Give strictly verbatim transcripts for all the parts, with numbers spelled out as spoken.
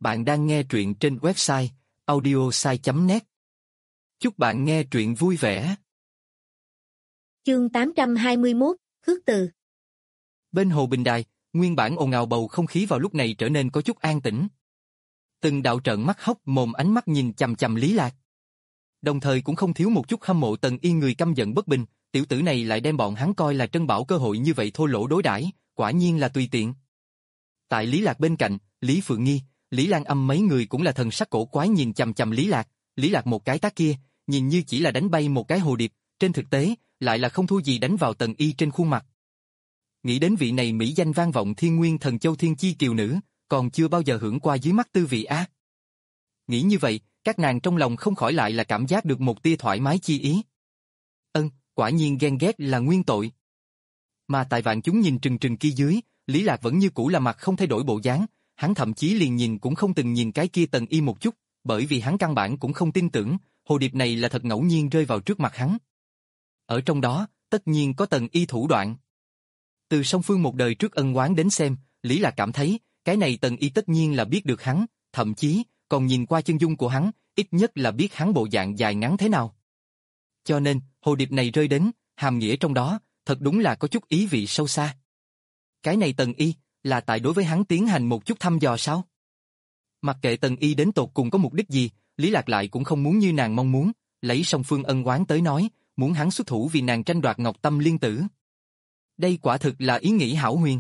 Bạn đang nghe truyện trên website audiosai chấm net. Chúc bạn nghe truyện vui vẻ. Chương tám trăm hai mươi mốt, khước từ. Bên hồ Bình Đài, nguyên bản ồn ào bầu không khí vào lúc này trở nên có chút an tĩnh. Từng đạo trợn mắt hốc mồm ánh mắt nhìn chằm chằm Lý Lạc. Đồng thời cũng không thiếu một chút hâm mộ Tần Y người căm giận bất bình, tiểu tử này lại đem bọn hắn coi là trân bảo cơ hội như vậy thô lỗ đối đãi, quả nhiên là tùy tiện. Tại Lý Lạc bên cạnh, Lý Phượng Nghi, Lý Lan Âm mấy người cũng là thần sắc cổ quái nhìn chằm chằm Lý Lạc, Lý Lạc một cái tác kia, nhìn như chỉ là đánh bay một cái hồ điệp, trên thực tế, lại là không thua gì đánh vào Tần Y trên khuôn mặt. Nghĩ đến vị này mỹ danh vang vọng thiên nguyên thần châu thiên chi kiều nữ, còn chưa bao giờ hưởng qua dưới mắt tư vị á. Nghĩ như vậy, các nàng trong lòng không khỏi lại là cảm giác được một tia thoải mái chi ý. Ân, quả nhiên ghen ghét là nguyên tội. Mà tại vạn chúng nhìn trừng trừng kia dưới, Lý Lạc vẫn như cũ là mặt không thay đổi bộ dáng, hắn thậm chí liền nhìn cũng không từng nhìn cái kia Tần Y một chút, bởi vì hắn căn bản cũng không tin tưởng, hồ điệp này là thật ngẫu nhiên rơi vào trước mặt hắn. Ở trong đó, tất nhiên có Tần Y thủ đoạn. Từ song phương một đời trước ân oán đến xem, Lý Lạc cảm thấy, cái này Tần Y tất nhiên là biết được hắn, thậm chí, còn nhìn qua chân dung của hắn, ít nhất là biết hắn bộ dạng dài ngắn thế nào. Cho nên, hồ điệp này rơi đến, hàm nghĩa trong đó, thật đúng là có chút ý vị sâu xa. Cái này Tần Y, là tại đối với hắn tiến hành một chút thăm dò sao? Mặc kệ Tần Y đến tột cùng có mục đích gì, Lý Lạc lại cũng không muốn như nàng mong muốn, lấy song phương ân oán tới nói, muốn hắn xuất thủ vì nàng tranh đoạt Ngọc Tâm Liên Tử. Đây quả thực là ý nghĩ hão huyền.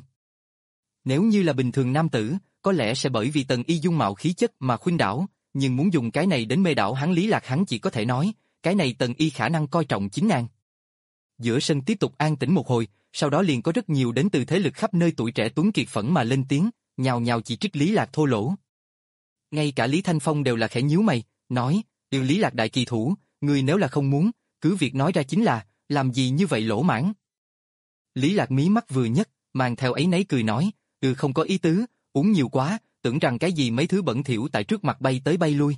Nếu như là bình thường nam tử, có lẽ sẽ bởi vì Tần Y dung mạo khí chất mà khuynh đảo, nhưng muốn dùng cái này đến mê đảo hắn Lý Lạc hắn chỉ có thể nói, cái này Tần Y khả năng coi trọng chính nàng. Giữa sân tiếp tục an tĩnh một hồi, sau đó liền có rất nhiều đến từ thế lực khắp nơi tuổi trẻ tuấn kiệt phẫn mà lên tiếng, nhào nhào chỉ trích Lý Lạc thô lỗ. Ngay cả Lý Thanh Phong đều là khẽ nhíu mày, nói, điều Lý Lạc đại kỳ thủ, người nếu là không muốn, cứ việc nói ra chính là, làm gì như vậy lỗ mãng. Lý Lạc mí mắt vừa nhấc, mang theo ấy nấy cười nói, ừ không có ý tứ, uống nhiều quá, tưởng rằng cái gì mấy thứ bẩn thỉu tại trước mặt bay tới bay lui.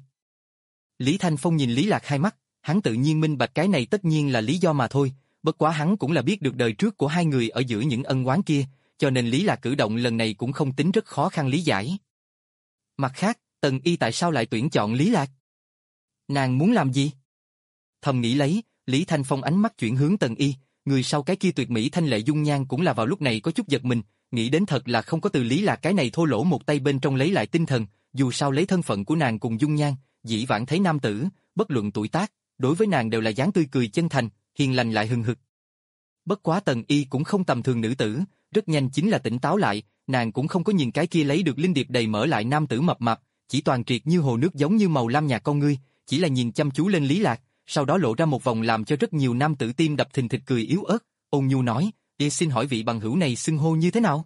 Lý Thanh Phong nhìn Lý Lạc hai mắt, hắn tự nhiên minh bạch cái này tất nhiên là lý do mà thôi. Bất quá hắn cũng là biết được đời trước của hai người ở giữa những ân oán kia, cho nên Lý Lạc cử động lần này cũng không tính rất khó khăn lý giải. Mặt khác, Tần Y tại sao lại tuyển chọn Lý Lạc? Nàng muốn làm gì? Thầm nghĩ lấy, Lý Thanh Phong ánh mắt chuyển hướng Tần Y, người sau cái kia tuyệt mỹ thanh lệ dung nhan cũng là vào lúc này có chút giật mình, nghĩ đến thật là không có từ Lý Lạc cái này thô lỗ một tay bên trong lấy lại tinh thần, dù sao lấy thân phận của nàng cùng dung nhan, dĩ vãng thấy nam tử, bất luận tuổi tác, đối với nàng đều là dáng tươi cười chân thành, hiền lành lại hừng hực. Bất quá Tần Y cũng không tầm thường nữ tử, rất nhanh chính là tỉnh táo lại, nàng cũng không có nhìn cái kia lấy được linh điệp đầy mở lại nam tử mập mạp, chỉ toàn triệt như hồ nước giống như màu lam nhạt con ngươi, chỉ là nhìn chăm chú lên Lý Lạc, sau đó lộ ra một vòng làm cho rất nhiều nam tử tim đập thình thịch cười yếu ớt, ôn nhu nói, "Đi xin hỏi vị bằng hữu này xưng hô như thế nào?"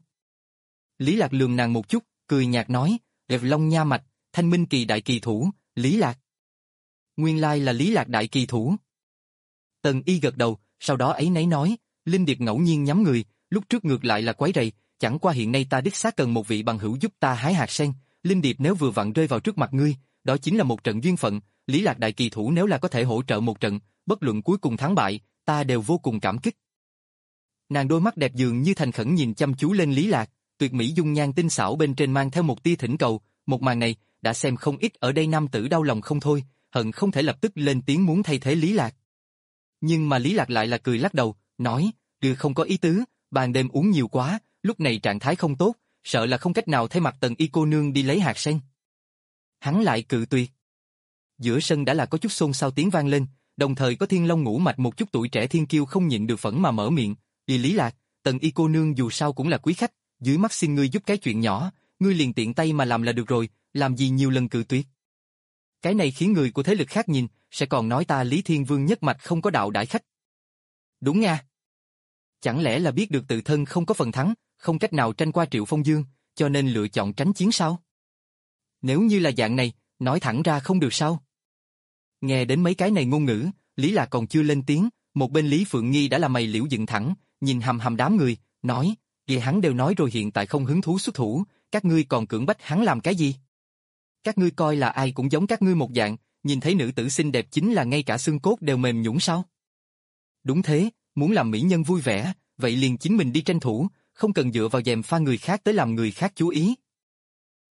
Lý Lạc lườm nàng một chút, cười nhạt nói, "Đẹp Long Nha Mạch, Thanh Minh Kỳ đại kỳ thủ, Lý Lạc." Nguyên lai là Lý Lạc đại kỳ thủ. Tần Y gật đầu, sau đó ấy nấy nói, linh điệp ngẫu nhiên nhắm người, lúc trước ngược lại là quấy rầy, chẳng qua hiện nay ta đích xác cần một vị bằng hữu giúp ta hái hạt sen, linh điệp nếu vừa vặn rơi vào trước mặt ngươi, đó chính là một trận duyên phận, Lý Lạc đại kỳ thủ nếu là có thể hỗ trợ một trận, bất luận cuối cùng thắng bại, ta đều vô cùng cảm kích. Nàng đôi mắt đẹp dường như thành khẩn nhìn chăm chú lên Lý Lạc, tuyệt mỹ dung nhan tinh xảo bên trên mang theo một tia thỉnh cầu, một màn này đã xem không ít ở đây nam tử đau lòng không thôi, hận không thể lập tức lên tiếng muốn thay thế Lý Lạc. Nhưng mà Lý Lạc lại là cười lắc đầu, nói, "Ừ không có ý tứ, ban đêm uống nhiều quá, lúc này trạng thái không tốt, sợ là không cách nào thay mặt Tần Y cô nương đi lấy hạt sen." Hắn lại cự tuyệt. Giữa sân đã là có chút xôn xao tiếng vang lên, đồng thời có Thiên Long ngũ mạch một chút tuổi trẻ thiên kiêu không nhịn được phẫn mà mở miệng, "Đi Lý Lạc, Tần Y cô nương dù sao cũng là quý khách, dưới mắt xin ngươi giúp cái chuyện nhỏ, ngươi liền tiện tay mà làm là được rồi, làm gì nhiều lần cự tuyệt." Cái này khiến người của thế lực khác nhìn, sẽ còn nói ta Lý Thiên Vương nhất mạch không có đạo đãi khách. Đúng nha. Chẳng lẽ là biết được tự thân không có phần thắng, không cách nào tranh qua Triệu Phong Dương, cho nên lựa chọn tránh chiến sao? Nếu như là dạng này, nói thẳng ra không được sao? Nghe đến mấy cái này ngôn ngữ, Lý Lạc còn chưa lên tiếng, một bên Lý Phượng Nghi đã là mày liễu dựng thẳng, nhìn hầm hầm đám người, nói, "Kìa hắn đều nói rồi hiện tại không hứng thú xuất thủ, các ngươi còn cưỡng bách hắn làm cái gì? Các ngươi coi là ai cũng giống các ngươi một dạng, nhìn thấy nữ tử xinh đẹp chính là ngay cả xương cốt đều mềm nhũn sao?" Đúng thế, muốn làm mỹ nhân vui vẻ, vậy liền chính mình đi tranh thủ, không cần dựa vào gièm pha người khác tới làm người khác chú ý.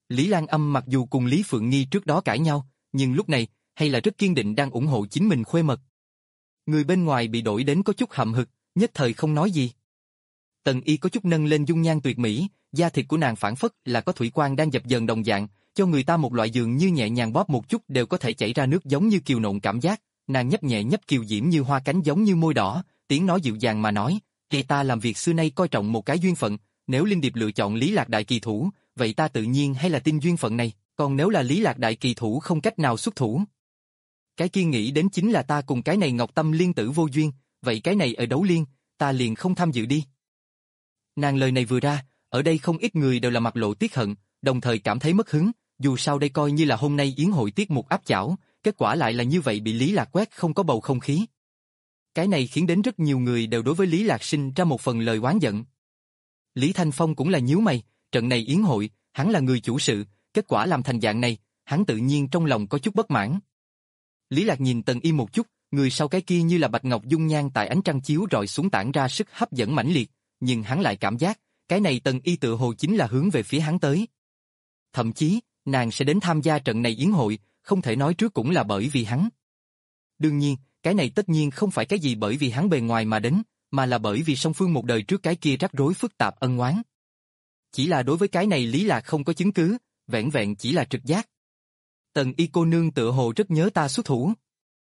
Lý Lan Âm mặc dù cùng Lý Phượng Nghi trước đó cãi nhau, nhưng lúc này, hay là rất kiên định đang ủng hộ chính mình khuê mật. Người bên ngoài bị đổi đến có chút hậm hực, nhất thời không nói gì. Tần Y có chút nâng lên dung nhan tuyệt mỹ, da thịt của nàng phản phất là có thủy quang đang dập dờn đồng dạng, cho người ta một loại dường như nhẹ nhàng bóp một chút đều có thể chảy ra nước giống như kiều nộn cảm giác, nàng nhấp nhẹ nhấp kiều diễm như hoa cánh giống như môi đỏ, tiếng nói dịu dàng mà nói, "Kỳ ta làm việc xưa nay coi trọng một cái duyên phận, nếu Linh Điệp lựa chọn Lý Lạc đại kỳ thủ, vậy ta tự nhiên hay là tin duyên phận này, còn nếu là Lý Lạc đại kỳ thủ không cách nào xuất thủ, cái kia nghĩ đến chính là ta cùng cái này Ngọc Tâm liên tử vô duyên, vậy cái này ở đấu liên, ta liền không tham dự đi." Nàng lời này vừa ra, ở đây không ít người đều là mặt lộ tiếc hận, đồng thời cảm thấy mất hứng, dù sao đây coi như là hôm nay yến hội tiết mục áp chảo, kết quả lại là như vậy bị Lý Lạc quét không có bầu không khí. Cái này khiến đến rất nhiều người đều đối với Lý Lạc sinh ra một phần lời oán giận. Lý Thanh Phong cũng là nhíu mày, trận này yến hội, hắn là người chủ sự, kết quả làm thành dạng này, hắn tự nhiên trong lòng có chút bất mãn. Lý Lạc nhìn Tần Y một chút, người sau cái kia như là bạch ngọc dung nhan tại ánh trăng chiếu rọi xuống tản ra sức hấp dẫn mãnh liệt, nhưng hắn lại cảm giác, cái này Tần Y tựa hồ chính là hướng về phía hắn tới. Thậm chí, nàng sẽ đến tham gia trận này yến hội, không thể nói trước cũng là bởi vì hắn. Đương nhiên, cái này tất nhiên không phải cái gì bởi vì hắn bề ngoài mà đến, mà là bởi vì song phương một đời trước cái kia rắc rối phức tạp ân oán. Chỉ là đối với cái này Lý Lạc không có chứng cứ, vẹn vẹn chỉ là trực giác. Tần Y cô nương tựa hồ rất nhớ ta xuất thủ.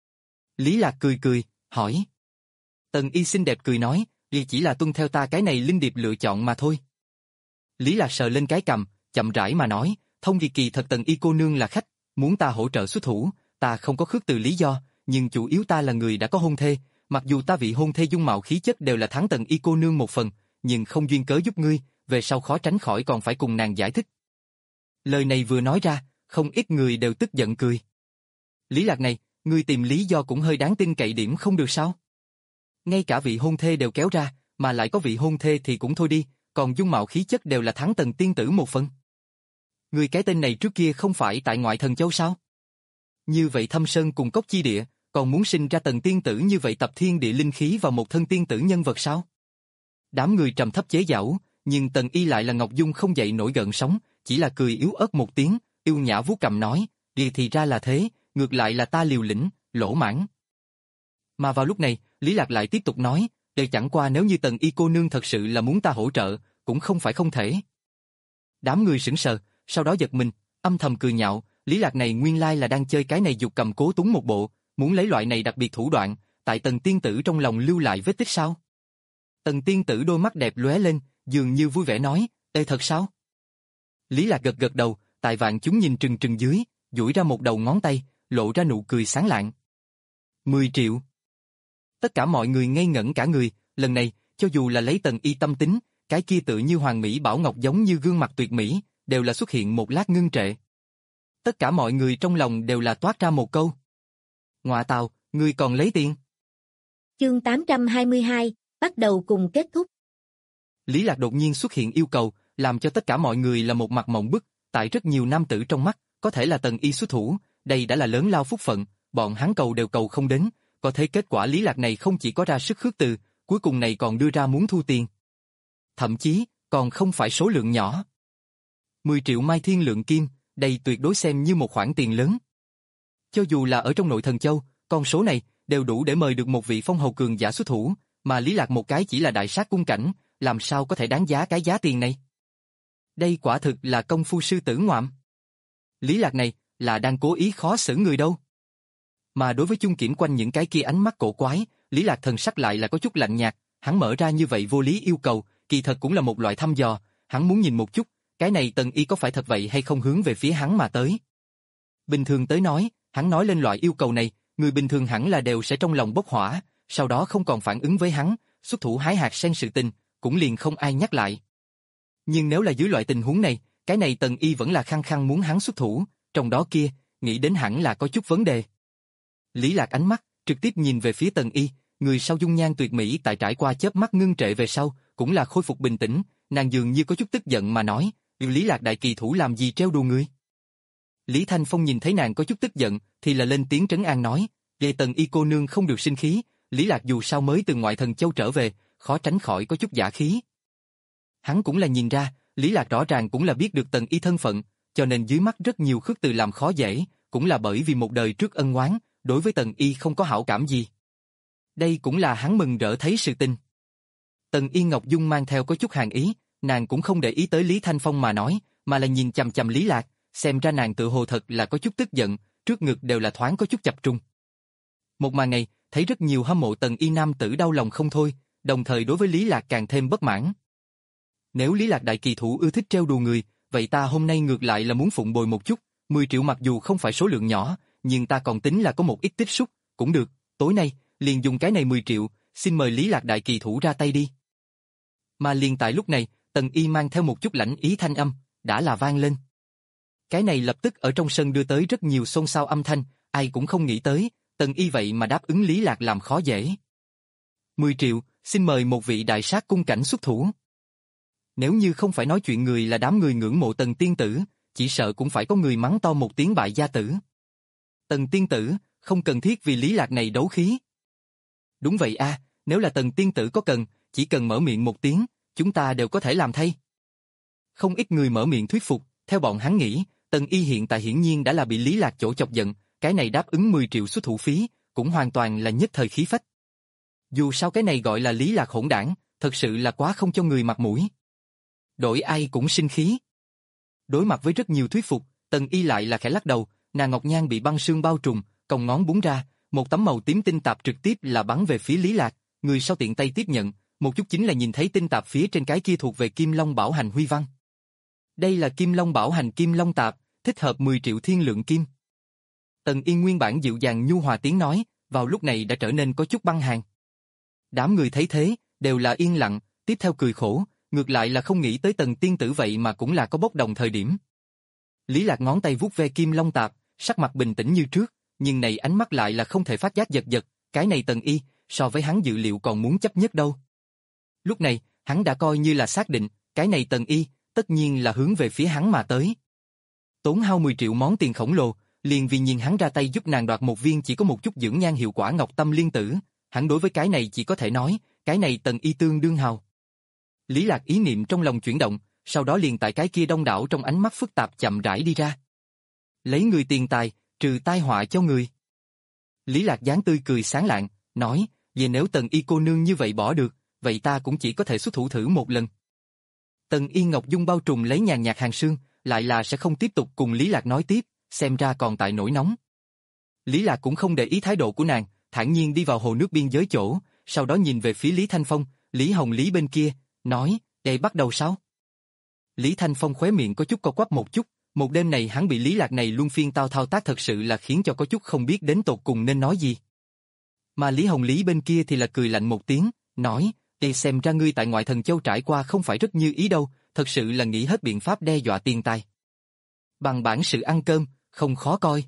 Lý Lạc cười cười, hỏi. Tần Y xinh đẹp cười nói, y chỉ là tuân theo ta cái này Linh Điệp lựa chọn mà thôi. Lý Lạc sờ lên cái cằm, chậm rãi mà nói, thông kỳ kỳ thật Tần Y cô nương là khách, muốn ta hỗ trợ xuất thủ, ta không có khước từ lý do, nhưng chủ yếu ta là người đã có hôn thê, mặc dù ta vị hôn thê dung mạo khí chất đều là thắng Tần Y cô nương một phần, nhưng không duyên cớ giúp ngươi, về sau khó tránh khỏi còn phải cùng nàng giải thích. Lời này vừa nói ra, không ít người đều tức giận cười. Lý Lạc này, ngươi tìm lý do cũng hơi đáng tin cậy điểm không được sao? Ngay cả vị hôn thê đều kéo ra, mà lại có vị hôn thê thì cũng thôi đi, còn dung mạo khí chất đều là thắng Tần tiên tử một phần. Ngươi cái tên này trước kia không phải tại ngoại thần châu sao? Như vậy thâm sơn cùng cốc chi địa, còn muốn sinh ra Tần tiên tử như vậy tập thiên địa linh khí vào một thân tiên tử nhân vật sao? Đám người trầm thấp chế giễu, nhưng Tần Y lại là Ngọc Dung không dậy nổi gợn sóng, chỉ là cười yếu ớt một tiếng, yêu nhã vuốt cầm nói, "Thì thì ra là thế, ngược lại là ta liều lĩnh, lỗ mãn." Mà vào lúc này, Lý Lạc lại tiếp tục nói, "Đây chẳng qua nếu như Tần Y cô nương thật sự là muốn ta hỗ trợ, cũng không phải không thể." Đám người sững sờ, sau đó giật mình, âm thầm cười nhạo, Lý Lạc này nguyên lai là đang chơi cái này dục cầm cố túng một bộ, muốn lấy loại này đặc biệt thủ đoạn, tại Tần tiên tử trong lòng lưu lại vết tích sao? Tần tiên tử đôi mắt đẹp lóe lên, dường như vui vẻ nói, "Ê thật sao?" Lý Lạc gật gật đầu, tại vạn chúng nhìn trừng trừng dưới, duỗi ra một đầu ngón tay, lộ ra nụ cười sáng lạng. mười triệu. Tất cả mọi người ngây ngẩn cả người, lần này, cho dù là lấy Tần Y tâm tính, cái kia tự như hoàng mỹ bảo ngọc giống như gương mặt tuyệt mỹ, đều là xuất hiện một lát ngưng trệ. Tất cả mọi người trong lòng đều là toát ra một câu. Ngoạ tào, ngươi còn lấy tiền? Chương tám trăm hai mươi hai, bắt đầu cùng kết thúc. Lý Lạc đột nhiên xuất hiện yêu cầu, làm cho tất cả mọi người là một mặt mộng bức, tại rất nhiều nam tử trong mắt, có thể là Tần Y xuất thủ, đây đã là lớn lao phúc phận, bọn hắn cầu đều cầu không đến, có thấy kết quả Lý Lạc này không chỉ có ra sức khước từ, cuối cùng này còn đưa ra muốn thu tiền. Thậm chí, còn không phải số lượng nhỏ. mười triệu mai thiên lượng kim, đây tuyệt đối xem như một khoản tiền lớn. Cho dù là ở trong nội thần châu, con số này đều đủ để mời được một vị phong hầu cường giả xuất thủ, mà Lý Lạc một cái chỉ là đại sát cung cảnh, làm sao có thể đáng giá cái giá tiền này? Đây quả thực là công phu sư tử ngoạm. Lý Lạc này là đang cố ý khó xử người đâu. Mà đối với chung kiểm quanh những cái kia ánh mắt cổ quái, Lý Lạc thần sắc lại là có chút lạnh nhạt, hắn mở ra như vậy vô lý yêu cầu, kỳ thật cũng là một loại thăm dò, hắn muốn nhìn một chút, cái này Tần Y có phải thật vậy hay không hướng về phía hắn mà tới. Bình thường tới nói, hắn nói lên loại yêu cầu này, người bình thường hẳn là đều sẽ trong lòng bốc hỏa, sau đó không còn phản ứng với hắn, xuất thủ hái hạt sen sự tình, cũng liền không ai nhắc lại. Nhưng nếu là dưới loại tình huống này, cái này Tần Y vẫn là khăng khăng muốn hắn xuất thủ, trong đó kia, nghĩ đến hẳn là có chút vấn đề. Lý Lạc ánh mắt, trực tiếp nhìn về phía Tần Y, người sau dung nhan tuyệt mỹ tại trải qua chớp mắt ngưng trệ về sau, cũng là khôi phục bình tĩnh, nàng dường như có chút tức giận mà nói, Lý Lạc đại kỳ thủ làm gì treo đùa người. Lý Thanh Phong nhìn thấy nàng có chút tức giận, thì là lên tiếng trấn an nói, về Tần Y cô nương không được sinh khí, Lý Lạc dù sao mới từ ngoại thần châu trở về, khó tránh khỏi có chút giả khí. Hắn cũng là nhìn ra, Lý Lạc rõ ràng cũng là biết được Tần Y thân phận, cho nên dưới mắt rất nhiều khước từ làm khó dễ, cũng là bởi vì một đời trước ân oán, đối với Tần Y không có hảo cảm gì. Đây cũng là hắn mừng rỡ thấy sự tình. Tần Y Ngọc Dung mang theo có chút hàn ý, nàng cũng không để ý tới Lý Thanh Phong mà nói, mà là nhìn chằm chằm Lý Lạc, xem ra nàng tự hồ thật là có chút tức giận, trước ngực đều là thoáng có chút chập trung. Một màn này, thấy rất nhiều hâm mộ Tần Y nam tử đau lòng không thôi, đồng thời đối với Lý Lạc càng thêm bất mãn. Nếu Lý Lạc đại kỳ thủ ưa thích trêu đùa người, vậy ta hôm nay ngược lại là muốn phụng bồi một chút, mười triệu mặc dù không phải số lượng nhỏ, nhưng ta còn tính là có một ít tích xúc, cũng được, tối nay, liền dùng cái này mười triệu, xin mời Lý Lạc đại kỳ thủ ra tay đi. Mà liền tại lúc này, Tần Y mang theo một chút lãnh ý thanh âm, đã là vang lên. Cái này lập tức ở trong sân đưa tới rất nhiều xôn xao âm thanh, ai cũng không nghĩ tới, Tần Y vậy mà đáp ứng Lý Lạc làm khó dễ. mười triệu, xin mời một vị đại sát cung cảnh xuất thủ. Nếu như không phải nói chuyện người là đám người ngưỡng mộ Tần tiên tử, chỉ sợ cũng phải có người mắng to một tiếng bại gia tử. Tần tiên tử, không cần thiết vì Lý Lạc này đấu khí. Đúng vậy a, nếu là Tần tiên tử có cần, chỉ cần mở miệng một tiếng, chúng ta đều có thể làm thay. Không ít người mở miệng thuyết phục, theo bọn hắn nghĩ, Tần Y hiện tại hiển nhiên đã là bị Lý Lạc chỗ chọc giận, cái này đáp ứng mười triệu xuất thủ phí, cũng hoàn toàn là nhất thời khí phách. Dù sao cái này gọi là Lý Lạc hỗn đảng, thật sự là quá không cho người mặt mũi. Đổi ai cũng sinh khí. Đối mặt với rất nhiều thuyết phục, Tần Y lại là khẽ lắc đầu, nàng ngọc nhan bị băng sương bao trùm, còng ngón búng ra, một tấm màu tím tinh tạp trực tiếp là bắn về phía Lý Lạc, người sau tiện tay tiếp nhận, một chút chính là nhìn thấy tinh tạp phía trên cái kia thuộc về Kim Long Bảo Hành huy văn. Đây là Kim Long Bảo Hành Kim Long Tạp, thích hợp mười triệu thiên lượng kim. Tần Y nguyên bản dịu dàng nhu hòa tiếng nói, vào lúc này đã trở nên có chút băng hàn. Đám người thấy thế, đều là yên lặng, tiếp theo cười khổ, ngược lại là không nghĩ tới Tần tiên tử vậy mà cũng là có bốc đồng thời điểm. Lý Lạc ngón tay vuốt ve Kim Long Tạp, sắc mặt bình tĩnh như trước, nhưng này ánh mắt lại là không thể phát giác giật giật, cái này Tần Y, so với hắn dự liệu còn muốn chấp nhất đâu. Lúc này, hắn đã coi như là xác định, cái này Tần Y, tất nhiên là hướng về phía hắn mà tới. Tốn hao mười triệu món tiền khổng lồ, liền vì nhìn hắn ra tay giúp nàng đoạt một viên chỉ có một chút dưỡng nhan hiệu quả Ngọc Tâm Liên Tử, hắn đối với cái này chỉ có thể nói, cái này Tần Y tương đương hào. Lý Lạc ý niệm trong lòng chuyển động, sau đó liền tại cái kia đông đảo trong ánh mắt phức tạp chậm rãi đi ra. Lấy người tiền tài, trừ tai họa cho người. Lý Lạc dáng tươi cười sáng lạng, nói, về nếu Tần Y cô nương như vậy bỏ được, vậy ta cũng chỉ có thể xuất thủ thử một lần. Tần Y Ngọc Dung bao trùm lấy nhàn nhạt hàng sương, lại là sẽ không tiếp tục cùng Lý Lạc nói tiếp, xem ra còn tại nổi nóng. Lý Lạc cũng không để ý thái độ của nàng, thản nhiên đi vào hồ nước biên giới chỗ, sau đó nhìn về phía Lý Thanh Phong, Lý Hồng Lý bên kia, nói, đây bắt đầu sao? Lý Thanh Phong khóe miệng có chút co quắp một chút, một đêm này hắn bị Lý Lạc này luân phiên tao thao tác thật sự là khiến cho có chút không biết đến tột cùng nên nói gì. Mà Lý Hồng Lý bên kia thì là cười lạnh một tiếng, nói, đây xem ra ngươi tại ngoại thần châu trải qua không phải rất như ý đâu, thật sự là nghĩ hết biện pháp đe dọa tiền tài. Bằng bản sự ăn cơm, không khó coi.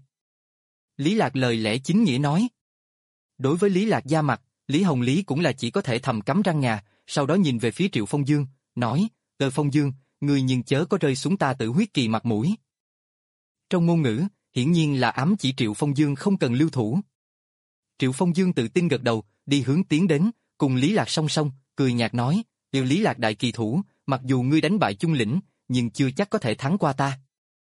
Lý Lạc lời lẽ chính nghĩa nói. Đối với Lý Lạc da mặt, Lý Hồng Lý cũng là chỉ có thể thầm cắm răng ngà, sau đó nhìn về phía Triệu Phong Dương, nói, Tờ Phong Dương, ngươi nhưng chớ có rơi xuống ta tự huyết kỳ mặt mũi. Trong ngôn ngữ, hiển nhiên là ám chỉ Triệu Phong Dương không cần lưu thủ. Triệu Phong Dương tự tin gật đầu, đi hướng tiến đến, cùng Lý Lạc song song, cười nhạt nói, điều Lý Lạc đại kỳ thủ, mặc dù ngươi đánh bại Chung Lĩnh, nhưng chưa chắc có thể thắng qua ta.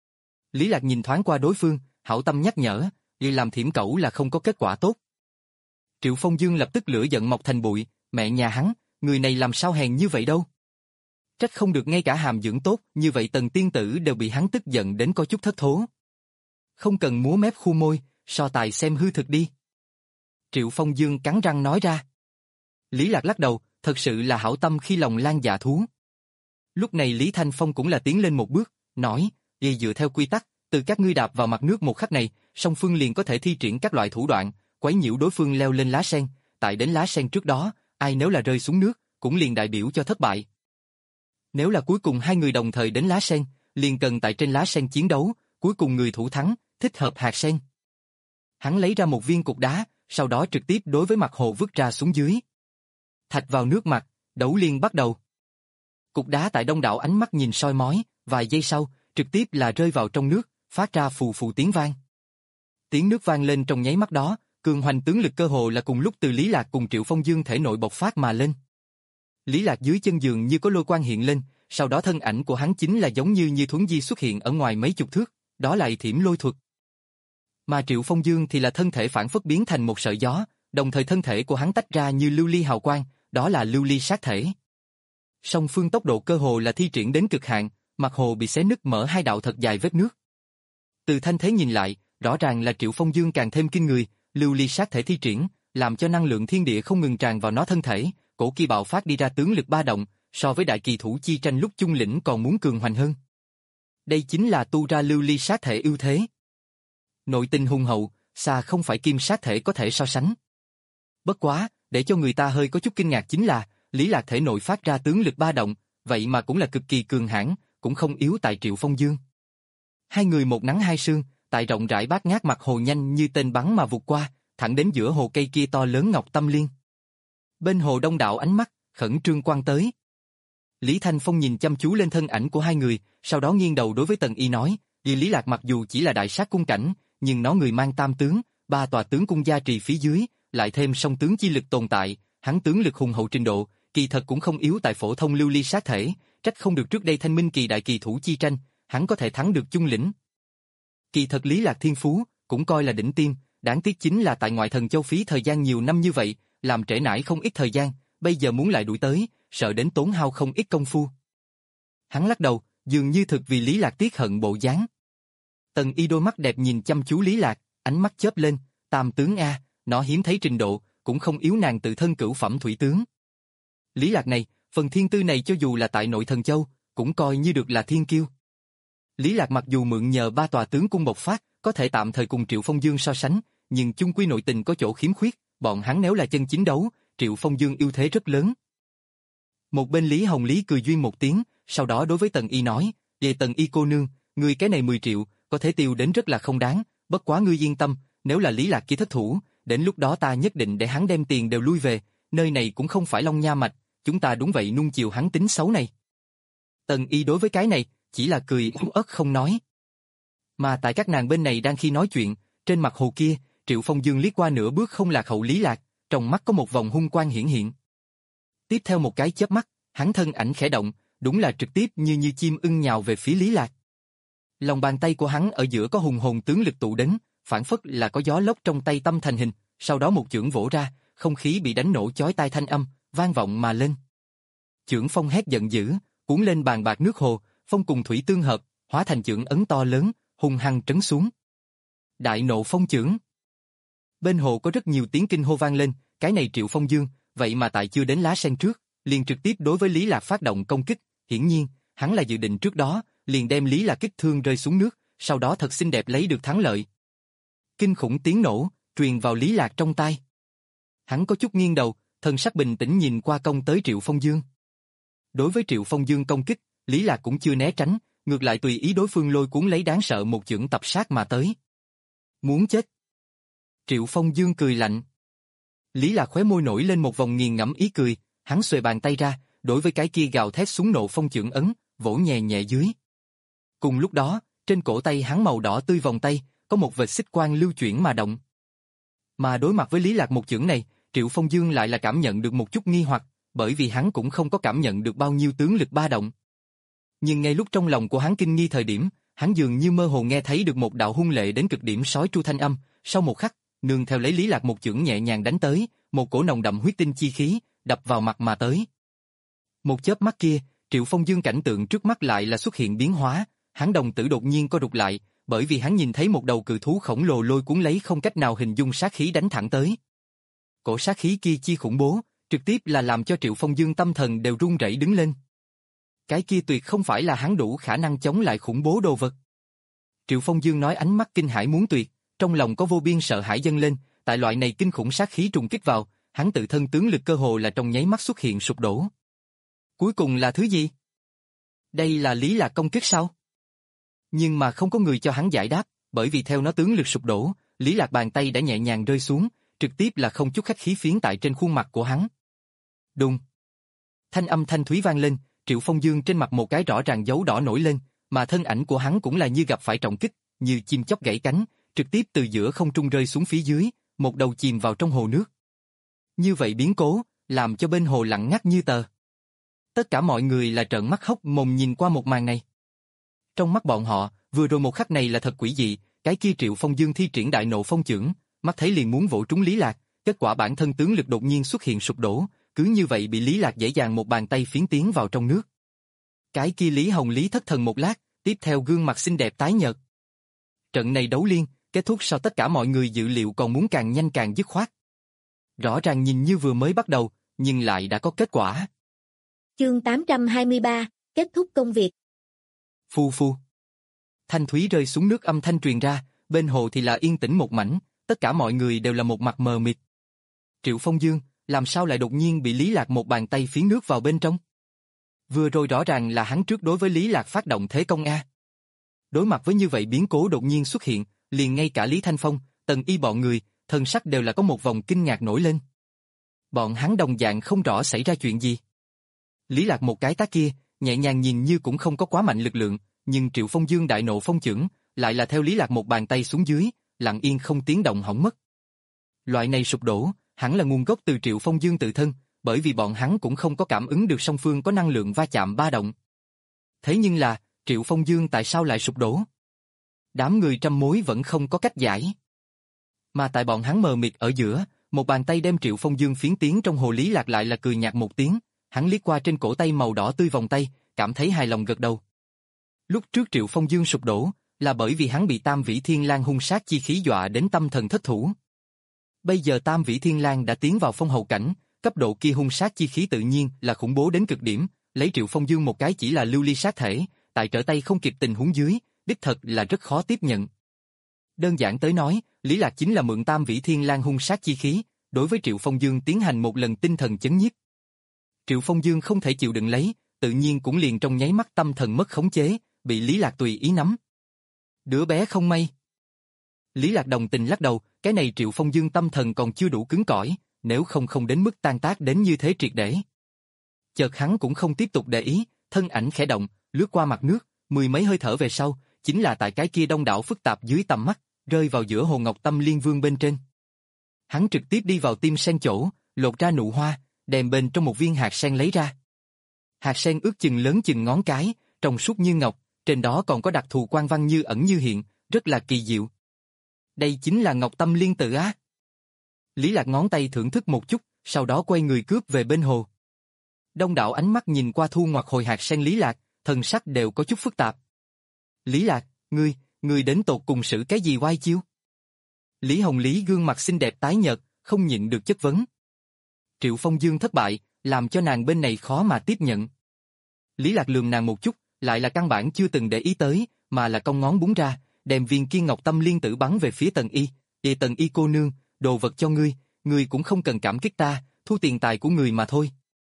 Lý Lạc nhìn thoáng qua đối phương, hảo tâm nhắc nhở, vì làm thiểm cẩu là không có kết quả tốt. Triệu Phong Dương lập tức lửa giận mọc thành bụi, mẹ nhà hắn, người này làm sao hèn như vậy đâu. Trách không được ngay cả hàm dưỡng tốt, như vậy Tần tiên tử đều bị hắn tức giận đến có chút thất thố. Không cần múa mép khu môi, so tài xem hư thực đi. Triệu Phong Dương cắn răng nói ra. Lý Lạc lắc đầu, thật sự là hảo tâm khi lòng lan dạ thú. Lúc này Lý Thanh Phong cũng là tiến lên một bước, nói, vì dựa theo quy tắc, từ các ngươi đạp vào mặt nước một khắc này, song phương liền có thể thi triển các loại thủ đoạn, quấy nhiễu đối phương leo lên lá sen, tại đến lá sen trước đó, ai nếu là rơi xuống nước, cũng liền đại biểu cho thất bại. Nếu là cuối cùng hai người đồng thời đến lá sen, liền cần tại trên lá sen chiến đấu, cuối cùng người thủ thắng, thích hợp hạt sen. Hắn lấy ra một viên cục đá, sau đó trực tiếp đối với mặt hồ vứt ra xuống dưới. Thạch vào nước mặt, đấu liên bắt đầu. Cục đá tại đông đảo ánh mắt nhìn soi mói, vài giây sau, trực tiếp là rơi vào trong nước, phát ra phù phù tiếng vang. Tiếng nước vang lên trong nháy mắt đó, cường hoành tướng lực cơ hồ là cùng lúc từ Lý Lạc cùng Triệu Phong Dương thể nội bộc phát mà lên. Lý Lạc dưới chân giường như có lôi quang hiện lên, sau đó thân ảnh của hắn chính là giống như như thuấn di xuất hiện ở ngoài mấy chục thước, đó là thiểm lôi thuật. Mà Triệu Phong Dương thì là thân thể phản phất biến thành một sợi gió, đồng thời thân thể của hắn tách ra như lưu ly hào quang, đó là lưu ly sát thể. Song phương tốc độ cơ hồ là thi triển đến cực hạn, mặt hồ bị xé nứt mở hai đạo thật dài vết nước. Từ thanh thế nhìn lại, rõ ràng là Triệu Phong Dương càng thêm kinh người, lưu ly sát thể thi triển, làm cho năng lượng thiên địa không ngừng tràn vào nó thân thể, cổ kỳ bạo phát đi ra tướng lực ba động, so với đại kỳ thủ chi tranh lúc chung lĩnh còn muốn cường hoành hơn. Đây chính là tu ra lưu ly sát thể ưu thế. Nội tình hùng hậu, xa không phải kim sát thể có thể so sánh. Bất quá, để cho người ta hơi có chút kinh ngạc chính là, Lý Lạc thể nội phát ra tướng lực ba động, vậy mà cũng là cực kỳ cường hãn, cũng không yếu tại Triệu Phong Dương. Hai người một nắng hai sương, tại rộng rãi bát ngát mặt hồ nhanh như tên bắn mà vụt qua, thẳng đến giữa hồ cây kia to lớn ngọc tâm liên. Bên hồ đông đảo ánh mắt, khẩn trương quan tới. Lý Thanh Phong nhìn chăm chú lên thân ảnh của hai người, sau đó nghiêng đầu đối với Tần Y nói, vì Lý Lạc mặc dù chỉ là đại sát cung cảnh, nhưng nó người mang tam tướng, ba tòa tướng cung gia trì phía dưới, lại thêm song tướng chi lực tồn tại, hắn tướng lực hùng hậu trình độ, kỳ thật cũng không yếu tại phổ thông lưu ly sát thể, trách không được trước đây Thanh Minh kỳ đại kỳ thủ chi tranh, hắn có thể thắng được chung lĩnh. Kỳ thật Lý Lạc thiên phú, cũng coi là đỉnh tiêm, đáng tiếc chính là tại ngoại thần châu phí thời gian nhiều năm như vậy, làm trễ nải không ít thời gian, bây giờ muốn lại đuổi tới, sợ đến tốn hao không ít công phu. Hắn lắc đầu, dường như thực vì Lý Lạc tiếc hận bộ dáng. Tần Y đôi mắt đẹp nhìn chăm chú Lý Lạc, ánh mắt chớp lên, tam tướng a, nó hiếm thấy trình độ, cũng không yếu nàng tự thân cửu phẩm thủy tướng. Lý Lạc này, phần thiên tư này cho dù là tại nội thần châu, cũng coi như được là thiên kiêu. Lý Lạc mặc dù mượn nhờ ba tòa tướng cung bộc phát, có thể tạm thời cùng Triệu Phong Dương so sánh, nhưng chung quy nội tình có chỗ khiếm khuyết, bọn hắn nếu là chân chính đấu, Triệu Phong Dương ưu thế rất lớn. Một bên Lý Hồng Lý cười duyên một tiếng, sau đó đối với Tần Y nói, về Tần Y cô nương, ngươi cái này mười triệu, có thể tiêu đến rất là không đáng, bất quá ngươi yên tâm, nếu là Lý Lạc kia thất thủ, đến lúc đó ta nhất định để hắn đem tiền đều lui về, nơi này cũng không phải Long Nha Mạch, chúng ta đúng vậy nuông chiều hắn tính xấu này. Tần Y đối với cái này, chỉ là cười yếu ớt không nói. Mà tại các nàng bên này đang khi nói chuyện, trên mặt hồ kia, Triệu Phong Dương liếc qua nửa bước không lạc hậu Lý Lạc, trong mắt có một vòng hung quang hiển hiện. Tiếp theo một cái chớp mắt, hắn thân ảnh khẽ động, đúng là trực tiếp như như chim ưng nhào về phía Lý Lạc. Lòng bàn tay của hắn ở giữa có hùng hồn tướng lực tụ đến, phản phất là có gió lốc trong tay tâm thành hình, sau đó một chưởng vỗ ra, không khí bị đánh nổ chói tai thanh âm, vang vọng mà lên. Chưởng phong hét giận dữ, cuốn lên bàn bạc nước hồ, phong cùng thủy tương hợp, hóa thành chưởng ấn to lớn, hung hăng trấn xuống. Đại nộ phong chưởng. Bên hồ có rất nhiều tiếng kinh hô vang lên, cái này Triệu Phong Dương, vậy mà tại chưa đến lá sen trước, liền trực tiếp đối với Lý Lạc phát động công kích, hiển nhiên, hắn là dự định trước đó, liền đem Lý Lạc kích thương rơi xuống nước, sau đó thật xinh đẹp lấy được thắng lợi. Kinh khủng tiếng nổ, truyền vào Lý Lạc trong tai. Hắn có chút nghiêng đầu, thần sắc bình tĩnh nhìn qua công tới Triệu Phong Dương. Đối với Triệu Phong Dương công kích, Lý Lạc cũng chưa né tránh, ngược lại tùy ý đối phương lôi cuốn lấy đáng sợ một chưởng tập sát mà tới. Muốn chết. Triệu Phong Dương cười lạnh. Lý Lạc khóe môi nổi lên một vòng nghiền ngẫm ý cười, hắn xuề bàn tay ra, đối với cái kia gào thét xuống nộ phong chưởng ấn, vỗ nhẹ nhẹ dưới. Cùng lúc đó, trên cổ tay hắn màu đỏ tươi vòng tay, có một vệt xích quang lưu chuyển mà động. Mà đối mặt với Lý Lạc một chưởng này, Triệu Phong Dương lại là cảm nhận được một chút nghi hoặc, bởi vì hắn cũng không có cảm nhận được bao nhiêu tướng lực ba động. Nhưng ngay lúc trong lòng của hắn kinh nghi thời điểm, hắn dường như mơ hồ nghe thấy được một đạo hung lệ đến cực điểm sói tru thanh âm, sau một khắc, nương theo lấy Lý Lạc một chưởng nhẹ nhàng đánh tới, một cổ nồng đậm huyết tinh chi khí, đập vào mặt mà tới. Một chớp mắt kia, Triệu Phong Dương cảnh tượng trước mắt lại là xuất hiện biến hóa, hắn đồng tử đột nhiên co rụt lại, bởi vì hắn nhìn thấy một đầu cự thú khổng lồ lôi cuốn lấy không cách nào hình dung sát khí đánh thẳng tới. Cổ sát khí kia chi khủng bố, trực tiếp là làm cho Triệu Phong Dương tâm thần đều run rẩy đứng lên. Cái kia tuyệt không phải là hắn đủ khả năng chống lại khủng bố đồ vật. Triệu Phong Dương nói ánh mắt kinh hãi muốn tuyệt, trong lòng có vô biên sợ hãi dâng lên, tại loại này kinh khủng sát khí trùng kích vào, hắn tự thân tướng lực cơ hồ là trong nháy mắt xuất hiện sụp đổ. Cuối cùng là thứ gì? Đây là Lý Lạc công kích sao? Nhưng mà không có người cho hắn giải đáp, bởi vì theo nó tướng lực sụp đổ, Lý Lạc bàn tay đã nhẹ nhàng rơi xuống, trực tiếp là không chút khách khí phiến tại trên khuôn mặt của hắn. Đùng. Thanh âm thanh thúy vang lên, Triệu Phong Dương trên mặt một cái rõ ràng dấu đỏ nổi lên, mà thân ảnh của hắn cũng là như gặp phải trọng kích, như chim chóc gãy cánh, trực tiếp từ giữa không trung rơi xuống phía dưới, một đầu chìm vào trong hồ nước. Như vậy biến cố, làm cho bên hồ lặng ngắt như tờ. Tất cả mọi người là trợn mắt hốc mồm nhìn qua một màn này. Trong mắt bọn họ, vừa rồi một khắc này là thật quỷ dị, cái kia Triệu Phong Dương thi triển đại nộ phong chưởng, mắt thấy liền muốn vỗ trúng Lý Lạc, kết quả bản thân tướng lực đột nhiên xuất hiện sụp đổ, cứ như vậy bị Lý Lạc dễ dàng một bàn tay phiến tiến vào trong nước. Cái kia Lý Hồng Lý thất thần một lát, tiếp theo gương mặt xinh đẹp tái nhợt. Trận này đấu liên, kết thúc sau tất cả mọi người dự liệu còn muốn càng nhanh càng dứt khoát. Rõ ràng nhìn như vừa mới bắt đầu, nhưng lại đã có kết quả. Chương tám trăm hai mươi ba, kết thúc công việc. Phu phu. Thanh thúy rơi xuống nước âm thanh truyền ra, bên hồ thì là yên tĩnh một mảnh, tất cả mọi người đều là một mặt mờ mịt. Triệu Phong Dương, làm sao lại đột nhiên bị Lý Lạc một bàn tay phiến nước vào bên trong? Vừa rồi rõ ràng là hắn trước đối với Lý Lạc phát động thế công a. Đối mặt với như vậy biến cố đột nhiên xuất hiện, liền ngay cả Lý Thanh Phong, Tần Y bọn người, thần sắc đều là có một vòng kinh ngạc nổi lên. Bọn hắn đồng dạng không rõ xảy ra chuyện gì. Lý Lạc một cái tác kia, nhẹ nhàng nhìn như cũng không có quá mạnh lực lượng, nhưng Triệu Phong Dương đại nộ phong chưởng, lại là theo Lý Lạc một bàn tay xuống dưới, lặng yên không tiếng động hỏng mất. Loại này sụp đổ, hẳn là nguồn gốc từ Triệu Phong Dương tự thân, bởi vì bọn hắn cũng không có cảm ứng được song phương có năng lượng va chạm ba động. Thế nhưng là, Triệu Phong Dương tại sao lại sụp đổ? Đám người trăm mối vẫn không có cách giải. Mà tại bọn hắn mờ mịt ở giữa, một bàn tay đem Triệu Phong Dương phiến tiến trong hồ. Lý Lạc lại là cười nhạt một tiếng, hắn liếc qua trên cổ tay màu đỏ tươi vòng tay, cảm thấy hài lòng gật đầu. Lúc trước Triệu Phong Dương sụp đổ, là bởi vì hắn bị Tam Vĩ Thiên Lang hung sát chi khí dọa đến tâm thần thất thủ. Bây giờ Tam Vĩ Thiên Lang đã tiến vào phong hầu cảnh, cấp độ kia hung sát chi khí tự nhiên là khủng bố đến cực điểm, lấy Triệu Phong Dương một cái chỉ là lưu ly sát thể, tại trở tay không kịp tình huống dưới, đích thật là rất khó tiếp nhận. Đơn giản tới nói, Lý Lạc chính là mượn Tam Vĩ Thiên Lang hung sát chi khí, đối với Triệu Phong Dương tiến hành một lần tinh thần chấn nhiếp. Triệu Phong Dương không thể chịu đựng lấy, tự nhiên cũng liền trong nháy mắt tâm thần mất khống chế, bị Lý Lạc tùy ý nắm. Đứa bé không may. Lý Lạc đồng tình lắc đầu, cái này Triệu Phong Dương tâm thần còn chưa đủ cứng cỏi, nếu không không đến mức tan tác đến như thế triệt để. Chợt hắn cũng không tiếp tục để ý, thân ảnh khẽ động, lướt qua mặt nước, mười mấy hơi thở về sau, chính là tại cái kia đông đảo phức tạp dưới tầm mắt, rơi vào giữa hồ ngọc tâm liên vương bên trên. Hắn trực tiếp đi vào tim sen chỗ, lột ra nụ hoa, đem bên trong một viên hạt sen lấy ra. Hạt sen ước chừng lớn chừng ngón cái, trong suốt như ngọc, trên đó còn có đặc thù quan văn như ẩn như hiện, rất là kỳ diệu. Đây chính là Ngọc Tâm Liên Tự á. Lý Lạc ngón tay thưởng thức một chút, sau đó quay người cướp về bên hồ. Đông đảo ánh mắt nhìn qua thu ngoặt hồi hạt sen Lý Lạc, thần sắc đều có chút phức tạp. Lý Lạc, ngươi, ngươi đến tột cùng xử cái gì oai chiêu? Lý Hồng Lý gương mặt xinh đẹp tái nhợt, không nhịn được chất vấn. Triệu Phong Dương thất bại, làm cho nàng bên này khó mà tiếp nhận. Lý Lạc lườm nàng một chút, lại là căn bản chưa từng để ý tới, mà là cong ngón búng ra, đem viên kia Ngọc Tâm Liên Tử bắn về phía Tần Y. Ê Tần Y cô nương, đồ vật cho ngươi, ngươi cũng không cần cảm kích ta, thu tiền tài của người mà thôi.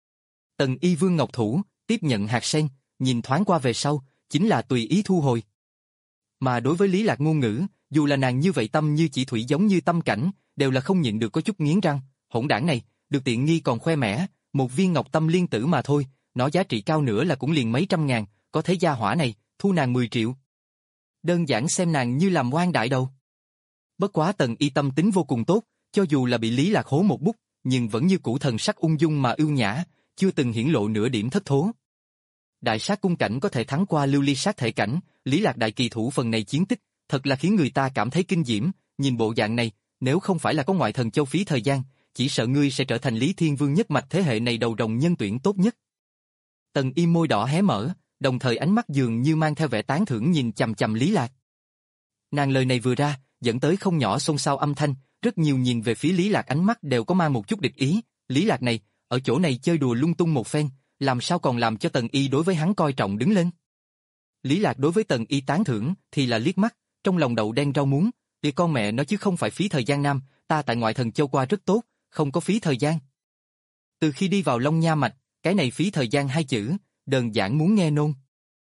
Tần Y vương ngọc thủ, tiếp nhận hạt sen, nhìn thoáng qua về sau, chính là tùy ý thu hồi. Mà đối với Lý Lạc ngôn ngữ, dù là nàng như vậy tâm như chỉ thủy giống như tâm cảnh, đều là không nhịn được có chút nghiến răng, hỗn đảng này, được tiện nghi còn khoe mẽ, một viên Ngọc Tâm Liên Tử mà thôi, nó giá trị cao nữa là cũng liền mấy trăm ngàn, có thế gia hỏa này, thu nàng mười triệu. Đơn giản xem nàng như làm oan đại đầu. Bất quá Tần Y tâm tính vô cùng tốt, cho dù là bị Lý Lạc hố một bút, nhưng vẫn như cũ thần sắc ung dung mà ưu nhã, chưa từng hiển lộ nửa điểm thất thố. Đại sát cung cảnh có thể thắng qua lưu ly sát thể cảnh, Lý Lạc đại kỳ thủ phần này chiến tích, thật là khiến người ta cảm thấy kinh diễm, nhìn bộ dạng này, nếu không phải là có ngoại thần châu phí thời gian, chỉ sợ ngươi sẽ trở thành Lý Thiên Vương nhất mạch thế hệ này đầu rồng nhân tuyển tốt nhất. Tần Y môi đỏ hé mở, đồng thời ánh mắt dường như mang theo vẻ tán thưởng nhìn chằm chằm Lý Lạc. Nàng lời này vừa ra, dẫn tới không nhỏ xôn xao âm thanh, rất nhiều nhìn về phía Lý Lạc ánh mắt đều có mang một chút địch ý, Lý Lạc này, ở chỗ này chơi đùa lung tung một phen, làm sao còn làm cho Tần Y đối với hắn coi trọng đứng lên. Lý Lạc đối với Tần Y tán thưởng thì là liếc mắt, trong lòng đậu đen rau muống, thì con mẹ nó chứ không phải phí thời gian nam, ta tại ngoại thần châu qua rất tốt, không có phí thời gian. Từ khi đi vào Long Nha Mạch, cái này phí thời gian hai chữ, đơn giản muốn nghe nôn.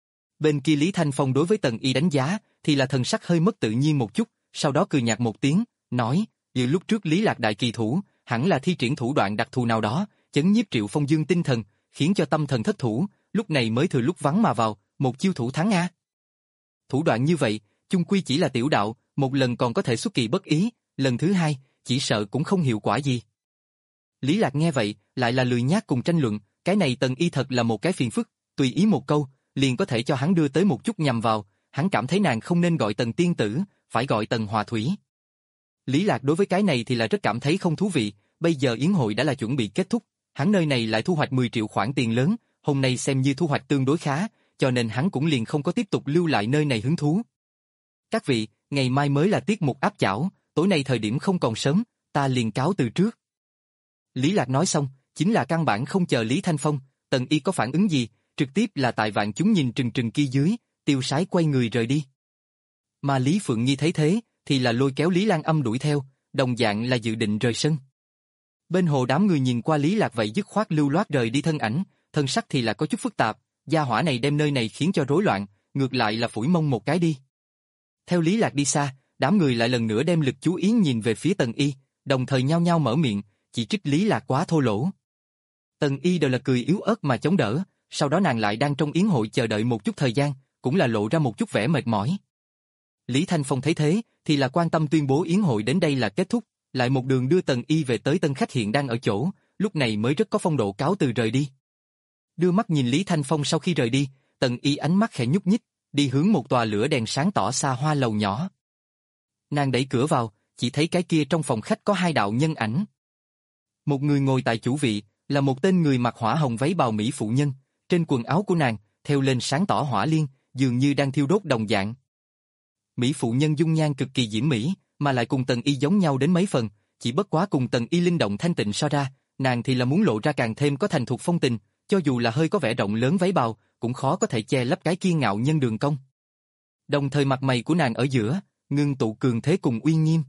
Bên kia Lý Thanh Phong đối với Tần Y đánh giá, thì là thần sắc hơi mất tự nhiên một chút, sau đó cười nhạt một tiếng, nói, như lúc trước Lý Lạc đại kỳ thủ, hẳn là thi triển thủ đoạn đặc thù nào đó, chấn nhiếp Triệu Phong Dương tinh thần, khiến cho tâm thần thất thủ, lúc này mới thừa lúc vắng mà vào, một chiêu thủ thắng a. Thủ đoạn như vậy, chung quy chỉ là tiểu đạo, một lần còn có thể xuất kỳ bất ý, lần thứ hai, chỉ sợ cũng không hiệu quả gì. Lý Lạc nghe vậy, lại là lười nhác cùng tranh luận, cái này Tần Y thật là một cái phiền phức, tùy ý một câu, liền có thể cho hắn đưa tới một chút nhầm vào, hắn cảm thấy nàng không nên gọi Tần tiên tử, phải gọi Tần Hòa Thủy. Lý Lạc đối với cái này thì là rất cảm thấy không thú vị, bây giờ yến hội đã là chuẩn bị kết thúc, hắn nơi này lại thu hoạch mười triệu khoản tiền lớn, hôm nay xem như thu hoạch tương đối khá, cho nên hắn cũng liền không có tiếp tục lưu lại nơi này hứng thú. Các vị, ngày mai mới là tiết mục áp chảo, tối nay thời điểm không còn sớm, ta liền cáo từ trước. Lý Lạc nói xong, chính là căn bản không chờ Lý Thanh Phong, Tần Y có phản ứng gì, trực tiếp là tại vạn chúng nhìn trừng trừng kia dưới, tiêu sái quay người rời đi. Mà Lý Phượng Nhi thấy thế, thì là lôi kéo Lý Lan Âm đuổi theo, đồng dạng là dự định rời sân. Bên hồ đám người nhìn qua Lý Lạc vậy dứt khoát lưu loát rời đi thân ảnh, thân sắc thì là có chút phức tạp, gia hỏa này đem nơi này khiến cho rối loạn, ngược lại là phủi mông một cái đi. Theo Lý Lạc đi xa, đám người lại lần nữa đem lực chú ý nhìn về phía Tần Y, đồng thời nhao nhao mở miệng, chỉ trích Lý Lạc quá thô lỗ. Tần Y đều là cười yếu ớt mà chống đỡ, sau đó nàng lại đang trong yến hội chờ đợi một chút thời gian, cũng là lộ ra một chút vẻ mệt mỏi. Lý Thanh Phong thấy thế, thì là quan tâm tuyên bố yến hội đến đây là kết thúc, lại một đường đưa Tần Y về tới tân khách hiện đang ở chỗ, lúc này mới rất có phong độ cáo từ rời đi. Đưa mắt nhìn Lý Thanh Phong sau khi rời đi, Tần Y ánh mắt khẽ nhúc nhích, đi hướng một tòa lửa đèn sáng tỏ xa hoa lầu nhỏ. Nàng đẩy cửa vào, chỉ thấy cái kia trong phòng khách có hai đạo nhân ảnh. Một người ngồi tại chủ vị, là một tên người mặc hỏa hồng váy bào mỹ phụ nhân, trên quần áo của nàng, theo lên sáng tỏ hỏa liên, dường như đang thiêu đốt đồng dạng. Mỹ phụ nhân dung nhan cực kỳ diễm mỹ, mà lại cùng Tần Y giống nhau đến mấy phần, chỉ bất quá cùng Tần Y linh động thanh tịnh so ra, nàng thì là muốn lộ ra càng thêm có thành thục phong tình, cho dù là hơi có vẻ rộng lớn váy bào, cũng khó có thể che lấp cái kiêu ngạo nhân đường cong. Đồng thời mặt mày của nàng ở giữa, ngưng tụ cường thế cùng uy nghiêm.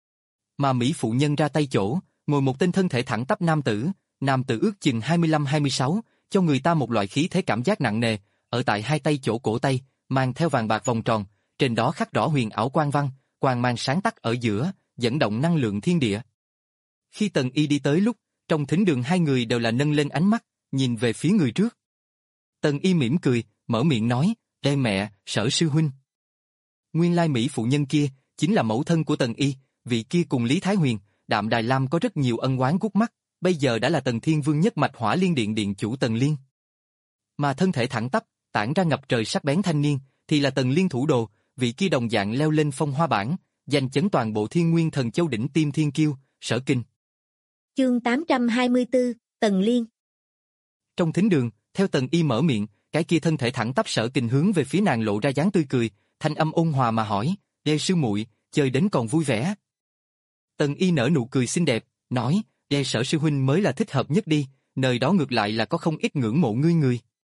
Mà Mỹ phụ nhân ra tay chỗ, ngồi một tên thân thể thẳng tắp nam tử, nam tử ước chừng hai mươi lăm hai mươi sáu, cho người ta một loại khí thế cảm giác nặng nề, ở tại hai tay chỗ cổ tay, mang theo vàng bạc vòng tròn, trên đó khắc rõ huyền ảo quang văn, quang mang sáng tắt ở giữa, dẫn động năng lượng thiên địa. Khi Tần Y đi tới lúc, trong thính đường hai người đều là nâng lên ánh mắt, nhìn về phía người trước. Tần Y mỉm cười, mở miệng nói, "Ê mẹ, Sở sư huynh." Nguyên lai Mỹ phụ nhân kia, chính là mẫu thân của Tần Y, vị kia cùng Lý Thái Huyền, Đạm Đài Lam có rất nhiều ân oán gút mắt, bây giờ đã là Tần Thiên Vương nhất mạch Hỏa Liên Điện điện chủ Tần Liên. Mà thân thể thẳng tắp, tản ra ngập trời sắc bén thanh niên, thì là Tần Liên thủ đồ, vị kia đồng dạng leo lên phong hoa bảng, giành chấn toàn bộ Thiên Nguyên Thần Châu đỉnh tim thiên kiêu, Sở Kinh. Chương tám trăm hai mươi tư, Tần Liên. Trong thính đường, theo Tần Y mở miệng, cái kia thân thể thẳng tắp Sở Kinh hướng về phía nàng lộ ra dáng tươi cười, thanh âm ôn hòa mà hỏi, "Đê sư muội, chơi đến còn vui vẻ?" Tần Y nở nụ cười xinh đẹp, nói, "Đê Sở sư huynh mới là thích hợp nhất đi, nơi đó ngược lại là có không ít ngưỡng mộ ngươi người."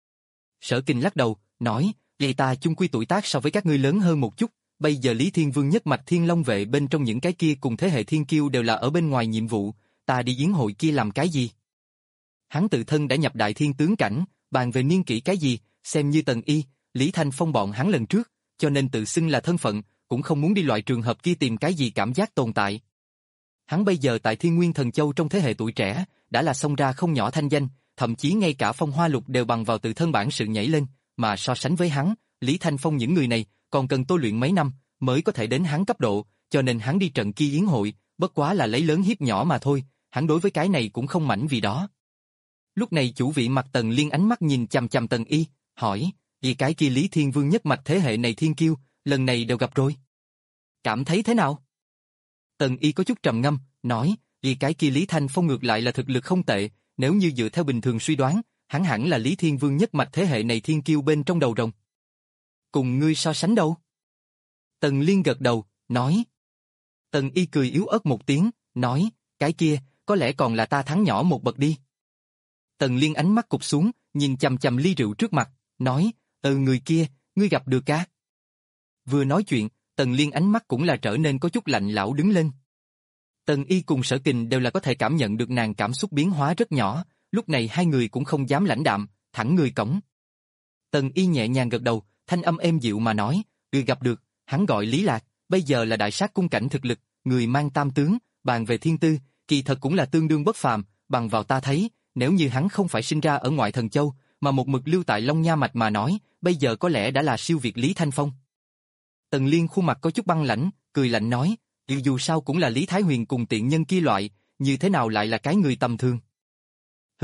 Sở Kinh lắc đầu, nói, "Vậy ta chung quy tuổi tác so với các ngươi lớn hơn một chút, bây giờ Lý Thiên Vương nhất mạch Thiên Long vệ bên trong những cái kia cùng thế hệ thiên kiêu đều là ở bên ngoài nhiệm vụ, ta đi yến hội kia làm cái gì?" Hắn tự thân đã nhập đại thiên tướng cảnh, bàn về niên kỷ cái gì, xem như Tần Y, Lý Thanh Phong bọn hắn lần trước, cho nên tự xưng là thân phận, cũng không muốn đi loại trường hợp kia tìm cái gì cảm giác tồn tại. Hắn bây giờ tại Thiên Nguyên Thần Châu trong thế hệ tuổi trẻ, đã là xông ra không nhỏ thanh danh, thậm chí ngay cả Phong Hoa Lục đều bằng vào tự thân bản sự nhảy lên, mà so sánh với hắn, Lý Thanh Phong những người này, còn cần tôi luyện mấy năm, mới có thể đến hắn cấp độ, cho nên hắn đi trận kia yến hội, bất quá là lấy lớn hiếp nhỏ mà thôi, hắn đối với cái này cũng không mảnh vì đó. Lúc này chủ vị mặt Tần Liên ánh mắt nhìn chằm chằm Tần Y, hỏi, vì cái kia Lý Thiên Vương nhất mạch thế hệ này thiên kiêu, lần này đều gặp rồi. Cảm thấy thế nào? Tần Y có chút trầm ngâm, nói, vì cái kia Lý Thanh Phong ngược lại là thực lực không tệ, nếu như dựa theo bình thường suy đoán, hắn hẳn là Lý Thiên Vương nhất mạch thế hệ này thiên kiêu bên trong đầu rồng. Cùng ngươi so sánh đâu? Tần Liên gật đầu, nói. Tần Y cười yếu ớt một tiếng, nói, cái kia, có lẽ còn là ta thắng nhỏ một bậc đi. Tần Liên ánh mắt cụp xuống, nhìn chằm chằm ly rượu trước mặt, nói, ừ người kia, ngươi gặp được cá. Vừa nói chuyện, Tần Liên ánh mắt cũng là trở nên có chút lạnh lão đứng lên. Tần Y cùng Sở Kình đều là có thể cảm nhận được nàng cảm xúc biến hóa rất nhỏ, lúc này hai người cũng không dám lãnh đạm, thẳng người cổng. Tần Y nhẹ nhàng gật đầu, thanh âm êm dịu mà nói, người gặp được, hắn gọi Lý Lạc, bây giờ là đại sát cung cảnh thực lực, người mang tam tướng, bàn về thiên tư, kỳ thật cũng là tương đương bất phàm, bằng vào ta thấy, nếu như hắn không phải sinh ra ở ngoại thần châu, mà một mực lưu tại Long Nha Mạch mà nói, bây giờ có lẽ đã là siêu việt Lý Thanh Phong. Tần Liên khuôn mặt có chút băng lãnh, cười lạnh nói, dù dù sao cũng là Lý Thái Huyền cùng tiện nhân kia loại, như thế nào lại là cái người tầm thường. Hừ,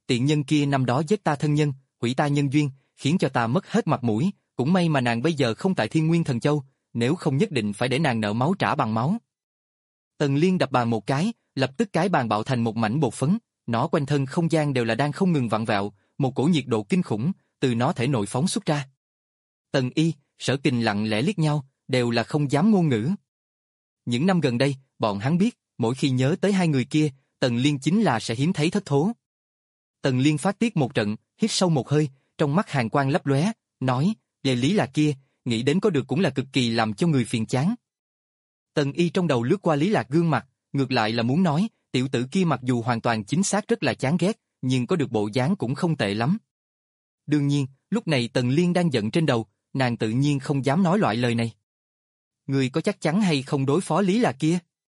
tiện nhân kia năm đó giết ta thân nhân, hủy ta nhân duyên, khiến cho ta mất hết mặt mũi, cũng may mà nàng bây giờ không tại Thiên Nguyên Thần Châu, nếu không nhất định phải để nàng nợ máu trả bằng máu. Tần Liên đập bàn một cái, lập tức cái bàn bạo thành một mảnh bột phấn, nó quanh thân không gian đều là đang không ngừng vặn vẹo, một cổ nhiệt độ kinh khủng từ nó thể nội phóng xuất ra. Tần Y, Sở Kình lặng lẽ liếc nhau, đều là không dám ngôn ngữ. Những năm gần đây, bọn hắn biết, mỗi khi nhớ tới hai người kia, Tần Liên chính là sẽ hiếm thấy thất thố. Tần Liên phát tiết một trận, hít sâu một hơi, trong mắt hàn quang lấp lóe, nói, về Lý Lạc kia, nghĩ đến có được cũng là cực kỳ làm cho người phiền chán. Tần Y trong đầu lướt qua Lý Lạc gương mặt, ngược lại là muốn nói, tiểu tử kia mặc dù hoàn toàn chính xác rất là chán ghét, nhưng có được bộ dáng cũng không tệ lắm. Đương nhiên, lúc này Tần Liên đang giận trên đầu, nàng tự nhiên không dám nói loại lời này. Người có chắc chắn hay không đối phó Lý Lạc kia?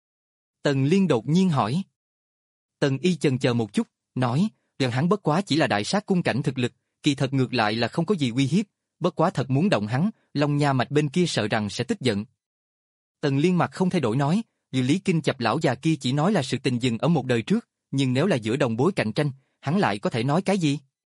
Tần Liên đột nhiên hỏi. Tần Y chần chờ một chút, nói, rằng hắn bất quá chỉ là đại sát cung cảnh thực lực, kỳ thật ngược lại là không có gì uy hiếp, bất quá thật muốn động hắn, Long Nha Mạch bên kia sợ rằng sẽ tức giận. Tần Liên mặt không thay đổi nói, dù Lý Kinh Chập lão già kia chỉ nói là sự tình dừng ở một đời trước, nhưng nếu là giữa đồng bối cạnh tranh, hắn lại có thể nói cái gì?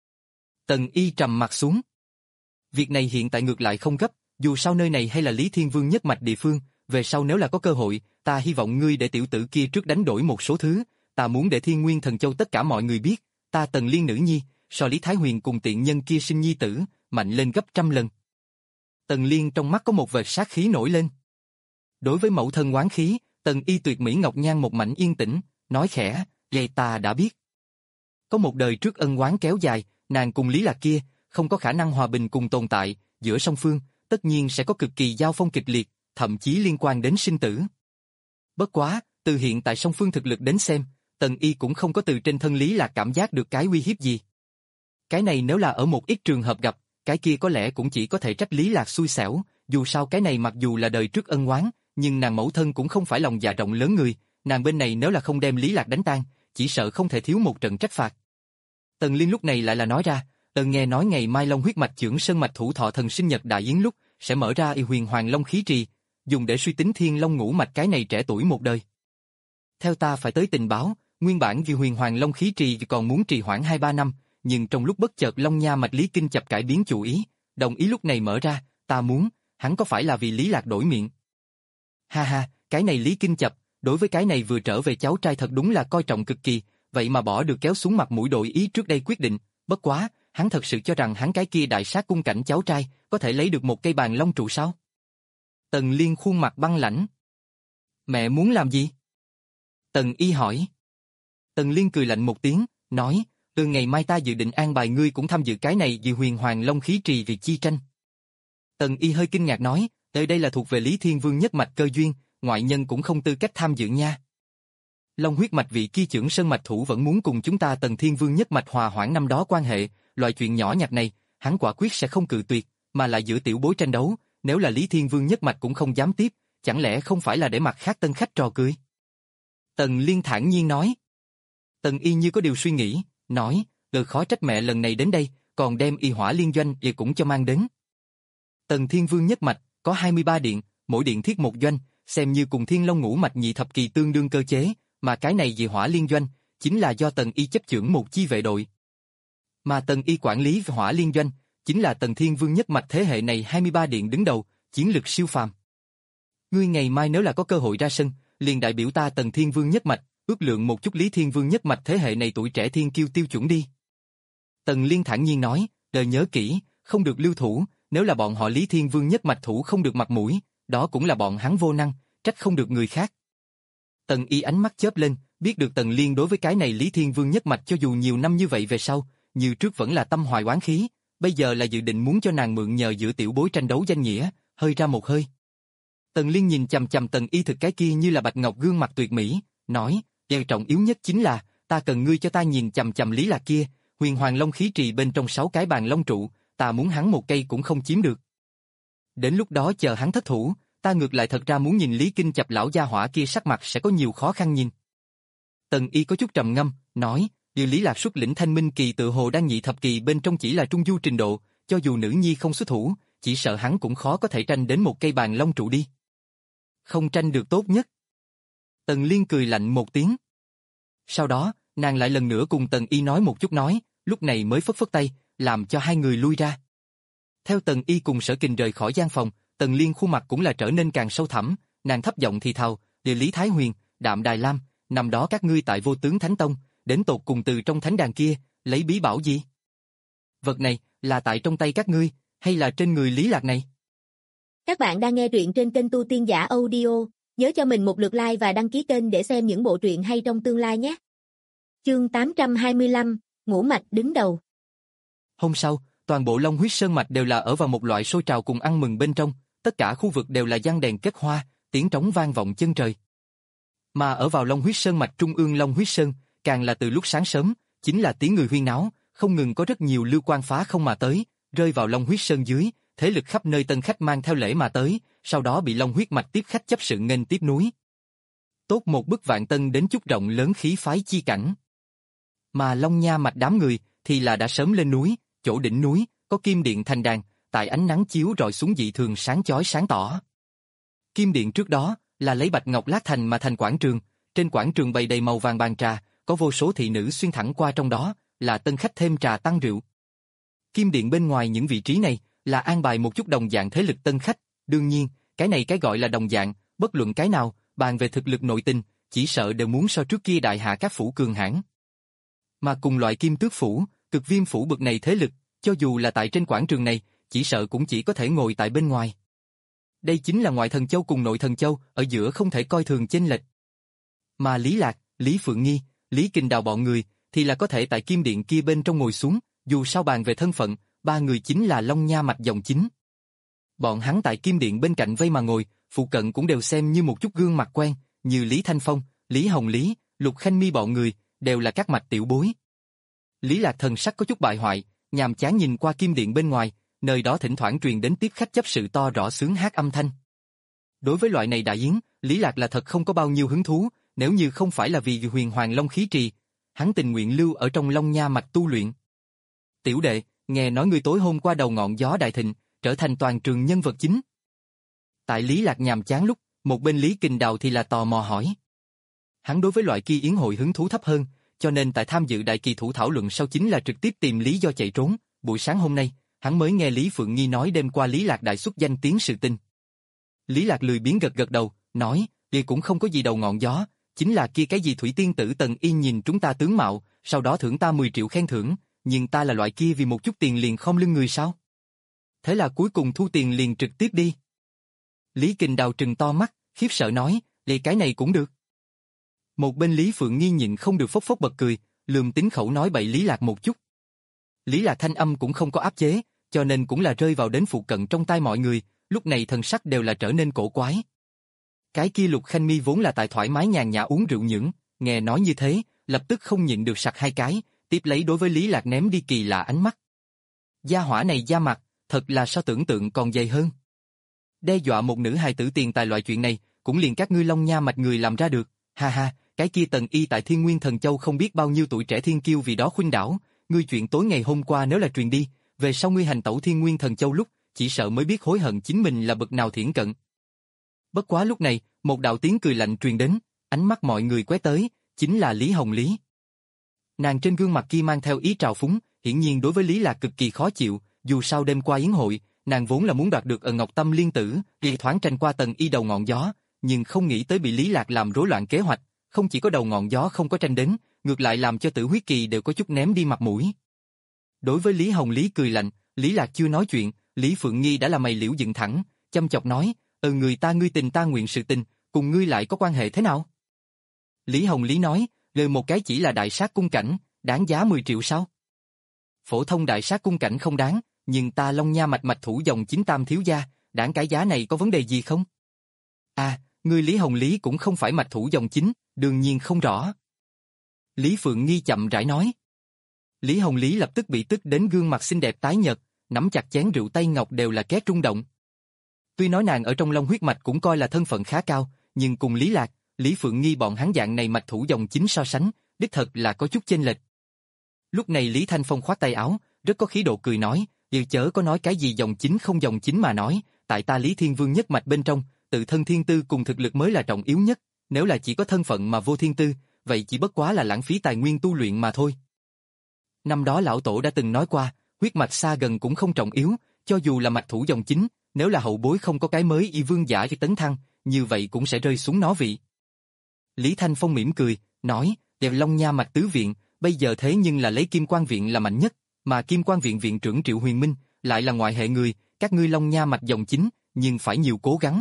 Tần Y trầm mặt xuống. Việc này hiện tại ngược lại không gấp, dù sao nơi này hay là Lý Thiên Vương nhất mạch địa phương, về sau nếu là có cơ hội, ta hy vọng ngươi để tiểu tử kia trước đánh đổi một số thứ, ta muốn để Thiên Nguyên Thần Châu tất cả mọi người biết, ta Tần Liên nữ nhi, so Lý Thái Huyền cùng tiện nhân kia sinh nhi tử, mạnh lên gấp trăm lần. Tần Liên trong mắt có một vệt sát khí nổi lên. Đối với mẫu thân oán khí, Tần Y tuyệt mỹ ngọc nhan một mảnh yên tĩnh, nói khẽ, vậy ta đã biết. Có một đời trước ân oán kéo dài, nàng cùng Lý Lạc kia, không có khả năng hòa bình cùng tồn tại, giữa song phương, tất nhiên sẽ có cực kỳ giao phong kịch liệt, thậm chí liên quan đến sinh tử. Bất quá, từ hiện tại song phương thực lực đến xem, Tần Y cũng không có từ trên thân Lý Lạc cảm giác được cái uy hiếp gì. Cái này nếu là ở một ít trường hợp gặp, cái kia có lẽ cũng chỉ có thể trách Lý Lạc xui xẻo, dù sao cái này mặc dù là đời trước ân oán, nhưng nàng mẫu thân cũng không phải lòng dạ rộng lớn người, nàng bên này nếu là không đem Lý Lạc đánh tan, chỉ sợ không thể thiếu một trận trách phạt. Tần Liên lúc này lại là nói ra, Tần nghe nói ngày mai Long huyết mạch trưởng sơn mạch thủ thọ thần sinh nhật đại yến lúc sẽ mở ra y huyền hoàng long khí trì, dùng để suy tính thiên long ngũ mạch cái này trẻ tuổi một đời. Theo ta phải tới tình báo, nguyên bản vì huyền hoàng long khí trì còn muốn trì hoãn hai ba năm, nhưng trong lúc bất chợt Long Nha Mạch Lý Kinh Chập cải biến chủ ý, đồng ý lúc này mở ra, ta muốn, hắn có phải là vì Lý Lạc đổi miệng? Ha ha, cái này Lý Kinh Chập, đối với cái này vừa trở về cháu trai thật đúng là coi trọng cực kỳ, vậy mà bỏ được kéo xuống mặt mũi đổi ý trước đây quyết định, bất quá, hắn thật sự cho rằng hắn cái kia đại sát cung cảnh cháu trai có thể lấy được một cây bàn long trụ sao? Tần Liên khuôn mặt băng lãnh. Mẹ muốn làm gì? Tần Y hỏi. Tần Liên cười lạnh một tiếng, nói, từ ngày mai ta dự định an bài ngươi cũng tham dự cái này vì huyền hoàng long khí trì vì chi tranh. Tần Y hơi kinh ngạc nói, tới đây là thuộc về Lý Thiên Vương nhất mạch cơ duyên, ngoại nhân cũng không tư cách tham dự nha. Long huyết mạch vị kia trưởng sơn mạch thủ vẫn muốn cùng chúng ta Tần Thiên Vương nhất mạch hòa hoãn năm đó quan hệ, loại chuyện nhỏ nhặt này, hắn quả quyết sẽ không cự tuyệt, mà lại giữa tiểu bối tranh đấu, nếu là Lý Thiên Vương nhất mạch cũng không dám tiếp, chẳng lẽ không phải là để mặt khác tân khách trò cười? Tần Liên thản nhiên nói. Tần Y như có điều suy nghĩ, nói, từ khó trách mẹ lần này đến đây, còn đem y hỏa liên doanh y cũng cho mang đến. Tần Thiên Vương nhất mạch, có hai mươi ba điện, mỗi điện thiết một doanh, xem như cùng Thiên Long ngũ mạch nhị thập kỳ tương đương cơ chế, mà cái này vì hỏa liên doanh, chính là do Tần Y chấp chưởng một chi vệ đội. Mà Tần Y quản lý hỏa liên doanh, chính là Tần Thiên Vương nhất mạch thế hệ này hai mươi ba điện đứng đầu, chiến lực siêu phàm. Ngươi ngày mai nếu là có cơ hội ra sân, liền đại biểu ta Tần Thiên Vương nhất mạch, ước lượng một chút Lý Thiên Vương nhất mạch thế hệ này tuổi trẻ thiên kiêu tiêu chuẩn đi. Tần Liên thản nhiên nói, đời nhớ kỹ, không được lưu thủ, nếu là bọn họ Lý Thiên Vương nhất mạch thủ không được mặt mũi, đó cũng là bọn hắn vô năng, trách không được người khác. Tần Y ánh mắt chớp lên, biết được Tần Liên đối với cái này Lý Thiên Vương nhất mạch cho dù nhiều năm như vậy về sau, như trước vẫn là tâm hoài oán khí, bây giờ là dự định muốn cho nàng mượn nhờ giữa tiểu bối tranh đấu danh nghĩa, hơi ra một hơi. Tần Liên nhìn chằm chằm Tần Y thực cái kia như là bạch ngọc gương mặt tuyệt mỹ, nói, điều trọng yếu nhất chính là, ta cần ngươi cho ta nhìn chằm chằm Lý Lạc kia, huyền hoàng long khí trì bên trong sáu cái bàn long trụ, ta muốn hắn một cây cũng không chiếm được. Đến lúc đó chờ hắn thất thủ, ta ngược lại thật ra muốn nhìn Lý Kinh Chập lão gia hỏa kia sắc mặt sẽ có nhiều khó khăn nhìn. Tần Y có chút trầm ngâm, nói, điều Lý Lạc xuất lĩnh thanh minh kỳ tự hồ đang nhị thập kỳ bên trong chỉ là trung du trình độ, cho dù nữ nhi không xuất thủ, chỉ sợ hắn cũng khó có thể tranh đến một cây bàn long trụ đi. Không tranh được tốt nhất. Tần Liên cười lạnh một tiếng. Sau đó, Nàng lại lần nữa cùng Tần Y nói một chút nói, lúc này mới phất phất tay, làm cho hai người lui ra. Theo Tần Y cùng Sở Kình rời khỏi gian phòng, Tần Liên khuôn mặt cũng là trở nên càng sâu thẳm, nàng thấp giọng thì thào, địa Lý Thái Huyền, Đạm Đài Lam, năm đó các ngươi tại Vô Tướng Thánh Tông, đến tột cùng từ trong thánh đàn kia, lấy bí bảo gì? Vật này, là tại trong tay các ngươi, hay là trên người Lý Lạc này? Các bạn đang nghe truyện trên kênh Tu Tiên Giả Audio, nhớ cho mình một lượt like và đăng ký kênh để xem những bộ truyện hay trong tương lai nhé. Chương tám trăm hai mươi lăm, Ngũ Mạch đứng đầu. Hôm sau, toàn bộ Long Huyết Sơn Mạch đều là ở vào một loại sôi trào cùng ăn mừng bên trong, tất cả khu vực đều là giăng đèn kết hoa, tiếng trống vang vọng chân trời. Mà ở vào Long Huyết Sơn Mạch trung ương Long Huyết Sơn, càng là từ lúc sáng sớm, chính là tiếng người huyên náo, không ngừng có rất nhiều lưu quan phá không mà tới, rơi vào Long Huyết Sơn dưới, thế lực khắp nơi tân khách mang theo lễ mà tới, sau đó bị Long Huyết Mạch tiếp khách chấp sự nghênh tiếp núi. Tốt một bức vạn tân đến chút rộng lớn khí phái chi cảnh. Mà Long Nha Mạch đám người thì là đã sớm lên núi, chỗ đỉnh núi có kim điện thành đàn, tại ánh nắng chiếu rọi xuống dị thường sáng chói sáng tỏ. Kim điện trước đó là lấy bạch ngọc lát thành mà thành quảng trường, trên quảng trường bày đầy màu vàng bàn trà, có vô số thị nữ xuyên thẳng qua trong đó, là tân khách thêm trà tăng rượu. Kim điện bên ngoài những vị trí này là an bài một chút đồng dạng thế lực tân khách, đương nhiên, cái này cái gọi là đồng dạng, bất luận cái nào, bàn về thực lực nội tình, chỉ sợ đều muốn so trước kia đại hạ các phủ cường hãn. Mà cùng loại Kim Tước phủ, Cực Viêm phủ bực này thế lực, cho dù là tại trên quảng trường này, chỉ sợ cũng chỉ có thể ngồi tại bên ngoài. Đây chính là ngoại thần châu cùng nội thần châu, ở giữa không thể coi thường chênh lệch. Mà Lý Lạc, Lý Phượng Nghi, Lý Kình Đào bọn người, thì là có thể tại kim điện kia bên trong ngồi xuống, dù sao bàn về thân phận, ba người chính là Long Nha Mạch dòng chính. Bọn hắn tại kim điện bên cạnh vây mà ngồi, phụ cận cũng đều xem như một chút gương mặt quen, như Lý Thanh Phong, Lý Hồng Lý, Lục Khanh Mi bọn người, đều là các mạch tiểu bối. Lý Lạc thần sắc có chút bại hoại, nhàm chán nhìn qua kim điện bên ngoài, nơi đó thỉnh thoảng truyền đến tiếp khách chấp sự to rõ sướng hát âm thanh. Đối với loại này đại yến, Lý Lạc là thật không có bao nhiêu hứng thú, nếu như không phải là vì huyền hoàng long khí trì, hắn tình nguyện lưu ở trong Long Nha Mạch tu luyện. Tiểu đệ, nghe nói ngươi tối hôm qua đầu ngọn gió đại thịnh, trở thành toàn trường nhân vật chính. Tại Lý Lạc nhàm chán lúc, một bên Lý Kình Đào thì là tò mò hỏi. Hắn đối với loại kia yến hội hứng thú thấp hơn, cho nên tại tham dự đại kỳ thủ thảo luận sau chính là trực tiếp tìm lý do chạy trốn. Buổi sáng hôm nay, hắn mới nghe Lý Phượng Nghi nói đêm qua Lý Lạc đại xuất danh tiếng sự tình. Lý Lạc lười biếng gật gật đầu, nói, kia cũng không có gì đầu ngọn gió, chính là kia cái gì thủy tiên tử Tần Y nhìn chúng ta tướng mạo, sau đó thưởng ta mười triệu khen thưởng, nhưng ta là loại kia vì một chút tiền liền khom lưng người sao? Thế là cuối cùng thu tiền liền trực tiếp đi. Lý Kình Đào trừng to mắt, khiếp sợ nói, liền cái này cũng được. Một bên Lý Phượng Nghi nhịn không được phốc phốc bật cười, lườm tính khẩu nói bậy Lý Lạc một chút. Lý Lạc thanh âm cũng không có áp chế, cho nên cũng là rơi vào đến phụ cận trong tai mọi người, lúc này thần sắc đều là trở nên cổ quái. Cái kia Lục Khanh Mi vốn là tại thoải mái nhàn nhã uống rượu nhưỡng, nghe nói như thế, lập tức không nhịn được sặc hai cái, tiếp lấy đối với Lý Lạc ném đi kỳ lạ ánh mắt. Gia hỏa này da mặt, thật là so tưởng tượng còn dày hơn. Đe dọa một nữ hài tử tiền tài loại chuyện này, cũng liền các ngươi Long Nha Mạch người làm ra được, ha ha, cái kia Tần Y tại Thiên Nguyên Thần Châu không biết bao nhiêu tuổi trẻ thiên kiêu vì đó khuynh đảo, ngươi chuyện tối ngày hôm qua nếu là truyền đi, về sau ngươi hành tẩu Thiên Nguyên Thần Châu lúc, chỉ sợ mới biết hối hận chính mình là bậc nào thiển cận. Bất quá lúc này, một đạo tiếng cười lạnh truyền đến, ánh mắt mọi người quét tới, chính là Lý Hồng Lý. Nàng trên gương mặt kia mang theo ý trào phúng, hiển nhiên đối với Lý Lạc cực kỳ khó chịu, dù sao đêm qua yến hội, nàng vốn là muốn đoạt được Ân Ngọc Tâm liên tử, vì thoáng tranh qua Tần Y đầu ngọn gió, nhưng không nghĩ tới bị Lý Lạc làm rối loạn kế hoạch, không chỉ có đầu ngọn gió không có tranh đến, ngược lại làm cho Tử Huyết Kỳ đều có chút ném đi mặt mũi. Đối với Lý Hồng Lý cười lạnh, Lý Lạc chưa nói chuyện, Lý Phượng Nghi đã là mày liễu dựng thẳng, chăm chọc nói, ừ người ta ngươi tình ta nguyện sự tình, cùng ngươi lại có quan hệ thế nào? Lý Hồng Lý nói, lời một cái chỉ là đại sát cung cảnh, đáng giá mười triệu sao? Phổ thông đại sát cung cảnh không đáng, nhưng ta Long Nha Mạch mạch thủ dòng chính tam thiếu gia, đáng cái giá này có vấn đề gì không? À, ngươi Lý Hồng Lý cũng không phải mạch thủ dòng chính, đương nhiên không rõ. Lý Phượng Nghi chậm rãi nói. Lý Hồng Lý lập tức bị tức đến gương mặt xinh đẹp tái nhợt, nắm chặt chén rượu tay ngọc đều là két rung động. Tuy nói nàng ở trong Long huyết mạch cũng coi là thân phận khá cao, nhưng cùng Lý Lạc, Lý Phượng Nghi bọn hắn dạng này mạch thủ dòng chính so sánh, đích thật là có chút chênh lệch. Lúc này Lý Thanh Phong khoát tay áo, rất có khí độ cười nói, "Yêu chớ có nói cái gì dòng chính không dòng chính mà nói, tại ta Lý Thiên Vương nhất mạch bên trong, tự thân thiên tư cùng thực lực mới là trọng yếu nhất, nếu là chỉ có thân phận mà vô thiên tư, vậy chỉ bất quá là lãng phí tài nguyên tu luyện mà thôi. Năm đó lão tổ đã từng nói qua, huyết mạch xa gần cũng không trọng yếu, cho dù là mạch thủ dòng chính, nếu là hậu bối không có cái mới y vương giả cho tấn thăng, như vậy cũng sẽ rơi xuống nó vị. Lý Thanh Phong mỉm cười, nói, đẹp Long Nha mạch tứ viện, bây giờ thế nhưng là lấy Kim Quan viện là mạnh nhất, mà Kim Quan viện viện trưởng Triệu Huyền Minh lại là ngoại hệ người, các ngươi Long Nha mạch dòng chính, nhưng phải nhiều cố gắng.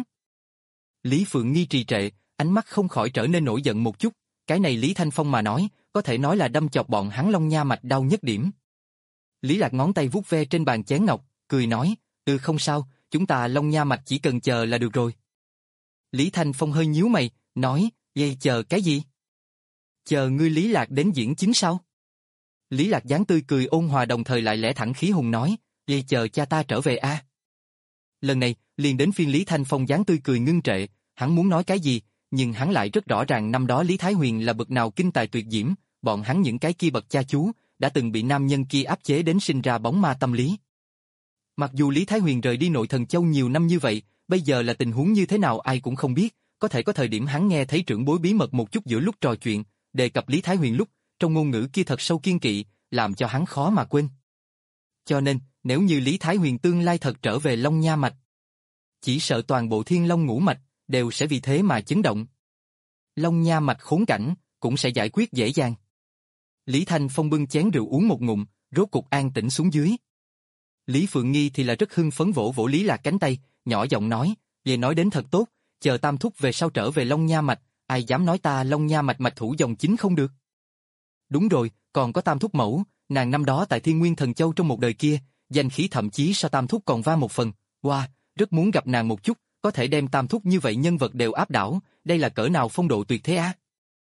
Lý Phượng Nghi trì trệ, ánh mắt không khỏi trở nên nổi giận một chút, cái này Lý Thanh Phong mà nói, có thể nói là đâm chọc bọn hắn Long Nha mạch đau nhất điểm. Lý Lạc ngón tay vuốt ve trên bàn chén ngọc, cười nói, ừ không sao, chúng ta Long Nha mạch chỉ cần chờ là được rồi. Lý Thanh Phong hơi nhíu mày, nói, vậy chờ cái gì? Chờ ngươi Lý Lạc đến diễn chính sao? Lý Lạc dáng tươi cười ôn hòa đồng thời lại lẽ thẳng khí hùng nói, vậy chờ cha ta trở về a. À? Lần này, liền đến phiên Lý Thanh Phong dáng tươi cười ngưng trệ, hắn muốn nói cái gì, nhưng hắn lại rất rõ ràng năm đó Lý Thái Huyền là bậc nào kinh tài tuyệt diễm, bọn hắn những cái kia bậc cha chú, đã từng bị nam nhân kia áp chế đến sinh ra bóng ma tâm lý. Mặc dù Lý Thái Huyền rời đi Nội Thần Châu nhiều năm như vậy, bây giờ là tình huống như thế nào ai cũng không biết, có thể có thời điểm hắn nghe thấy trưởng bối bí mật một chút giữa lúc trò chuyện, đề cập Lý Thái Huyền lúc, trong ngôn ngữ kia thật sâu kiên kỵ, làm cho hắn khó mà quên. Cho nên, nếu như Lý Thái Huyền tương lai thật trở về Long Nha mạch, chỉ sợ toàn bộ Thiên Long ngũ mạch đều sẽ vì thế mà chấn động. Long Nha mạch khốn cảnh cũng sẽ giải quyết dễ dàng. Lý Thanh Phong bưng chén rượu uống một ngụm, rốt cục an tĩnh xuống dưới. Lý Phượng Nghi thì là rất hưng phấn vỗ vỗ Lý Lạc cánh tay, nhỏ giọng nói, về nói đến thật tốt, chờ Tam thúc về sau trở về Long Nha mạch, ai dám nói ta Long Nha mạch mạch thủ dòng chính không được. Đúng rồi, còn có Tam thúc mẫu, nàng năm đó tại Thiên Nguyên Thần Châu trong một đời kia, danh khí thậm chí so Tam thúc còn va một phần, wow, rất muốn gặp nàng một chút, có thể đem Tam thúc như vậy nhân vật đều áp đảo, đây là cỡ nào phong độ tuyệt thế á.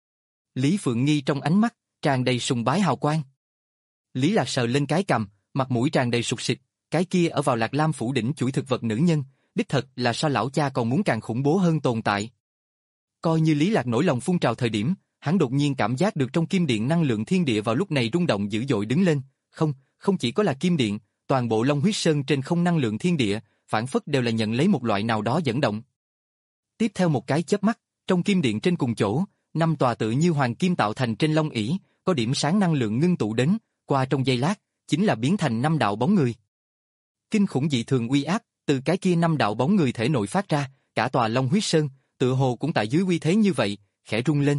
Lý Phượng Nghi trong ánh mắt tràn đầy sùng bái hào quang. Lý Lạc sờ lên cái cằm, mặt mũi tràn đầy sụt sịt, cái kia ở vào Lạc Lam phủ đỉnh chuỗi thực vật nữ nhân, đích thật là so lão cha còn muốn càng khủng bố hơn tồn tại. Coi như Lý Lạc nổi lòng phun trào thời điểm, hắn đột nhiên cảm giác được trong kim điện năng lượng thiên địa vào lúc này rung động dữ dội đứng lên, không, không chỉ có là kim điện, toàn bộ Long Huyết Sơn trên không năng lượng thiên địa, phản phất đều là nhận lấy một loại nào đó dẫn động. Tiếp theo một cái chớp mắt, trong kim điện trên cùng chỗ, năm tòa tự như hoàng kim tạo thành trên long ỷ, có điểm sáng năng lượng ngưng tụ đến, qua trong giây lát, chính là biến thành năm đạo bóng người. Kinh khủng dị thường uy áp, từ cái kia năm đạo bóng người thể nội phát ra, cả tòa Long Huyết Sơn, tựa hồ cũng tại dưới uy thế như vậy, khẽ rung lên.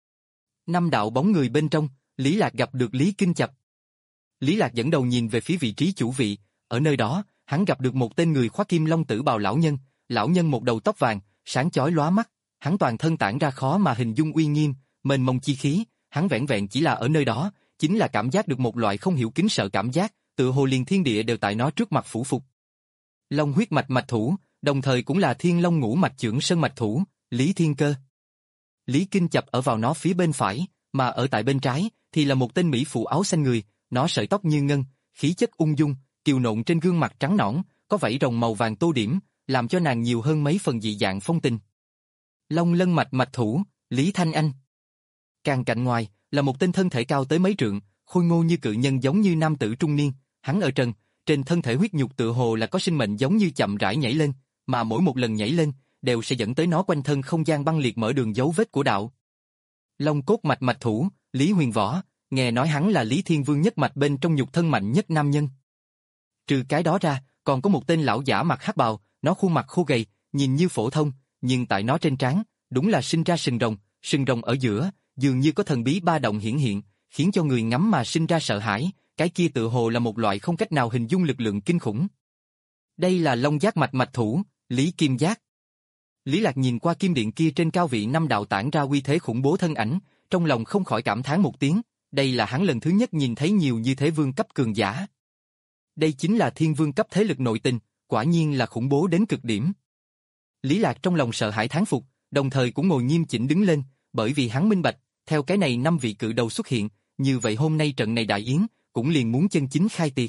Năm đạo bóng người bên trong, Lý Lạc gặp được Lý Kinh Chập. Lý Lạc dẫn đầu nhìn về phía vị trí chủ vị, ở nơi đó, hắn gặp được một tên người khoác kim long tử bào lão nhân, lão nhân một đầu tóc vàng, sáng chói lóa mắt, hắn toàn thân tản ra khó mà hình dung uy nghiêm, mênh mông chi khí, hắn vẹn vẹn chỉ là ở nơi đó, chính là cảm giác được một loại không hiểu kính sợ cảm giác, tựa hồ liền thiên địa đều tại nó trước mặt phủ phục. Long huyết mạch mạch thủ, đồng thời cũng là Thiên Long ngũ mạch chưởng sơn mạch thủ, Lý Thiên Cơ. Lý Kinh Chập ở vào nó phía bên phải, mà ở tại bên trái thì là một tên mỹ phụ áo xanh người, nó sợi tóc như ngân, khí chất ung dung, kiều nộn trên gương mặt trắng nõn, có vảy rồng màu vàng tô điểm, làm cho nàng nhiều hơn mấy phần dị dạng phong tình. Long lân mạch mạch thủ, Lý Thanh Anh. Càng cạnh ngoài là một tên thân thể cao tới mấy trượng, khôi ngô như cự nhân giống như nam tử trung niên, hắn ở trần, trên thân thể huyết nhục tựa hồ là có sinh mệnh giống như chậm rãi nhảy lên, mà mỗi một lần nhảy lên đều sẽ dẫn tới nó quanh thân không gian băng liệt mở đường dấu vết của đạo. Long cốt mạch mạch thủ, Lý Huyền Võ, nghe nói hắn là Lý Thiên Vương nhất mạch bên trong nhục thân mạnh nhất nam nhân. Trừ cái đó ra, còn có một tên lão giả mặc hắc bào, nó khuôn mặt khô gầy, nhìn như phổ thông, nhưng tại nó trên trán, đúng là sinh ra sừng rồng, sừng rồng ở giữa, dường như có thần bí ba động hiển hiện, khiến cho người ngắm mà sinh ra sợ hãi, cái kia tự hồ là một loại không cách nào hình dung lực lượng kinh khủng. Đây là Long giác mạch mạch thủ, Lý Kim Giác. Lý Lạc nhìn qua kim điện kia trên cao vị năm đạo tản ra uy thế khủng bố thân ảnh, trong lòng không khỏi cảm thán một tiếng, đây là hắn lần thứ nhất nhìn thấy nhiều như thế vương cấp cường giả. Đây chính là thiên vương cấp thế lực nội tình, quả nhiên là khủng bố đến cực điểm. Lý Lạc trong lòng sợ hãi thán phục, đồng thời cũng ngồi nghiêm chỉnh đứng lên, bởi vì hắn minh bạch, theo cái này năm vị cự đầu xuất hiện, như vậy hôm nay trận này đại yến, cũng liền muốn chân chính khai tiệc.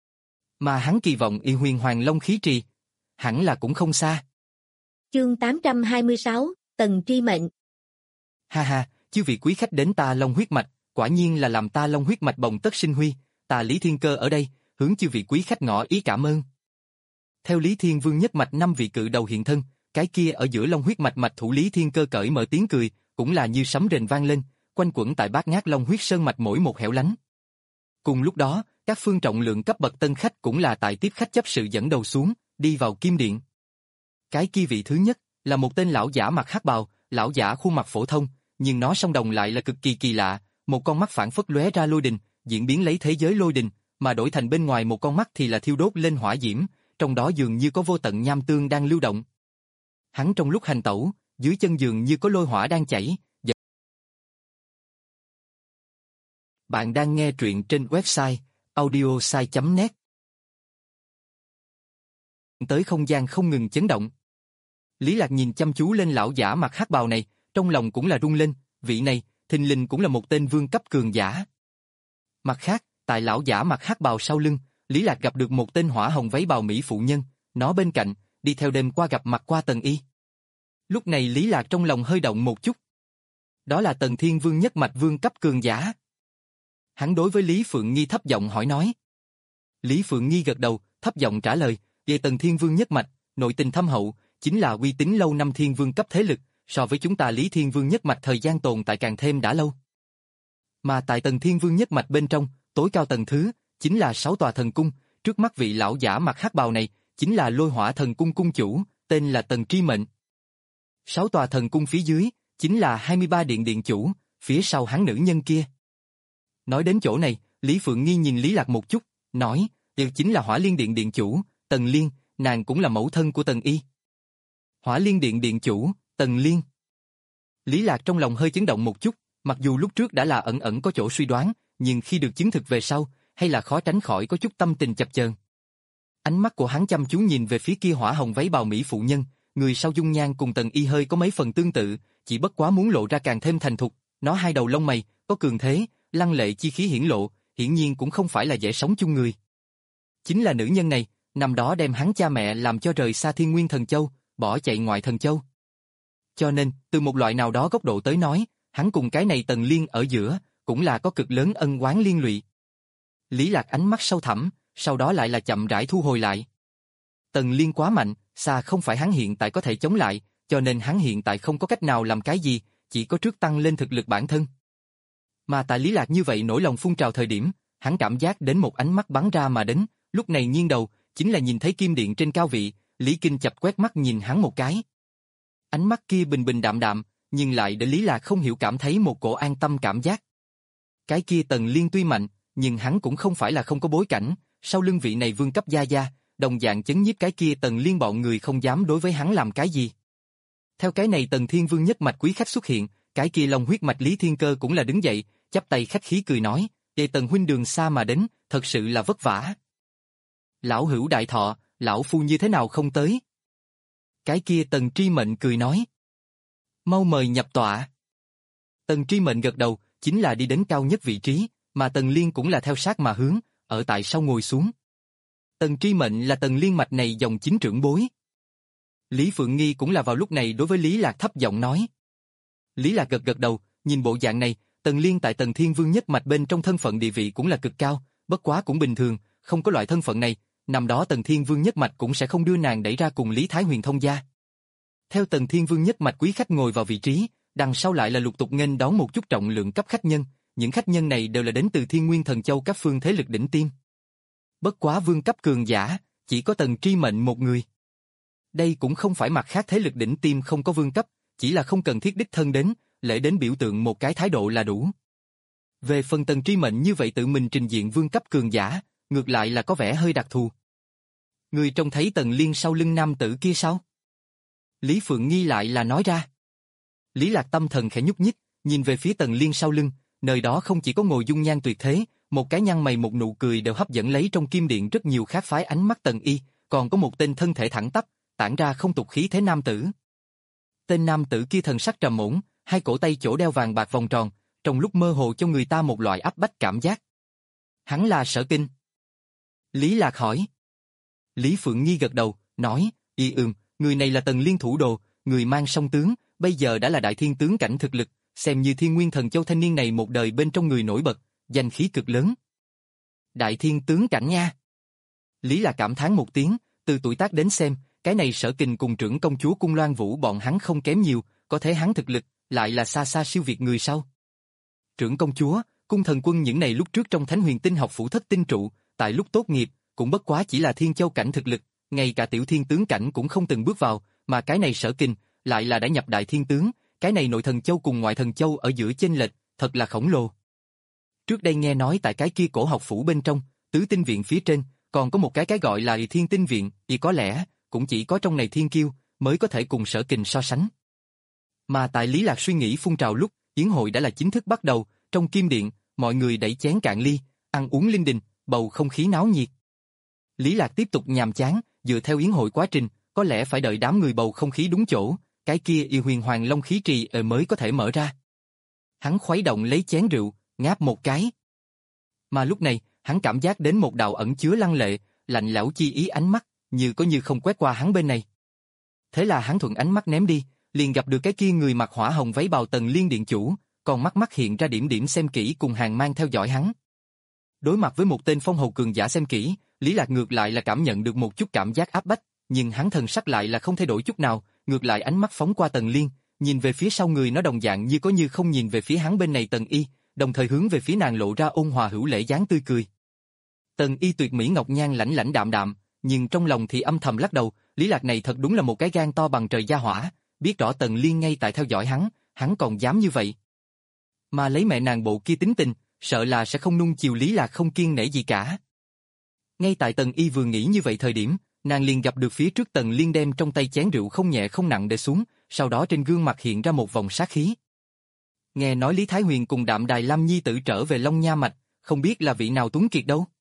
Mà hắn kỳ vọng Y Huyền Hoàng Long khí trì, hẳn là cũng không xa. Chương tám trăm hai mươi sáu, Tần Tri Mệnh. Ha ha, chư vị quý khách đến ta Long huyết mạch, quả nhiên là làm ta Long huyết mạch bồng tất sinh huy, ta Lý Thiên Cơ ở đây, hướng chư vị quý khách ngỏ ý cảm ơn. Theo Lý Thiên Vương nhất mạch năm vị cự đầu hiện thân, cái kia ở giữa Long huyết mạch mạch thủ Lý Thiên Cơ cởi mở tiếng cười, cũng là như sấm rền vang lên, quanh quẩn tại Bát Ngát Long Huyết Sơn mạch mỗi một hẻo lánh. Cùng lúc đó, các phương trọng lượng cấp bậc tân khách cũng là tại tiếp khách chấp sự dẫn đầu xuống, đi vào kim điện. Cái kia vị thứ nhất là một tên lão giả mặc hắc bào, lão giả khuôn mặt phổ thông, nhưng nó song đồng lại là cực kỳ kỳ lạ, một con mắt phản phất lóe ra lôi đình, diễn biến lấy thế giới lôi đình, mà đổi thành bên ngoài một con mắt thì là thiêu đốt lên hỏa diễm, trong đó dường như có vô tận nham tương đang lưu động. Hắn trong lúc hành tẩu, dưới chân dường như có lôi hỏa đang chảy. Bạn đang nghe truyện trên website audiosai chấm net. Tới không gian không ngừng chấn động. Lý Lạc nhìn chăm chú lên lão giả mặc hắc bào này, trong lòng cũng là rung lên, vị này, thình lình cũng là một tên vương cấp cường giả. Mặt khác, tại lão giả mặc hắc bào sau lưng, Lý Lạc gặp được một tên hỏa hồng váy bào mỹ phụ nhân, nó bên cạnh, đi theo đêm qua gặp mặt qua Tần Y. Lúc này Lý Lạc trong lòng hơi động một chút. Đó là Tần Thiên Vương nhất mạch vương cấp cường giả. Hắn đối với Lý Phượng Nghi thấp giọng hỏi nói. Lý Phượng Nghi gật đầu, thấp giọng trả lời, về Tần Thiên Vương nhất mạch, nội tình thâm hậu, chính là uy tín lâu năm thiên vương cấp thế lực, so với chúng ta Lý Thiên Vương nhất mạch thời gian tồn tại càng thêm đã lâu. Mà tại Tần Thiên Vương nhất mạch bên trong, tối cao tầng thứ, chính là sáu tòa thần cung, trước mắt vị lão giả mặc hắc bào này, chính là Lôi Hỏa Thần Cung cung chủ, tên là Tần Tri Mệnh. Sáu tòa thần cung phía dưới, chính là hai mươi ba điện điện chủ, phía sau hắn nữ nhân kia. Nói đến chỗ này, Lý Phượng Nghi nhìn Lý Lạc một chút, nói, điều chính là Hỏa Liên Điện điện chủ, Tần Liên, nàng cũng là mẫu thân của Tần Y. Hỏa Liên Điện điện chủ, Tần Liên. Lý Lạc trong lòng hơi chấn động một chút, mặc dù lúc trước đã là ẩn ẩn có chỗ suy đoán, nhưng khi được chứng thực về sau, hay là khó tránh khỏi có chút tâm tình chập chờn. Ánh mắt của hắn chăm chú nhìn về phía kia hỏa hồng váy bào mỹ phụ nhân, người sau dung nhan cùng Tần Y hơi có mấy phần tương tự, chỉ bất quá muốn lộ ra càng thêm thành thục, nó hai đầu lông mày, có cường thế, lăng lệ chi khí hiển lộ, hiển nhiên cũng không phải là dễ sống chung người. Chính là nữ nhân này, năm đó đem hắn cha mẹ làm cho rời xa Thiên Nguyên Thần Châu, bỏ chạy ngoại thần châu. Cho nên, từ một loại nào đó góc độ tới nói, hắn cùng cái này Tần Liên ở giữa, cũng là có cực lớn ân oán liên lụy. Lý Lạc ánh mắt sâu thẳm, sau đó lại là chậm rãi thu hồi lại. Tần Liên quá mạnh, xa không phải hắn hiện tại có thể chống lại, cho nên hắn hiện tại không có cách nào làm cái gì, chỉ có trước tăng lên thực lực bản thân. Mà tại Lý Lạc như vậy nổi lòng phun trào thời điểm, hắn cảm giác đến một ánh mắt bắn ra mà đến, lúc này nghiêng đầu, chính là nhìn thấy kim điện trên cao vị, Lý Kinh chập quét mắt nhìn hắn một cái. Ánh mắt kia bình bình đạm đạm, nhưng lại để Lý Lạc không hiểu cảm thấy một cổ an tâm cảm giác. Cái kia Tần Liên tuy mạnh, nhưng hắn cũng không phải là không có bối cảnh, sau lưng vị này vương cấp gia gia, đồng dạng chấn nhiếp cái kia Tần Liên bọn người không dám đối với hắn làm cái gì. Theo cái này Tần Thiên Vương nhất mạch quý khách xuất hiện, cái kia Long huyết mạch Lý Thiên Cơ cũng là đứng dậy, chắp tay khách khí cười nói, "Để Tần huynh đường xa mà đến, thật sự là vất vả." "Lão hữu đại thọ, lão phu như thế nào không tới?" Cái kia Tần Tri Mệnh cười nói, "Mau mời nhập tọa." Tần Tri Mệnh gật đầu, chính là đi đến cao nhất vị trí, mà Tần Liên cũng là theo sát mà hướng, ở tại sau ngồi xuống. Tần Tri Mệnh là Tần Liên mạch này dòng chính trưởng bối. Lý Phượng Nghi cũng là vào lúc này đối với Lý Lạc thấp giọng nói. Lý Lạc gật gật đầu, nhìn bộ dạng này, Tần Liên tại Tần Thiên Vương nhất mạch bên trong thân phận địa vị cũng là cực cao, bất quá cũng bình thường, không có loại thân phận này, năm đó Tần Thiên Vương nhất mạch cũng sẽ không đưa nàng đẩy ra cùng Lý Thái Huyền thông gia. Theo Tần Thiên Vương nhất mạch quý khách ngồi vào vị trí, đằng sau lại là lục tục nghênh đón một chút trọng lượng cấp khách nhân, những khách nhân này đều là đến từ Thiên Nguyên Thần Châu các phương thế lực đỉnh tiêm. Bất quá vương cấp cường giả, chỉ có Tần Tri Mệnh một người. Đây cũng không phải mặt khác thế lực đỉnh tiêm không có vương cấp, chỉ là không cần thiết đích thân đến, lễ đến biểu tượng một cái thái độ là đủ. Về phần Tần Tri Mệnh như vậy tự mình trình diện vương cấp cường giả, ngược lại là có vẻ hơi đặc thù. Người trông thấy Tần Liên sau lưng nam tử kia sao? Lý Phượng Nghi lại là nói ra. Lý Lạc tâm thần khẽ nhúc nhích, nhìn về phía Tần Liên sau lưng, nơi đó không chỉ có ngồi dung nhan tuyệt thế, một cái nhăn mày một nụ cười đều hấp dẫn lấy trong kim điện rất nhiều khác phái ánh mắt Tần Y, còn có một tên thân thể thẳng tắp, tản ra không tục khí thế nam tử. Tên nam tử kia thần sắc trầm ổn, hai cổ tay chỗ đeo vàng bạc vòng tròn, trong lúc mơ hồ cho người ta một loại áp bách cảm giác. Hắn là Sở Kinh. Lý Lạc hỏi. Lý Phượng Nghi gật đầu, nói, y ừm, người này là Tần Liên thủ đồ, người mang song tướng, bây giờ đã là đại thiên tướng cảnh thực lực, xem như Thiên Nguyên Thần Châu thanh niên này một đời bên trong người nổi bật, danh khí cực lớn. Đại thiên tướng cảnh nha. Lý Lạc cảm thán một tiếng, từ tuổi tác đến xem, cái này Sở Kình cùng trưởng công chúa Cung Loan Vũ bọn hắn không kém nhiều, có thể hắn thực lực, lại là xa xa siêu việt người sau. Trưởng công chúa, cung thần quân những này lúc trước trong Thánh Huyền Tinh học phủ thất tinh trụ, tại lúc tốt nghiệp, cũng bất quá chỉ là thiên châu cảnh thực lực, ngay cả tiểu thiên tướng cảnh cũng không từng bước vào, mà cái này Sở Kình, lại là đã nhập đại thiên tướng, cái này nội thần châu cùng ngoại thần châu ở giữa chênh lệch, thật là khổng lồ. Trước đây nghe nói tại cái kia cổ học phủ bên trong, tứ tinh viện phía trên, còn có một cái cái gọi là thiên tinh viện, thì có lẽ, cũng chỉ có trong này thiên kiêu, mới có thể cùng Sở Kình so sánh. Mà tại Lý Lạc suy nghĩ phun trào lúc, yến hội đã là chính thức bắt đầu, trong kim điện, mọi người đẩy chén cạn ly, ăn uống linh đình, bầu không khí náo nhiệt. Lý Lạc tiếp tục nhàm chán, dựa theo yến hội quá trình, có lẽ phải đợi đám người bầu không khí đúng chỗ, cái kia yêu huyền hoàng long khí trì ở mới có thể mở ra. Hắn khuấy động lấy chén rượu, ngáp một cái. Mà lúc này, hắn cảm giác đến một đạo ẩn chứa lăng lệ, lạnh lẽo chi ý ánh mắt, như có như không quét qua hắn bên này. Thế là hắn thuận ánh mắt ném đi, liền gặp được cái kia người mặc hỏa hồng váy bào Tần Liên điện chủ, còn mắt mắt hiện ra điểm điểm xem kỹ cùng hàng mang theo dõi hắn. Đối mặt với một tên phong hầu cường giả xem kỹ, Lý Lạc ngược lại là cảm nhận được một chút cảm giác áp bách, nhưng hắn thần sắc lại là không thay đổi chút nào, ngược lại ánh mắt phóng qua Tần Liên, nhìn về phía sau người nó đồng dạng như có như không nhìn về phía hắn bên này Tần Y, đồng thời hướng về phía nàng lộ ra ôn hòa hữu lễ dáng tươi cười. Tần Y tuyệt mỹ ngọc nhan lãnh lãnh đạm đạm, nhưng trong lòng thì âm thầm lắc đầu, Lý Lạc này thật đúng là một cái gan to bằng trời gia hỏa, biết rõ Tần Liên ngay tại theo dõi hắn, hắn còn dám như vậy. Mà lấy mẹ nàng bộ kia tính tình, sợ là sẽ không nung chiều Lý Lạc không kiêng nể gì cả. Ngay tại Tần Y vừa nghĩ như vậy thời điểm, nàng liền gặp được phía trước Tần Liên đem trong tay chén rượu không nhẹ không nặng để xuống, sau đó trên gương mặt hiện ra một vòng sát khí. Nghe nói Lý Thái Huyền cùng Đạm Đài Lam nhi tử trở về Long Nha Mạch, không biết là vị nào tuấn kiệt đâu.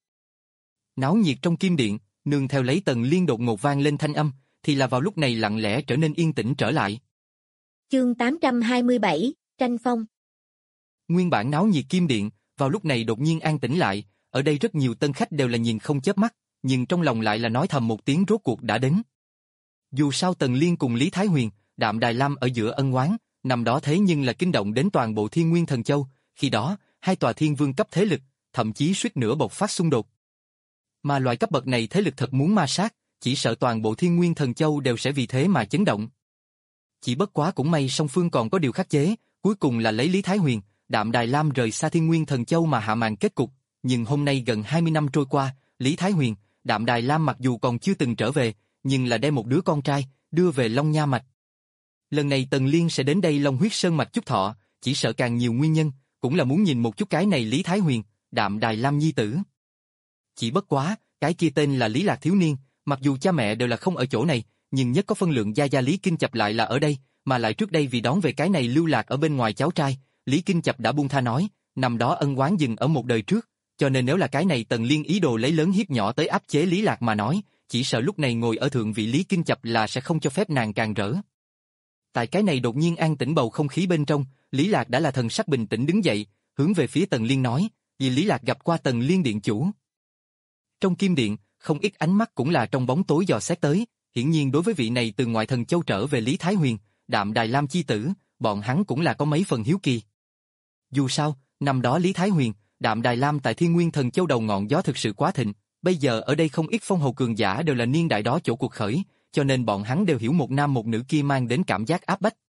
Náo nhiệt trong kim điện, nương theo lấy Tần Liên đột ngột vang lên thanh âm, thì là vào lúc này lặng lẽ trở nên yên tĩnh trở lại. Chương tám trăm hai mươi bảy, tranh phong. Nguyên bản náo nhiệt kim điện, vào lúc này đột nhiên an tĩnh lại, ở đây rất nhiều tân khách đều là nhìn không chớp mắt, nhưng trong lòng lại là nói thầm một tiếng rốt cuộc đã đến. Dù sao Tần Liên cùng Lý Thái Huyền, Đạm Đài Lam ở giữa ân oán, năm đó thế nhưng là kinh động đến toàn bộ Thiên Nguyên Thần Châu, khi đó, hai tòa thiên vương cấp thế lực, thậm chí suýt nữa bộc phát xung đột. Mà loại cấp bậc này thế lực thật muốn ma sát, chỉ sợ toàn bộ Thiên Nguyên Thần Châu đều sẽ vì thế mà chấn động. Chỉ bất quá cũng may song phương còn có điều khắc chế, cuối cùng là lấy Lý Thái Huyền, Đạm Đài Lam rời xa Thiên Nguyên Thần Châu mà hạ màn kết cục, nhưng hôm nay gần hai mươi năm trôi qua, Lý Thái Huyền, Đạm Đài Lam mặc dù còn chưa từng trở về, nhưng là đem một đứa con trai, đưa về Long Nha Mạch. Lần này Tần Liên sẽ đến đây Long Huyết Sơn Mạch chúc thọ, chỉ sợ càng nhiều nguyên nhân, cũng là muốn nhìn một chút cái này Lý Thái Huyền, Đạm Đài Lam nhi tử. Chỉ bất quá, cái kia tên là Lý Lạc thiếu niên, mặc dù cha mẹ đều là không ở chỗ này, nhưng nhất có phân lượng gia gia Lý Kinh Chập lại là ở đây, mà lại trước đây vì đón về cái này lưu lạc ở bên ngoài cháu trai, Lý Kinh Chập đã buông tha nói, năm đó ân oán dừng ở một đời trước, cho nên nếu là cái này Tần Liên ý đồ lấy lớn hiếp nhỏ tới áp chế Lý Lạc mà nói, chỉ sợ lúc này ngồi ở thượng vị Lý Kinh Chập là sẽ không cho phép nàng càng rỡ. Tại cái này đột nhiên an tĩnh bầu không khí bên trong, Lý Lạc đã là thần sắc bình tĩnh đứng dậy, hướng về phía Tần Liên nói, vì Lý Lạc gặp qua Tần Liên điện chủ. Trong kim điện, không ít ánh mắt cũng là trong bóng tối dò xét tới, hiển nhiên đối với vị này từ ngoại thần châu trở về Lý Thái Huyền, Đạm Đài Lam chi tử, bọn hắn cũng là có mấy phần hiếu kỳ. Dù sao, năm đó Lý Thái Huyền, Đạm Đài Lam tại Thiên Nguyên Thần Châu đầu ngọn gió thực sự quá thịnh, bây giờ ở đây không ít phong hầu cường giả đều là niên đại đó chỗ cuộc khởi, cho nên bọn hắn đều hiểu một nam một nữ kia mang đến cảm giác áp bách.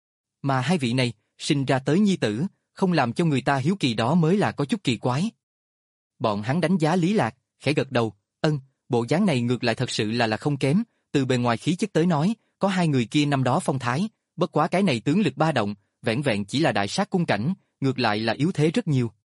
Mà hai vị này, sinh ra tới nhi tử, không làm cho người ta hiếu kỳ đó mới là có chút kỳ quái. Bọn hắn đánh giá Lý Lạc, khẽ gật đầu, ân, bộ dáng này ngược lại thật sự là là không kém, từ bề ngoài khí chất tới nói, có hai người kia năm đó phong thái, bất quá cái này tướng lực ba động, vẻn vẹn chỉ là đại sát cung cảnh, ngược lại là yếu thế rất nhiều.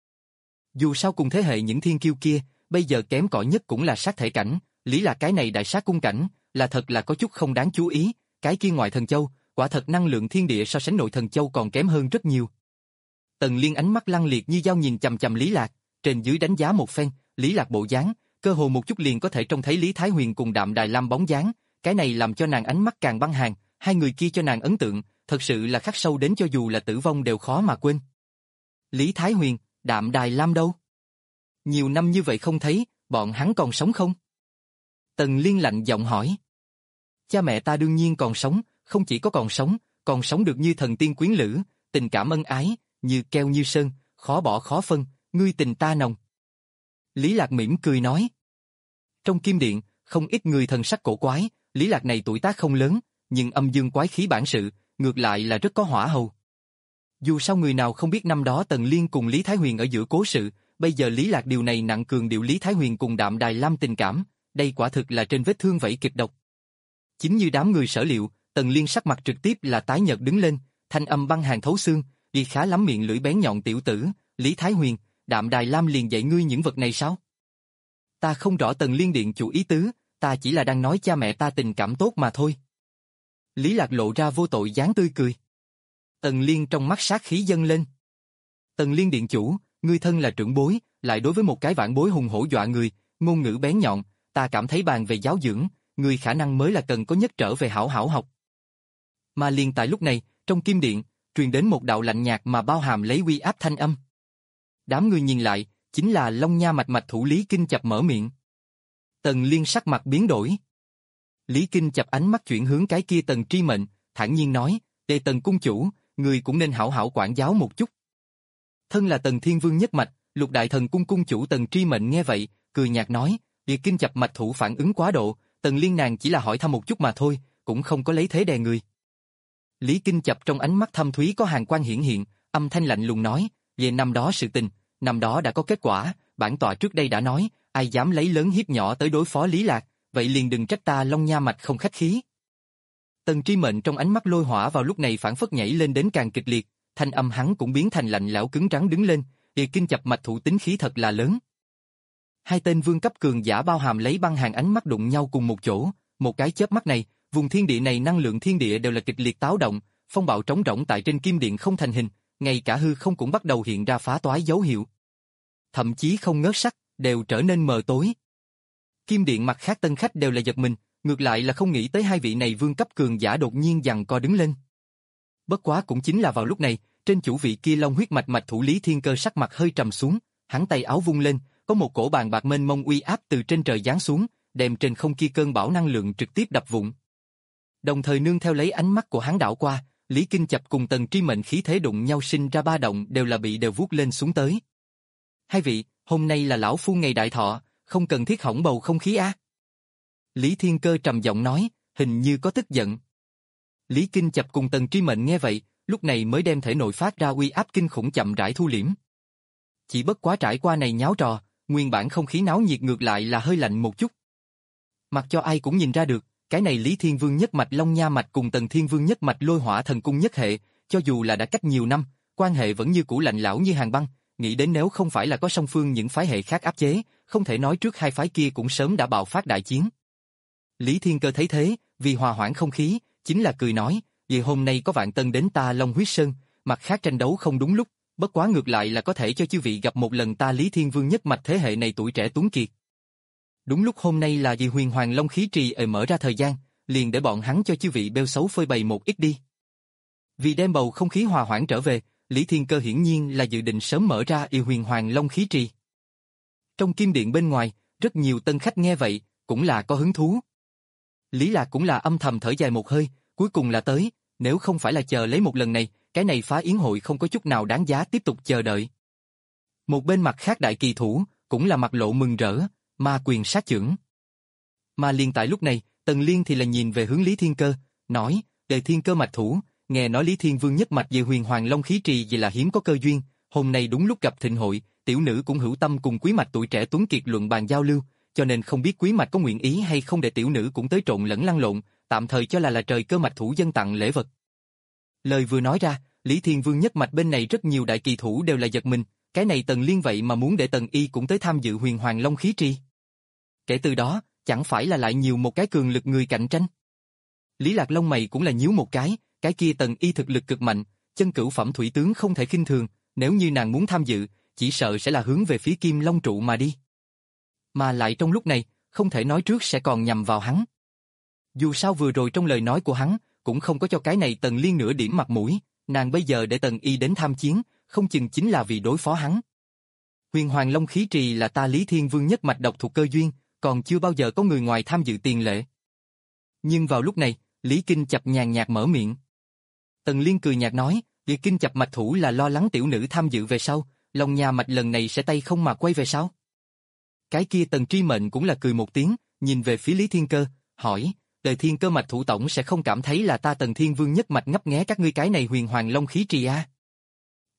Dù sao cùng thế hệ những thiên kiêu kia, bây giờ kém cỏi nhất cũng là sát thể cảnh, Lý Lạc cái này đại sát cung cảnh, là thật là có chút không đáng chú ý, cái kia ngoại thần châu, quả thật năng lượng thiên địa so sánh nội thần châu còn kém hơn rất nhiều. Tần Liên ánh mắt lăng liệt như dao nhìn chằm chằm Lý Lạc, trên dưới đánh giá một phen, Lý Lạc bộ dáng, cơ hồ một chút liền có thể trông thấy Lý Thái Huyền cùng Đạm Đài Lam bóng dáng, cái này làm cho nàng ánh mắt càng băng hàn, hai người kia cho nàng ấn tượng, thật sự là khắc sâu đến cho dù là tử vong đều khó mà quên. Lý Thái Huyền, Đạm Đài Lam đâu? Nhiều năm như vậy không thấy, bọn hắn còn sống không? Tần Liên lạnh giọng hỏi. Cha mẹ ta đương nhiên còn sống, không chỉ có còn sống, còn sống được như thần tiên quyến lữ, tình cảm ân ái, như keo như sơn, khó bỏ khó phân, ngươi tình ta nồng. Lý Lạc mỉm cười nói. Trong kim điện, không ít người thần sắc cổ quái, Lý Lạc này tuổi tác không lớn, nhưng âm dương quái khí bản sự, ngược lại là rất có hỏa hầu. Dù sao người nào không biết năm đó Tần Liên cùng Lý Thái Huyền ở giữa cố sự, bây giờ Lý Lạc điều này nặng cường điệu Lý Thái Huyền cùng Đạm Đài Lam tình cảm, đây quả thực là trên vết thương vẫy kịch độc. Chính như đám người sở liệu, Tần Liên sắc mặt trực tiếp là tái nhợt đứng lên, thanh âm băng hàn thấu xương, đi khá lắm miệng lưỡi bén nhọn tiểu tử, Lý Thái Huyền, Đạm Đài Lam liền dạy ngươi những vật này sao? Ta không rõ Tần Liên điện chủ ý tứ, ta chỉ là đang nói cha mẹ ta tình cảm tốt mà thôi. Lý Lạc lộ ra vô tội dáng tươi cười. Tần Liên trong mắt sát khí dâng lên. Tần Liên điện chủ, ngươi thân là trưởng bối, lại đối với một cái vãn bối hùng hổ dọa người, ngôn ngữ bén nhọn, ta cảm thấy bàn về giáo dưỡng, ngươi khả năng mới là cần có nhất trở về hảo hảo học. Mà liền tại lúc này, trong kim điện, truyền đến một đạo lạnh nhạt mà bao hàm lấy uy áp thanh âm. Đám người nhìn lại, chính là Long Nha mạch mạch thủ Lý Kinh Chập mở miệng. Tần Liên sắc mặt biến đổi. Lý Kinh Chập ánh mắt chuyển hướng cái kia Tần Tri Mệnh, thản nhiên nói, Tề Tần cung chủ, người cũng nên hảo hảo quản giáo một chút. Thân là Tần Thiên Vương nhất mạch, Lục Đại Thần cung cung chủ Tần Tri Mệnh nghe vậy, cười nhạt nói, Lý Kinh Chập mạch thủ phản ứng quá độ, Tần Liên nàng chỉ là hỏi thăm một chút mà thôi, cũng không có lấy thế đè người. Lý Kinh Chập trong ánh mắt thâm thúy có hàn quang hiển hiện, âm thanh lạnh lùng nói, về năm đó sự tình, năm đó đã có kết quả, bản tọa trước đây đã nói, ai dám lấy lớn hiếp nhỏ tới đối phó Lý Lạc, vậy liền đừng trách ta Long Nha mạch không khách khí. Tần Tri Mệnh trong ánh mắt lôi hỏa vào lúc này phản phất nhảy lên đến càng kịch liệt, thanh âm hắn cũng biến thành lạnh lẽo cứng rắn đứng lên, Lý Kinh Chập mạch thủ tính khí thật là lớn. Hai tên vương cấp cường giả bao hàm lấy băng hàng ánh mắt đụng nhau cùng một chỗ, một cái chớp mắt này, vùng thiên địa này năng lượng thiên địa đều là kịch liệt táo động, phong bạo trống rỗng tại trên kim điện không thành hình, ngay cả hư không cũng bắt đầu hiện ra phá toái dấu hiệu. Thậm chí không ngớt sắc, đều trở nên mờ tối. Kim điện mặt khác tân khách đều là giật mình, ngược lại là không nghĩ tới hai vị này vương cấp cường giả đột nhiên giằng co đứng lên. Bất quá cũng chính là vào lúc này, trên chủ vị kia long huyết mạch mạch thủ Lý Thiên Cơ sắc mặt hơi trầm xuống, hắn tay áo vung lên, có một cổ bàn bạc mênh mông uy áp từ trên trời giáng xuống, đem trên không kia cơn bão năng lượng trực tiếp đập vụn. Đồng thời nương theo lấy ánh mắt của hắn đảo qua, Lý Kinh Chập cùng Tần Tri Mệnh khí thế đụng nhau sinh ra ba động đều là bị đều vuốt lên xuống tới. Hai vị, hôm nay là lão phu ngày đại thọ, không cần thiết hỏng bầu không khí a. Lý Thiên Cơ trầm giọng nói, hình như có tức giận. Lý Kinh Chập cùng Tần Tri Mệnh nghe vậy, lúc này mới đem thể nội phát ra uy áp kinh khủng chậm rãi thu liễm. Chỉ bất quá trải qua này nháo trò, nguyên bản không khí náo nhiệt ngược lại là hơi lạnh một chút. Mặc cho ai cũng nhìn ra được, cái này Lý Thiên Vương nhất mạch Long Nha mạch cùng Tần Thiên Vương nhất mạch Lôi Hỏa Thần cung nhất hệ, cho dù là đã cách nhiều năm, quan hệ vẫn như cũ lạnh lẽo như hàng băng, nghĩ đến nếu không phải là có song phương những phái hệ khác áp chế, không thể nói trước hai phái kia cũng sớm đã bạo phát đại chiến. Lý Thiên Cơ thấy thế, vì hòa hoãn không khí, chính là cười nói, vì hôm nay có vạn tân đến ta Long Huyết Sơn, mặt khác tranh đấu không đúng lúc, bất quá ngược lại là có thể cho chư vị gặp một lần ta Lý Thiên Vương nhất mạch thế hệ này tuổi trẻ tuấn kiệt. Đúng lúc hôm nay là vì huyền hoàng long khí trì ở mở ra thời gian, liền để bọn hắn cho chư vị bêu xấu phơi bày một ít đi. Vì đem bầu không khí hòa hoãn trở về, Lý Thiên Cơ hiển nhiên là dự định sớm mở ra y huyền hoàng long khí trì. Trong kim điện bên ngoài, rất nhiều tân khách nghe vậy, cũng là có hứng thú. Lý Lạc cũng là âm thầm thở dài một hơi, cuối cùng là tới, nếu không phải là chờ lấy một lần này, cái này phá yến hội không có chút nào đáng giá tiếp tục chờ đợi. Một bên mặt khác đại kỳ thủ, cũng là mặt lộ mừng rỡ, ma quyền sát chưởng. Mà liền tại lúc này, Tần Liên thì là nhìn về hướng Lý Thiên Cơ, nói, Đề Thiên Cơ mạch thủ, nghe nói Lý Thiên Vương nhất mạch về huyền hoàng long khí trì vì là hiếm có cơ duyên, hôm nay đúng lúc gặp thịnh hội, tiểu nữ cũng hữu tâm cùng quý mạch tuổi trẻ tuấn kiệt luận bàn giao lưu, cho nên không biết quý mạch có nguyện ý hay không để tiểu nữ cũng tới trộn lẫn lăn lộn, tạm thời cho là là trời cơ mạch thủ dân tặng lễ vật. Lời vừa nói ra, Lý Thiên Vương nhất mạch bên này rất nhiều đại kỳ thủ đều là giật mình, cái này Tần Liên vậy mà muốn để Tần Y cũng tới tham dự huyền hoàng long khí trì. Kể từ đó, chẳng phải là lại nhiều một cái cường lực người cạnh tranh. Lý Lạc lông mày cũng là nhíu một cái, cái kia Tần Y thực lực cực mạnh, chân cửu phẩm thủy tướng không thể khinh thường, nếu như nàng muốn tham dự, chỉ sợ sẽ là hướng về phía Kim Long trụ mà đi. Mà lại trong lúc này, không thể nói trước sẽ còn nhằm vào hắn. Dù sao vừa rồi trong lời nói của hắn, cũng không có cho cái này Tần Liên nửa điểm mặt mũi, nàng bây giờ để Tần Y đến tham chiến, không chừng chính là vì đối phó hắn. Huyền Hoàng Long khí trì là ta Lý Thiên Vương nhất mạch độc thuộc cơ duyên, còn chưa bao giờ có người ngoài tham dự tiền lệ. Nhưng vào lúc này, Lý Kinh Chập nhàn nhạt mở miệng. Tần Liên cười nhạt nói, Lý Kinh Chập mạch thủ là lo lắng tiểu nữ tham dự về sau, Long Nha mạch lần này sẽ tay không mà quay về sau. Cái kia Tần Tri Mệnh cũng là cười một tiếng, nhìn về phía Lý Thiên Cơ, hỏi, Đời Thiên Cơ mạch thủ tổng sẽ không cảm thấy là ta Tần Thiên Vương nhất mạch ngấp nghé các ngươi cái này huyền hoàng long khí trì a?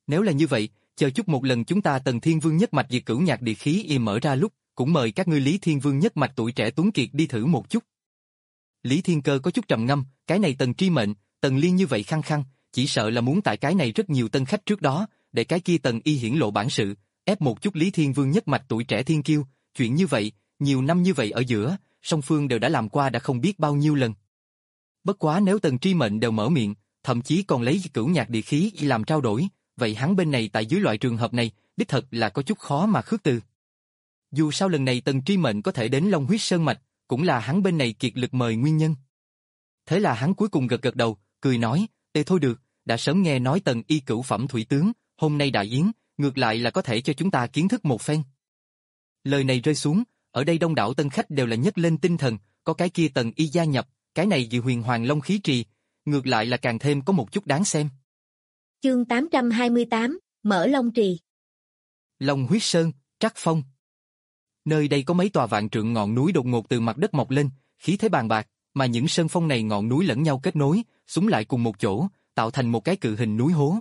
Nếu là như vậy, chờ chút một lần chúng ta Tần Thiên Vương nhất mạch diệt cửu nhạc địa khí y mở ra lúc, cũng mời các ngươi Lý Thiên Vương nhất mạch tuổi trẻ tuấn kiệt đi thử một chút. Lý Thiên Cơ có chút trầm ngâm, cái này Tần Tri Mệnh, Tần Liên như vậy khăng khăng, chỉ sợ là muốn tại cái này rất nhiều tân khách trước đó, để cái kia Tần Y hiển lộ bản sự, ép một chút Lý Thiên Vương nhất mạch tuổi trẻ thiên kiêu, chuyện như vậy, nhiều năm như vậy ở giữa, song phương đều đã làm qua đã không biết bao nhiêu lần. Bất quá nếu Tần Tri Mệnh đều mở miệng, thậm chí còn lấy cửu nhạc địa khí làm trao đổi, vậy hắn bên này tại dưới loại trường hợp này, đích thật là có chút khó mà khước từ. Dù sao lần này Tần Tri Mệnh có thể đến Long Huyết Sơn Mạch, cũng là hắn bên này kiệt lực mời nguyên nhân. Thế là hắn cuối cùng gật gật đầu, cười nói, ê thôi được, đã sớm nghe nói Tần Y cửu phẩm thủy tướng, hôm nay đại yến, ngược lại là có thể cho chúng ta kiến thức một phen. Lời này rơi xuống, ở đây đông đảo tân khách đều là nhấc lên tinh thần, có cái kia Tần Y gia nhập, cái này vì huyền hoàng long khí trì, ngược lại là càng thêm có một chút đáng xem. Chương tám trăm hai mươi tám, mở Long Trì. Long Huyết Sơn, Trắc Phong. Nơi đây có mấy tòa vạn trượng ngọn núi đột ngột từ mặt đất mọc lên, khí thế bàn bạc, mà những sơn phong này ngọn núi lẫn nhau kết nối, xúm lại cùng một chỗ, tạo thành một cái cự hình núi hố.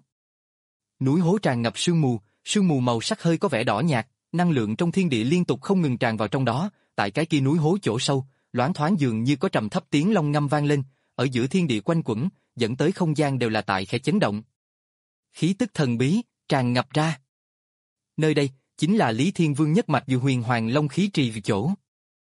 Núi hố tràn ngập sương mù, sương mù màu sắc hơi có vẻ đỏ nhạt, năng lượng trong thiên địa liên tục không ngừng tràn vào trong đó, tại cái kia núi hố chỗ sâu, loáng thoáng dường như có trầm thấp tiếng long ngâm vang lên, ở giữa thiên địa quanh quẩn, dẫn tới không gian đều là tại khẽ chấn động. Khí tức thần bí tràn ngập ra. Nơi đây chính là Lý Thiên Vương nhất mạch Dư Huyền Hoàng Long khí trì vì chỗ.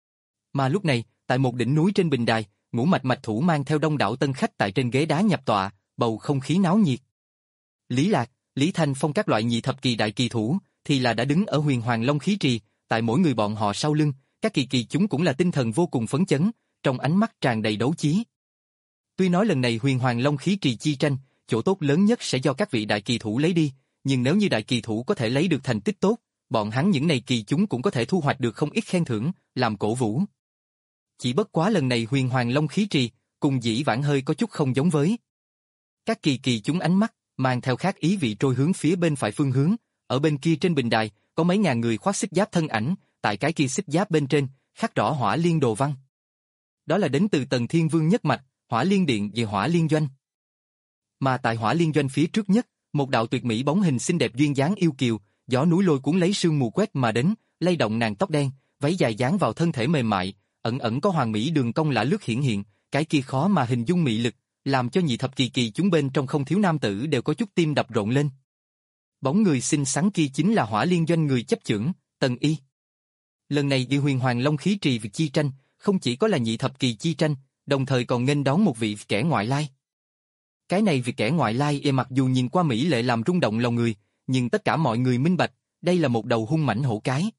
Mà lúc này, tại một đỉnh núi trên bình đài, Ngũ Mạch mạch thủ mang theo đông đảo tân khách tại trên ghế đá nhập tọa, bầu không khí náo nhiệt. Lý Lạc, Lý Thanh Phong các loại nhị thập kỳ đại kỳ thủ thì là đã đứng ở Huyền Hoàng Long khí trì, tại mỗi người bọn họ sau lưng, các kỳ kỳ chúng cũng là tinh thần vô cùng phấn chấn, trong ánh mắt tràn đầy đấu chí. Tuy nói lần này Huyền Hoàng Long khí trì chi tranh, chỗ tốt lớn nhất sẽ do các vị đại kỳ thủ lấy đi, nhưng nếu như đại kỳ thủ có thể lấy được thành tích tốt, bọn hắn những này kỳ chúng cũng có thể thu hoạch được không ít khen thưởng, làm cổ vũ. Chỉ bất quá lần này Huyền Hoàng Long khí trì, cùng dĩ vãng hơi có chút không giống với. Các kỳ kỳ chúng ánh mắt, mang theo khác ý vị trôi hướng phía bên phải phương hướng, ở bên kia trên bình đài, có mấy ngàn người khoác xích giáp thân ảnh, tại cái kia xích giáp bên trên, khắc rõ Hỏa Liên đồ văn. Đó là đến từ Tần Thiên Vương nhất mạch, Hỏa Liên Điện về Hỏa Liên Doanh. Mà tại Hỏa Liên Doanh phía trước nhất, một đạo tuyệt mỹ bóng hình xinh đẹp duyên dáng yêu kiều, gió núi lôi cuốn lấy sương mù quét mà đến, lay động nàng tóc đen, váy dài dán vào thân thể mềm mại, ẩn ẩn có hoàng mỹ đường cong lạ lướt hiển hiện, cái kia khó mà hình dung mị lực, làm cho nhị thập kỳ kỳ chúng bên trong không thiếu nam tử đều có chút tim đập rộn lên. Bóng người xinh xắn kia chính là Hỏa Liên Doanh người chấp chưởng, Tần Y. Lần này Dư Huyền Hoàng Long khí trì việc chi tranh, không chỉ có là nhị thập kỳ chi tranh, đồng thời còn nghênh đón một vị kẻ ngoại lai. Cái này vì kẻ ngoại lai e mặc dù nhìn qua mỹ lệ làm rung động lòng người, nhưng tất cả mọi người minh bạch, đây là một đầu hung mãnh hổ cái.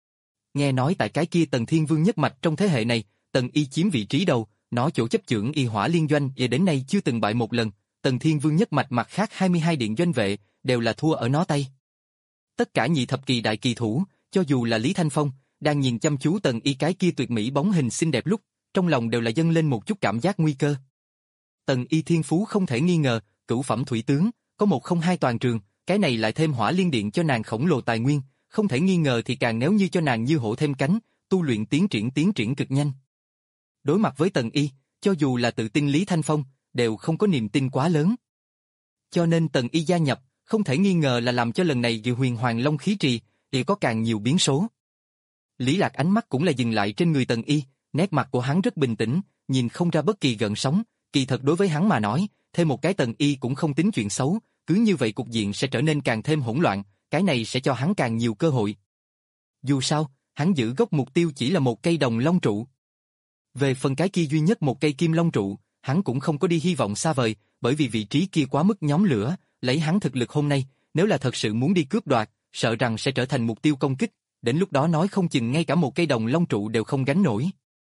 Nghe nói tại cái kia Tần Thiên Vương nhất mạch trong thế hệ này, Tần Y chiếm vị trí đầu, nó chỗ chấp chưởng Y Hỏa Liên Doanh và đến nay chưa từng bại một lần, Tần Thiên Vương nhất mạch mặt khác hai mươi hai điện doanh vệ, đều là thua ở nó tay. Tất cả nhị thập kỳ đại kỳ thủ, cho dù là Lý Thanh Phong, đang nhìn chăm chú Tần Y cái kia tuyệt mỹ bóng hình xinh đẹp lúc, trong lòng đều là dâng lên một chút cảm giác nguy cơ. Tần Y thiên phú không thể nghi ngờ, cửu phẩm thủy tướng, có một không hai toàn trường, cái này lại thêm Hỏa Liên Điện cho nàng khổng lồ tài nguyên, không thể nghi ngờ thì càng nếu như cho nàng như hổ thêm cánh, tu luyện tiến triển tiến triển cực nhanh. Đối mặt với Tần Y, cho dù là tự tin Lý Thanh Phong, đều không có niềm tin quá lớn. Cho nên Tần Y gia nhập, không thể nghi ngờ là làm cho lần này Dư Huyền Hoàng Long khí trì, thì có càng nhiều biến số. Lý Lạc ánh mắt cũng là dừng lại trên người Tần Y, nét mặt của hắn rất bình tĩnh, nhìn không ra bất kỳ gợn sóng, kỳ thật đối với hắn mà nói, thêm một cái Tần Y cũng không tính chuyện xấu, cứ như vậy cục diện sẽ trở nên càng thêm hỗn loạn, cái này sẽ cho hắn càng nhiều cơ hội. Dù sao, hắn giữ gốc mục tiêu chỉ là một cây đồng long trụ. Về phần cái kia duy nhất một cây kim long trụ, hắn cũng không có đi hy vọng xa vời, bởi vì vị trí kia quá mức nhóm lửa, lấy hắn thực lực hôm nay, nếu là thật sự muốn đi cướp đoạt, sợ rằng sẽ trở thành mục tiêu công kích, đến lúc đó nói không chừng ngay cả một cây đồng long trụ đều không gánh nổi.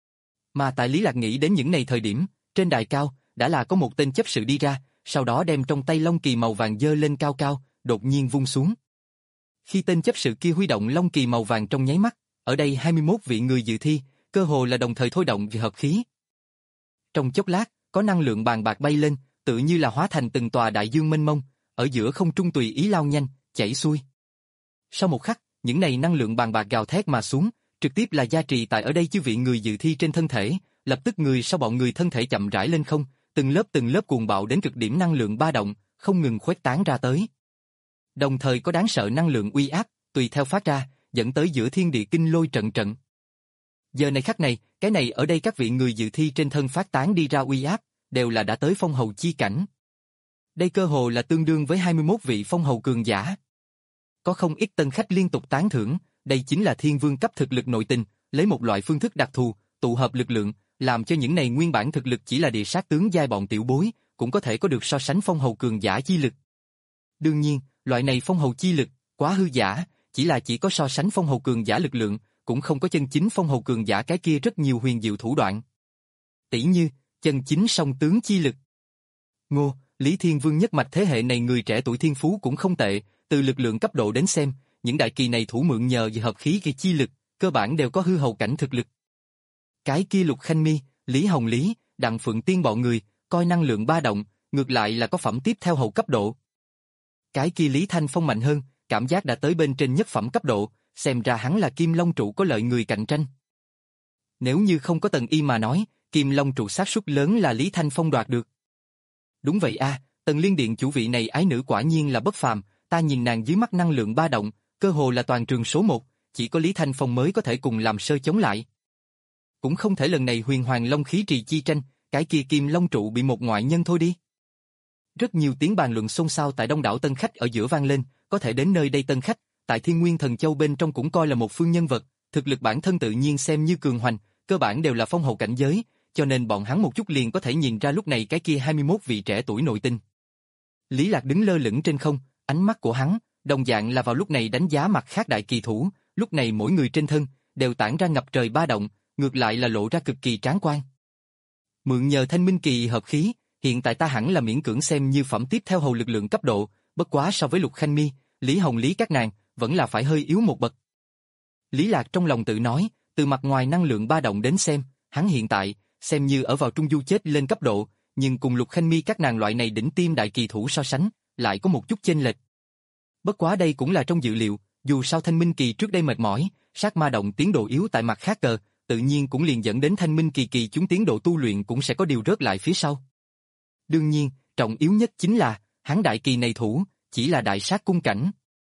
Mà tại Lý Lạc nghĩ đến những này thời điểm, trên đài cao, đã là có một tên chấp sự đi ra, sau đó đem trong tay long kỳ màu vàng giơ lên cao cao, đột nhiên vung xuống. Khi tên chấp sự kia huy động long kỳ màu vàng trong nháy mắt, ở đây hai mươi mốt vị người dự thi, cơ hồ là đồng thời thôi động vì hợp khí. Trong chốc lát, có năng lượng bàn bạc bay lên, tự như là hóa thành từng tòa đại dương mênh mông, ở giữa không trung tùy ý lao nhanh, chảy xuôi. Sau một khắc, những này năng lượng bàn bạc gào thét mà xuống, trực tiếp là gia trì tại ở đây chư vị người dự thi trên thân thể, lập tức người sau bọn người thân thể chậm rãi lên không, từng lớp từng lớp cuồng bạo đến cực điểm năng lượng ba động, không ngừng khuếch tán ra tới. Đồng thời có đáng sợ năng lượng uy áp, tùy theo phát ra, dẫn tới giữa thiên địa kinh lôi trận trận. Giờ này khắc này, cái này ở đây các vị người dự thi trên thân phát tán đi ra uy áp, đều là đã tới phong hầu chi cảnh. Đây cơ hồ là tương đương với hai mươi mốt vị phong hầu cường giả. Có không ít tân khách liên tục tán thưởng, đây chính là thiên vương cấp thực lực nội tình, lấy một loại phương thức đặc thù, tụ hợp lực lượng, làm cho những này nguyên bản thực lực chỉ là địa sát tướng giai bọn tiểu bối, cũng có thể có được so sánh phong hầu cường giả chi lực. Đương nhiên, loại này phong hầu chi lực, quá hư giả, chỉ là chỉ có so sánh phong hầu cường giả lực lượng, cũng không có chân chính phong hầu cường giả cái kia rất nhiều huyền diệu thủ đoạn. Tỷ như, chân chính song tướng chi lực. Ngô, Lý Thiên Vương nhất mạch thế hệ này người trẻ tuổi thiên phú cũng không tệ, từ lực lượng cấp độ đến xem, những đại kỳ này thủ mượn nhờ về hợp khí gây chi lực, cơ bản đều có hư hầu cảnh thực lực. Cái kia Lục Khanh Mi, Lý Hồng Lý, Đặng Phượng Tiên bọn người, coi năng lượng ba động, ngược lại là có phẩm tiếp theo hầu cấp độ. Cái kia Lý Thanh Phong mạnh hơn, cảm giác đã tới bên trên nhất phẩm cấp độ, xem ra hắn là Kim Long trụ có lợi người cạnh tranh. Nếu như không có Tần Y mà nói, Kim Long trụ xác suất lớn là Lý Thanh Phong đoạt được. Đúng vậy a, Tần Liên Điện chủ vị này ái nữ quả nhiên là bất phàm, ta nhìn nàng dưới mắt năng lượng ba động, cơ hồ là toàn trường số một, chỉ có Lý Thanh Phong mới có thể cùng làm sơ chống lại. Cũng không thể lần này huyền hoàng long khí trì chi tranh, cái kia Kim Long trụ bị một ngoại nhân thôi đi. Rất nhiều tiếng bàn luận xôn xao tại đông đảo tân khách ở giữa vang lên, có thể đến nơi đây tân khách, tại Thiên Nguyên Thần Châu bên trong cũng coi là một phương nhân vật, thực lực bản thân tự nhiên xem như cường hoành, cơ bản đều là phong hầu cảnh giới, cho nên bọn hắn một chút liền có thể nhìn ra lúc này cái kia hai mươi mốt vị trẻ tuổi nội tinh. Lý Lạc đứng lơ lửng trên không, ánh mắt của hắn, đồng dạng là vào lúc này đánh giá mặt khác đại kỳ thủ, lúc này mỗi người trên thân, đều tản ra ngập trời ba động, ngược lại là lộ ra cực kỳ tráng quan. Mượn nhờ thanh minh kỳ hợp khí, hiện tại ta hẳn là miễn cưỡng xem như phẩm tiếp theo hầu lực lượng cấp độ, bất quá so với Lục Khanh Mi, Lý Hồng Lý các nàng, vẫn là phải hơi yếu một bậc. Lý Lạc trong lòng tự nói, từ mặt ngoài năng lượng ba động đến xem, hắn hiện tại, xem như ở vào trung du chết lên cấp độ, nhưng cùng Lục Khanh Mi các nàng loại này đỉnh tiêm đại kỳ thủ so sánh, lại có một chút chênh lệch. Bất quá đây cũng là trong dự liệu, dù sao thanh minh kỳ trước đây mệt mỏi, sát ma động tiến độ yếu tại mặt khác cờ, tự nhiên cũng liền dẫn đến thanh minh kỳ kỳ chúng tiến độ tu luyện cũng sẽ có điều rớt lại phía sau. Đương nhiên, trọng yếu nhất chính là, hắn đại kỳ này thủ, chỉ là đại sát cung cảnh.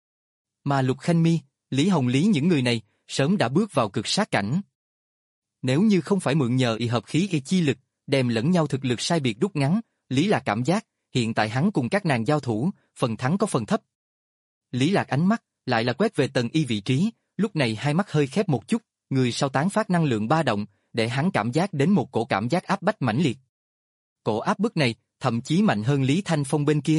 Mà Lục Khanh Mi, Lý Hồng Lý những người này, sớm đã bước vào cực sát cảnh. Nếu như không phải mượn nhờ y hợp khí y chi lực, đem lẫn nhau thực lực sai biệt rút ngắn, Lý Lạc cảm giác, hiện tại hắn cùng các nàng giao thủ, phần thắng có phần thấp. Lý Lạc ánh mắt, lại là quét về Tần Y vị trí, lúc này hai mắt hơi khép một chút, người sau tán phát năng lượng ba động, để hắn cảm giác đến một cổ cảm giác áp bách mãnh liệt. Cổ áp bức này, thậm chí mạnh hơn Lý Thanh Phong bên kia.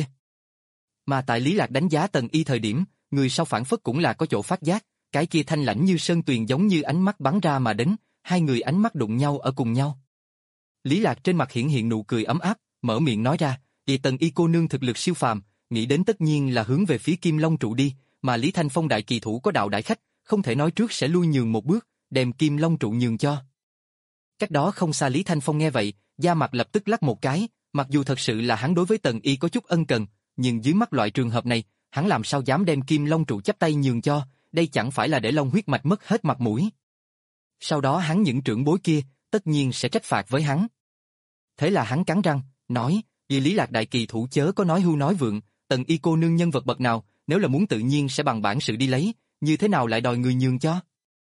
Mà tại Lý Lạc đánh giá Tần Y thời điểm, người sau phản phất cũng là có chỗ phát giác, cái kia thanh lãnh như sơn tuyền giống như ánh mắt bắn ra mà đến, hai người ánh mắt đụng nhau ở cùng nhau. Lý Lạc trên mặt hiển hiện nụ cười ấm áp, mở miệng nói ra, "Vì Tần Y cô nương thực lực siêu phàm, nghĩ đến tất nhiên là hướng về phía Kim Long trụ đi, mà Lý Thanh Phong đại kỳ thủ có đạo đại khách, không thể nói trước sẽ lui nhường một bước, đem Kim Long trụ nhường cho." Cách đó không xa Lý Thanh Phong nghe vậy, da mặt lập tức lắc một cái, mặc dù thật sự là hắn đối với Tần Y có chút ân cần, nhưng dưới mắt loại trường hợp này, hắn làm sao dám đem Kim Long trụ chắp tay nhường cho, đây chẳng phải là để Long huyết mạch mất hết mặt mũi. Sau đó hắn những trưởng bối kia, tất nhiên sẽ trách phạt với hắn. Thế là hắn cắn răng, nói, vì Lý Lạc đại kỳ thủ chớ có nói hưu nói vượng, Tần Y cô nương nhân vật bậc nào, nếu là muốn tự nhiên sẽ bằng bản sự đi lấy, như thế nào lại đòi người nhường cho.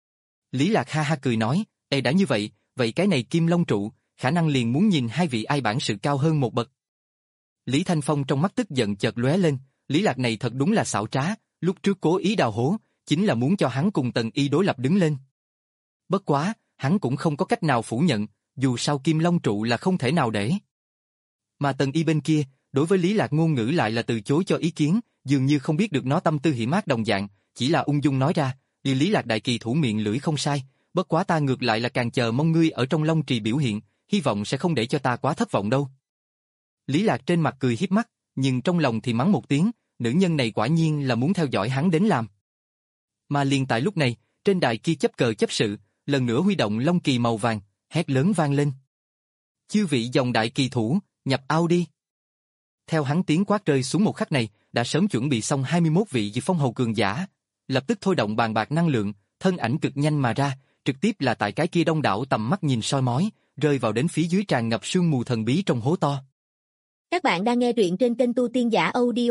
Lý Lạc ha ha cười nói, Ê đã như vậy, vậy cái này Kim Long trụ, khả năng liền muốn nhìn hai vị ai bản sự cao hơn một bậc. Lý Thanh Phong trong mắt tức giận chợt lóe lên, Lý Lạc này thật đúng là xảo trá, lúc trước cố ý đào hố, chính là muốn cho hắn cùng Tần Y đối lập đứng lên. Bất quá, hắn cũng không có cách nào phủ nhận, dù sao Kim Long trụ là không thể nào để. Mà Tần Y bên kia, đối với Lý Lạc ngôn ngữ lại là từ chối cho ý kiến, dường như không biết được nó tâm tư hiểm ác đồng dạng, chỉ là ung dung nói ra, "Vì Lý Lạc đại kỳ thủ miệng lưỡi không sai, bất quá ta ngược lại là càng chờ mong ngươi ở trong Long Trì biểu hiện, hy vọng sẽ không để cho ta quá thất vọng đâu." Lý Lạc trên mặt cười hiếp mắt, nhưng trong lòng thì mắng một tiếng, nữ nhân này quả nhiên là muốn theo dõi hắn đến làm. Mà liền tại lúc này, trên đài kia chấp cờ chấp sự, lần nữa huy động long kỳ màu vàng, hét lớn vang lên. "Chư vị dòng đại kỳ thủ, nhập ao đi." Theo hắn tiếng quát rơi xuống một khắc này, đã sớm chuẩn bị xong hai mươi mốt vị dị phong hầu cường giả, lập tức thôi động bàn bạc năng lượng, thân ảnh cực nhanh mà ra, trực tiếp là tại cái kia đông đảo tầm mắt nhìn soi mói, rơi vào đến phía dưới tràn ngập sương mù thần bí trong hố to. Các bạn đang nghe truyện trên kênh Tu Tiên Giả Audio,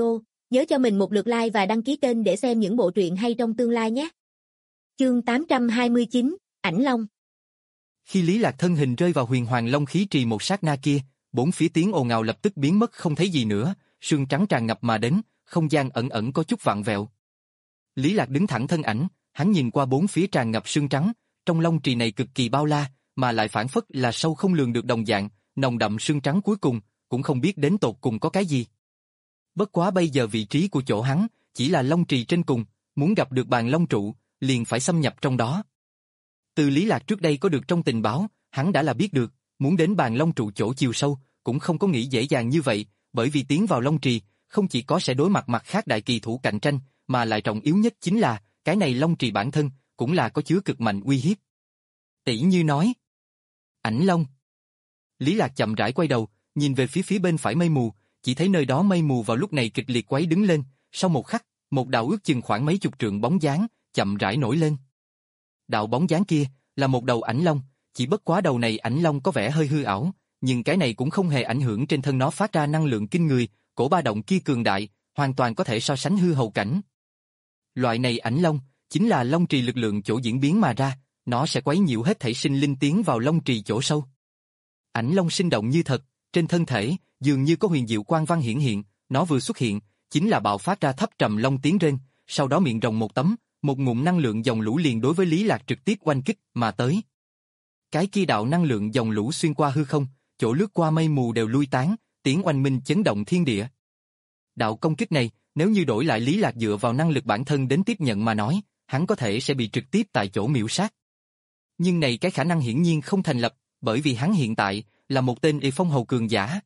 nhớ cho mình một lượt like và đăng ký kênh để xem những bộ truyện hay trong tương lai nhé. Chương tám trăm hai mươi chín, Ảnh Long. Khi Lý Lạc thân hình rơi vào huyền hoàng long khí trì một sát na kia, bốn phía tiếng ồn ào lập tức biến mất không thấy gì nữa, sương trắng tràn ngập mà đến, không gian ẩn ẩn có chút vặn vẹo. Lý Lạc đứng thẳng thân ảnh, hắn nhìn qua bốn phía tràn ngập sương trắng, trong long trì này cực kỳ bao la, mà lại phản phất là sâu không lường được đồng dạng, nồng đậm sương trắng cuối cùng, cũng không biết đến tột cùng có cái gì. Bất quá bây giờ vị trí của chỗ hắn, chỉ là long trì trên cùng, muốn gặp được bàn long trụ, liền phải xâm nhập trong đó. Từ Lý Lạc trước đây có được trong tình báo, hắn đã là biết được, muốn đến bàn long trụ chỗ chiều sâu, cũng không có nghĩ dễ dàng như vậy, bởi vì tiến vào long trì, không chỉ có sẽ đối mặt mặt khác đại kỳ thủ cạnh tranh, mà lại trọng yếu nhất chính là, cái này long trì bản thân, cũng là có chứa cực mạnh uy hiếp. Tỷ như nói, Ảnh Long. Lý Lạc chậm rãi quay đầu, nhìn về phía phía bên phải mây mù, chỉ thấy nơi đó mây mù vào lúc này kịch liệt quấy đứng lên, sau một khắc, một đạo ước chừng khoảng mấy chục trượng bóng dáng, chậm rãi nổi lên. Đạo bóng dáng kia, là một đầu ảnh long, chỉ bất quá đầu này ảnh long có vẻ hơi hư ảo, nhưng cái này cũng không hề ảnh hưởng trên thân nó phát ra năng lượng kinh người, cổ ba động kia cường đại, hoàn toàn có thể so sánh hư hầu cảnh. Loại này ảnh long, chính là long trì lực lượng chỗ diễn biến mà ra, nó sẽ quấy nhiễu hết thảy sinh linh tiến vào long trì chỗ sâu. Ảnh long sinh động như thật, trên thân thể, dường như có huyền diệu quang văn hiển hiện, nó vừa xuất hiện, chính là bạo phát ra thấp trầm long tiếng rên, sau đó miệng rồng một tấm, một ngụm năng lượng dòng lũ liền đối với Lý Lạc trực tiếp oanh kích mà tới. Cái kia đạo năng lượng dòng lũ xuyên qua hư không, chỗ lướt qua mây mù đều lui tán, tiếng oanh minh chấn động thiên địa. Đạo công kích này, nếu như đổi lại Lý Lạc dựa vào năng lực bản thân đến tiếp nhận mà nói, hắn có thể sẽ bị trực tiếp tại chỗ miểu sát. Nhưng này cái khả năng hiển nhiên không thành lập, bởi vì hắn hiện tại là một tên y phong hầu cường giả.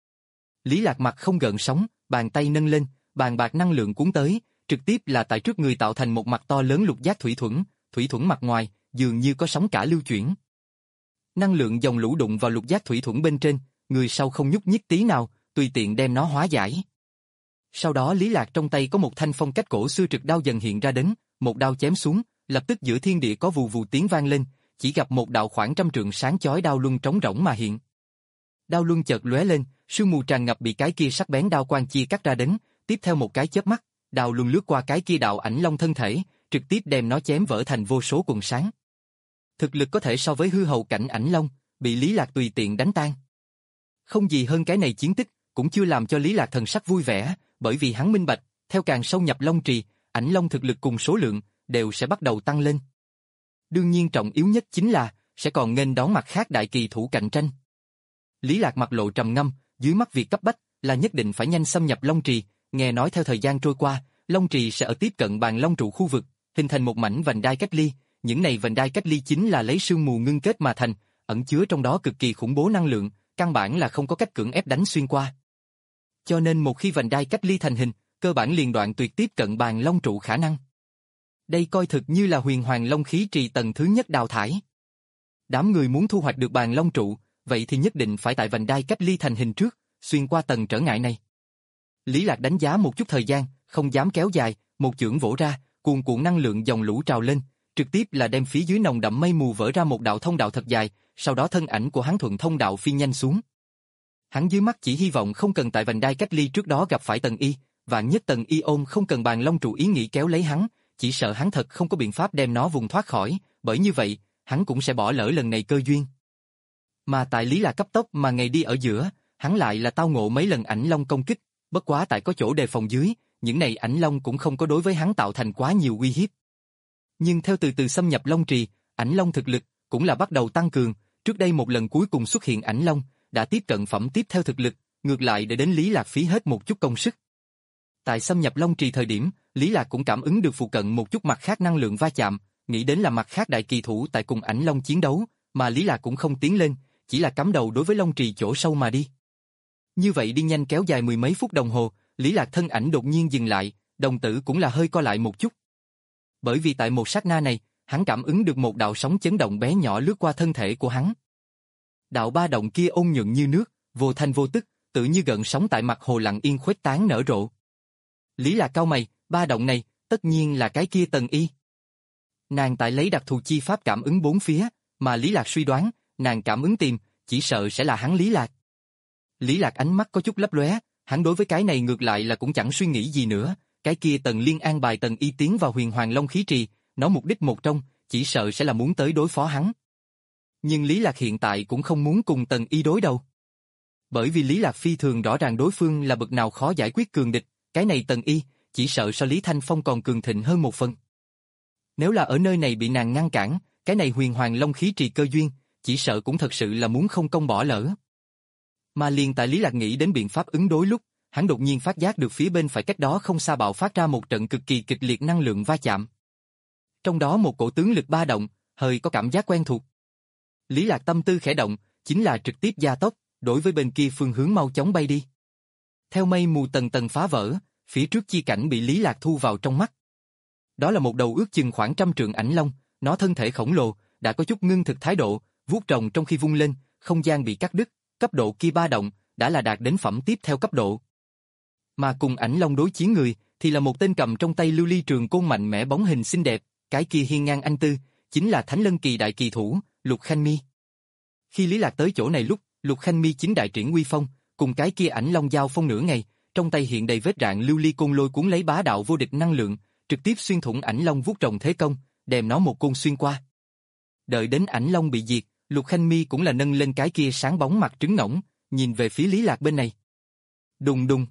Lý Lạc mặt không gợn sóng, bàn tay nâng lên, bàn bạc năng lượng cuốn tới, trực tiếp là tại trước người tạo thành một mặt to lớn lục giác thủy thuẫn, thủy thuẫn mặt ngoài dường như có sóng cả lưu chuyển. Năng lượng dòng lũ đụng vào lục giác thủy thuẫn bên trên, người sau không nhúc nhích tí nào, tùy tiện đem nó hóa giải. Sau đó Lý Lạc trong tay có một thanh phong cách cổ xưa trực đao dần hiện ra đến, một đao chém xuống, lập tức giữa thiên địa có vù vù tiếng vang lên, chỉ gặp một đạo khoảng trăm trượng sáng chói đao luân trống rỗng mà hiện. Đao luân chợt lóe lên, sương mù tràn ngập bị cái kia sắc bén đao quang chia cắt ra đến, tiếp theo một cái chớp mắt, đao luân lướt qua cái kia đạo ảnh long thân thể, trực tiếp đem nó chém vỡ thành vô số quần sáng. Thực lực có thể so với hư hầu cảnh ảnh long, bị Lý Lạc tùy tiện đánh tan. Không gì hơn cái này chiến tích, cũng chưa làm cho Lý Lạc thần sắc vui vẻ, bởi vì hắn minh bạch, theo càng sâu nhập long trì, ảnh long thực lực cùng số lượng đều sẽ bắt đầu tăng lên. Đương nhiên trọng yếu nhất chính là sẽ còn nghênh đón mặt khác đại kỳ thủ cạnh tranh. Lý Lạc mặt lộ trầm ngâm, dưới mắt việc cấp bách là nhất định phải nhanh xâm nhập long trì, nghe nói theo thời gian trôi qua, long trì sẽ ở tiếp cận bàn long trụ khu vực, hình thành một mảnh vành đai cách ly, những này vành đai cách ly chính là lấy sương mù ngưng kết mà thành, ẩn chứa trong đó cực kỳ khủng bố năng lượng, căn bản là không có cách cưỡng ép đánh xuyên qua. Cho nên một khi vành đai cách ly thành hình, cơ bản liền đoạn tuyệt tiếp cận bàn long trụ khả năng. Đây coi thực như là huyền hoàng long khí trì tầng thứ nhất đào thải. Đám người muốn thu hoạch được bàn long trụ, vậy thì nhất định phải tại vành đai cách ly thành hình trước, xuyên qua tầng trở ngại này. Lý Lạc đánh giá một chút thời gian, không dám kéo dài, một chưởng vỗ ra, cuồn cuộn năng lượng dòng lũ trào lên, trực tiếp là đem phía dưới nồng đậm mây mù vỡ ra một đạo thông đạo thật dài, sau đó thân ảnh của hắn thuận thông đạo phi nhanh xuống. Hắn dưới mắt chỉ hy vọng không cần tại vành đai cách ly trước đó gặp phải tầng y, vạn nhất tầng y ôm không cần bàn long trụ ý nghĩ kéo lấy hắn, chỉ sợ hắn thật không có biện pháp đem nó vùng thoát khỏi, bởi như vậy, hắn cũng sẽ bỏ lỡ lần này cơ duyên. Mà tại Lý Lạc cấp tốc mà ngày đi ở giữa, hắn lại là tao ngộ mấy lần ảnh long công kích, bất quá tại có chỗ đề phòng dưới, những này ảnh long cũng không có đối với hắn tạo thành quá nhiều uy hiếp. Nhưng theo từ từ xâm nhập long trì, ảnh long thực lực cũng là bắt đầu tăng cường, trước đây một lần cuối cùng xuất hiện ảnh long, đã tiếp cận phẩm tiếp theo thực lực, ngược lại để đến Lý Lạc phí hết một chút công sức. Tại xâm nhập long trì thời điểm, Lý Lạc cũng cảm ứng được phụ cận một chút mặt khác năng lượng va chạm, nghĩ đến là mặt khác đại kỳ thủ tại cùng ảnh long chiến đấu, mà Lý Lạc cũng không tiến lên, chỉ là cắm đầu đối với long trì chỗ sâu mà đi. Như vậy đi nhanh kéo dài mười mấy phút đồng hồ, Lý Lạc thân ảnh đột nhiên dừng lại, đồng tử cũng là hơi co lại một chút. Bởi vì tại một sát na này, hắn cảm ứng được một đạo sóng chấn động bé nhỏ lướt qua thân thể của hắn. Đạo ba động kia ôn nhuận như nước, vô thanh vô tức, tự như gợn sóng tại mặt hồ lặng yên khuếch tán nở rộ. Lý Lạc cau mày, ba động này, tất nhiên là cái kia tầng y. Nàng tại lấy đặc thù chi pháp cảm ứng bốn phía, mà Lý Lạc suy đoán, nàng cảm ứng tìm, chỉ sợ sẽ là hắn Lý Lạc. Lý Lạc ánh mắt có chút lấp lóe, Hắn đối với cái này ngược lại là cũng chẳng suy nghĩ gì nữa, cái kia Tần Liên an bài Tần Y tiến vào huyền hoàng long khí trì, nó mục đích một trong, chỉ sợ sẽ là muốn tới đối phó hắn. Nhưng Lý Lạc hiện tại cũng không muốn cùng Tần Y đối đầu. Bởi vì Lý Lạc phi thường rõ ràng đối phương là bậc nào khó giải quyết cường địch, cái này Tần Y, chỉ sợ so Lý Thanh Phong còn cường thịnh hơn một phần. Nếu là ở nơi này bị nàng ngăn cản, cái này huyền hoàng long khí trì cơ duyên, chỉ sợ cũng thật sự là muốn không công bỏ lỡ. Mà liền tại Lý Lạc nghĩ đến biện pháp ứng đối lúc, hắn đột nhiên phát giác được phía bên phải cách đó không xa bạo phát ra một trận cực kỳ kịch liệt năng lượng va chạm. Trong đó một cổ tướng lực ba động, hơi có cảm giác quen thuộc. Lý Lạc tâm tư khẽ động, chính là trực tiếp gia tốc, đối với bên kia phương hướng mau chóng bay đi. Theo mây mù tầng tầng phá vỡ, phía trước chi cảnh bị Lý Lạc thu vào trong mắt. Đó là một đầu ước chừng khoảng trăm trượng ảnh long, nó thân thể khổng lồ, đã có chút ngưng thực thái độ, vuốt rồng trong khi vung lên, không gian bị cắt đứt, cấp độ kia ba động, đã là đạt đến phẩm tiếp theo cấp độ. Mà cùng ảnh long đối chiến người, thì là một tên cầm trong tay lưu ly trường côn mạnh mẽ bóng hình xinh đẹp, cái kia hiên ngang anh tư, chính là Thánh Lân Kỳ đại kỳ thủ, Lục Khanh Mi. Khi Lý Lạc tới chỗ này lúc, Lục Khanh Mi chính đại triển uy phong, cùng cái kia ảnh long giao phong nửa ngày, trong tay hiện đầy vết rạn lưu ly côn lôi cuốn lấy bá đạo vô địch năng lượng, trực tiếp xuyên thủng ảnh long vuốt rồng thế công, đem nó một côn xuyên qua. Đợi đến ảnh long bị diệt, Lục Khanh Mi cũng là nâng lên cái kia sáng bóng mặt trứng ngỗng, nhìn về phía Lý Lạc bên này. Đùng đùng.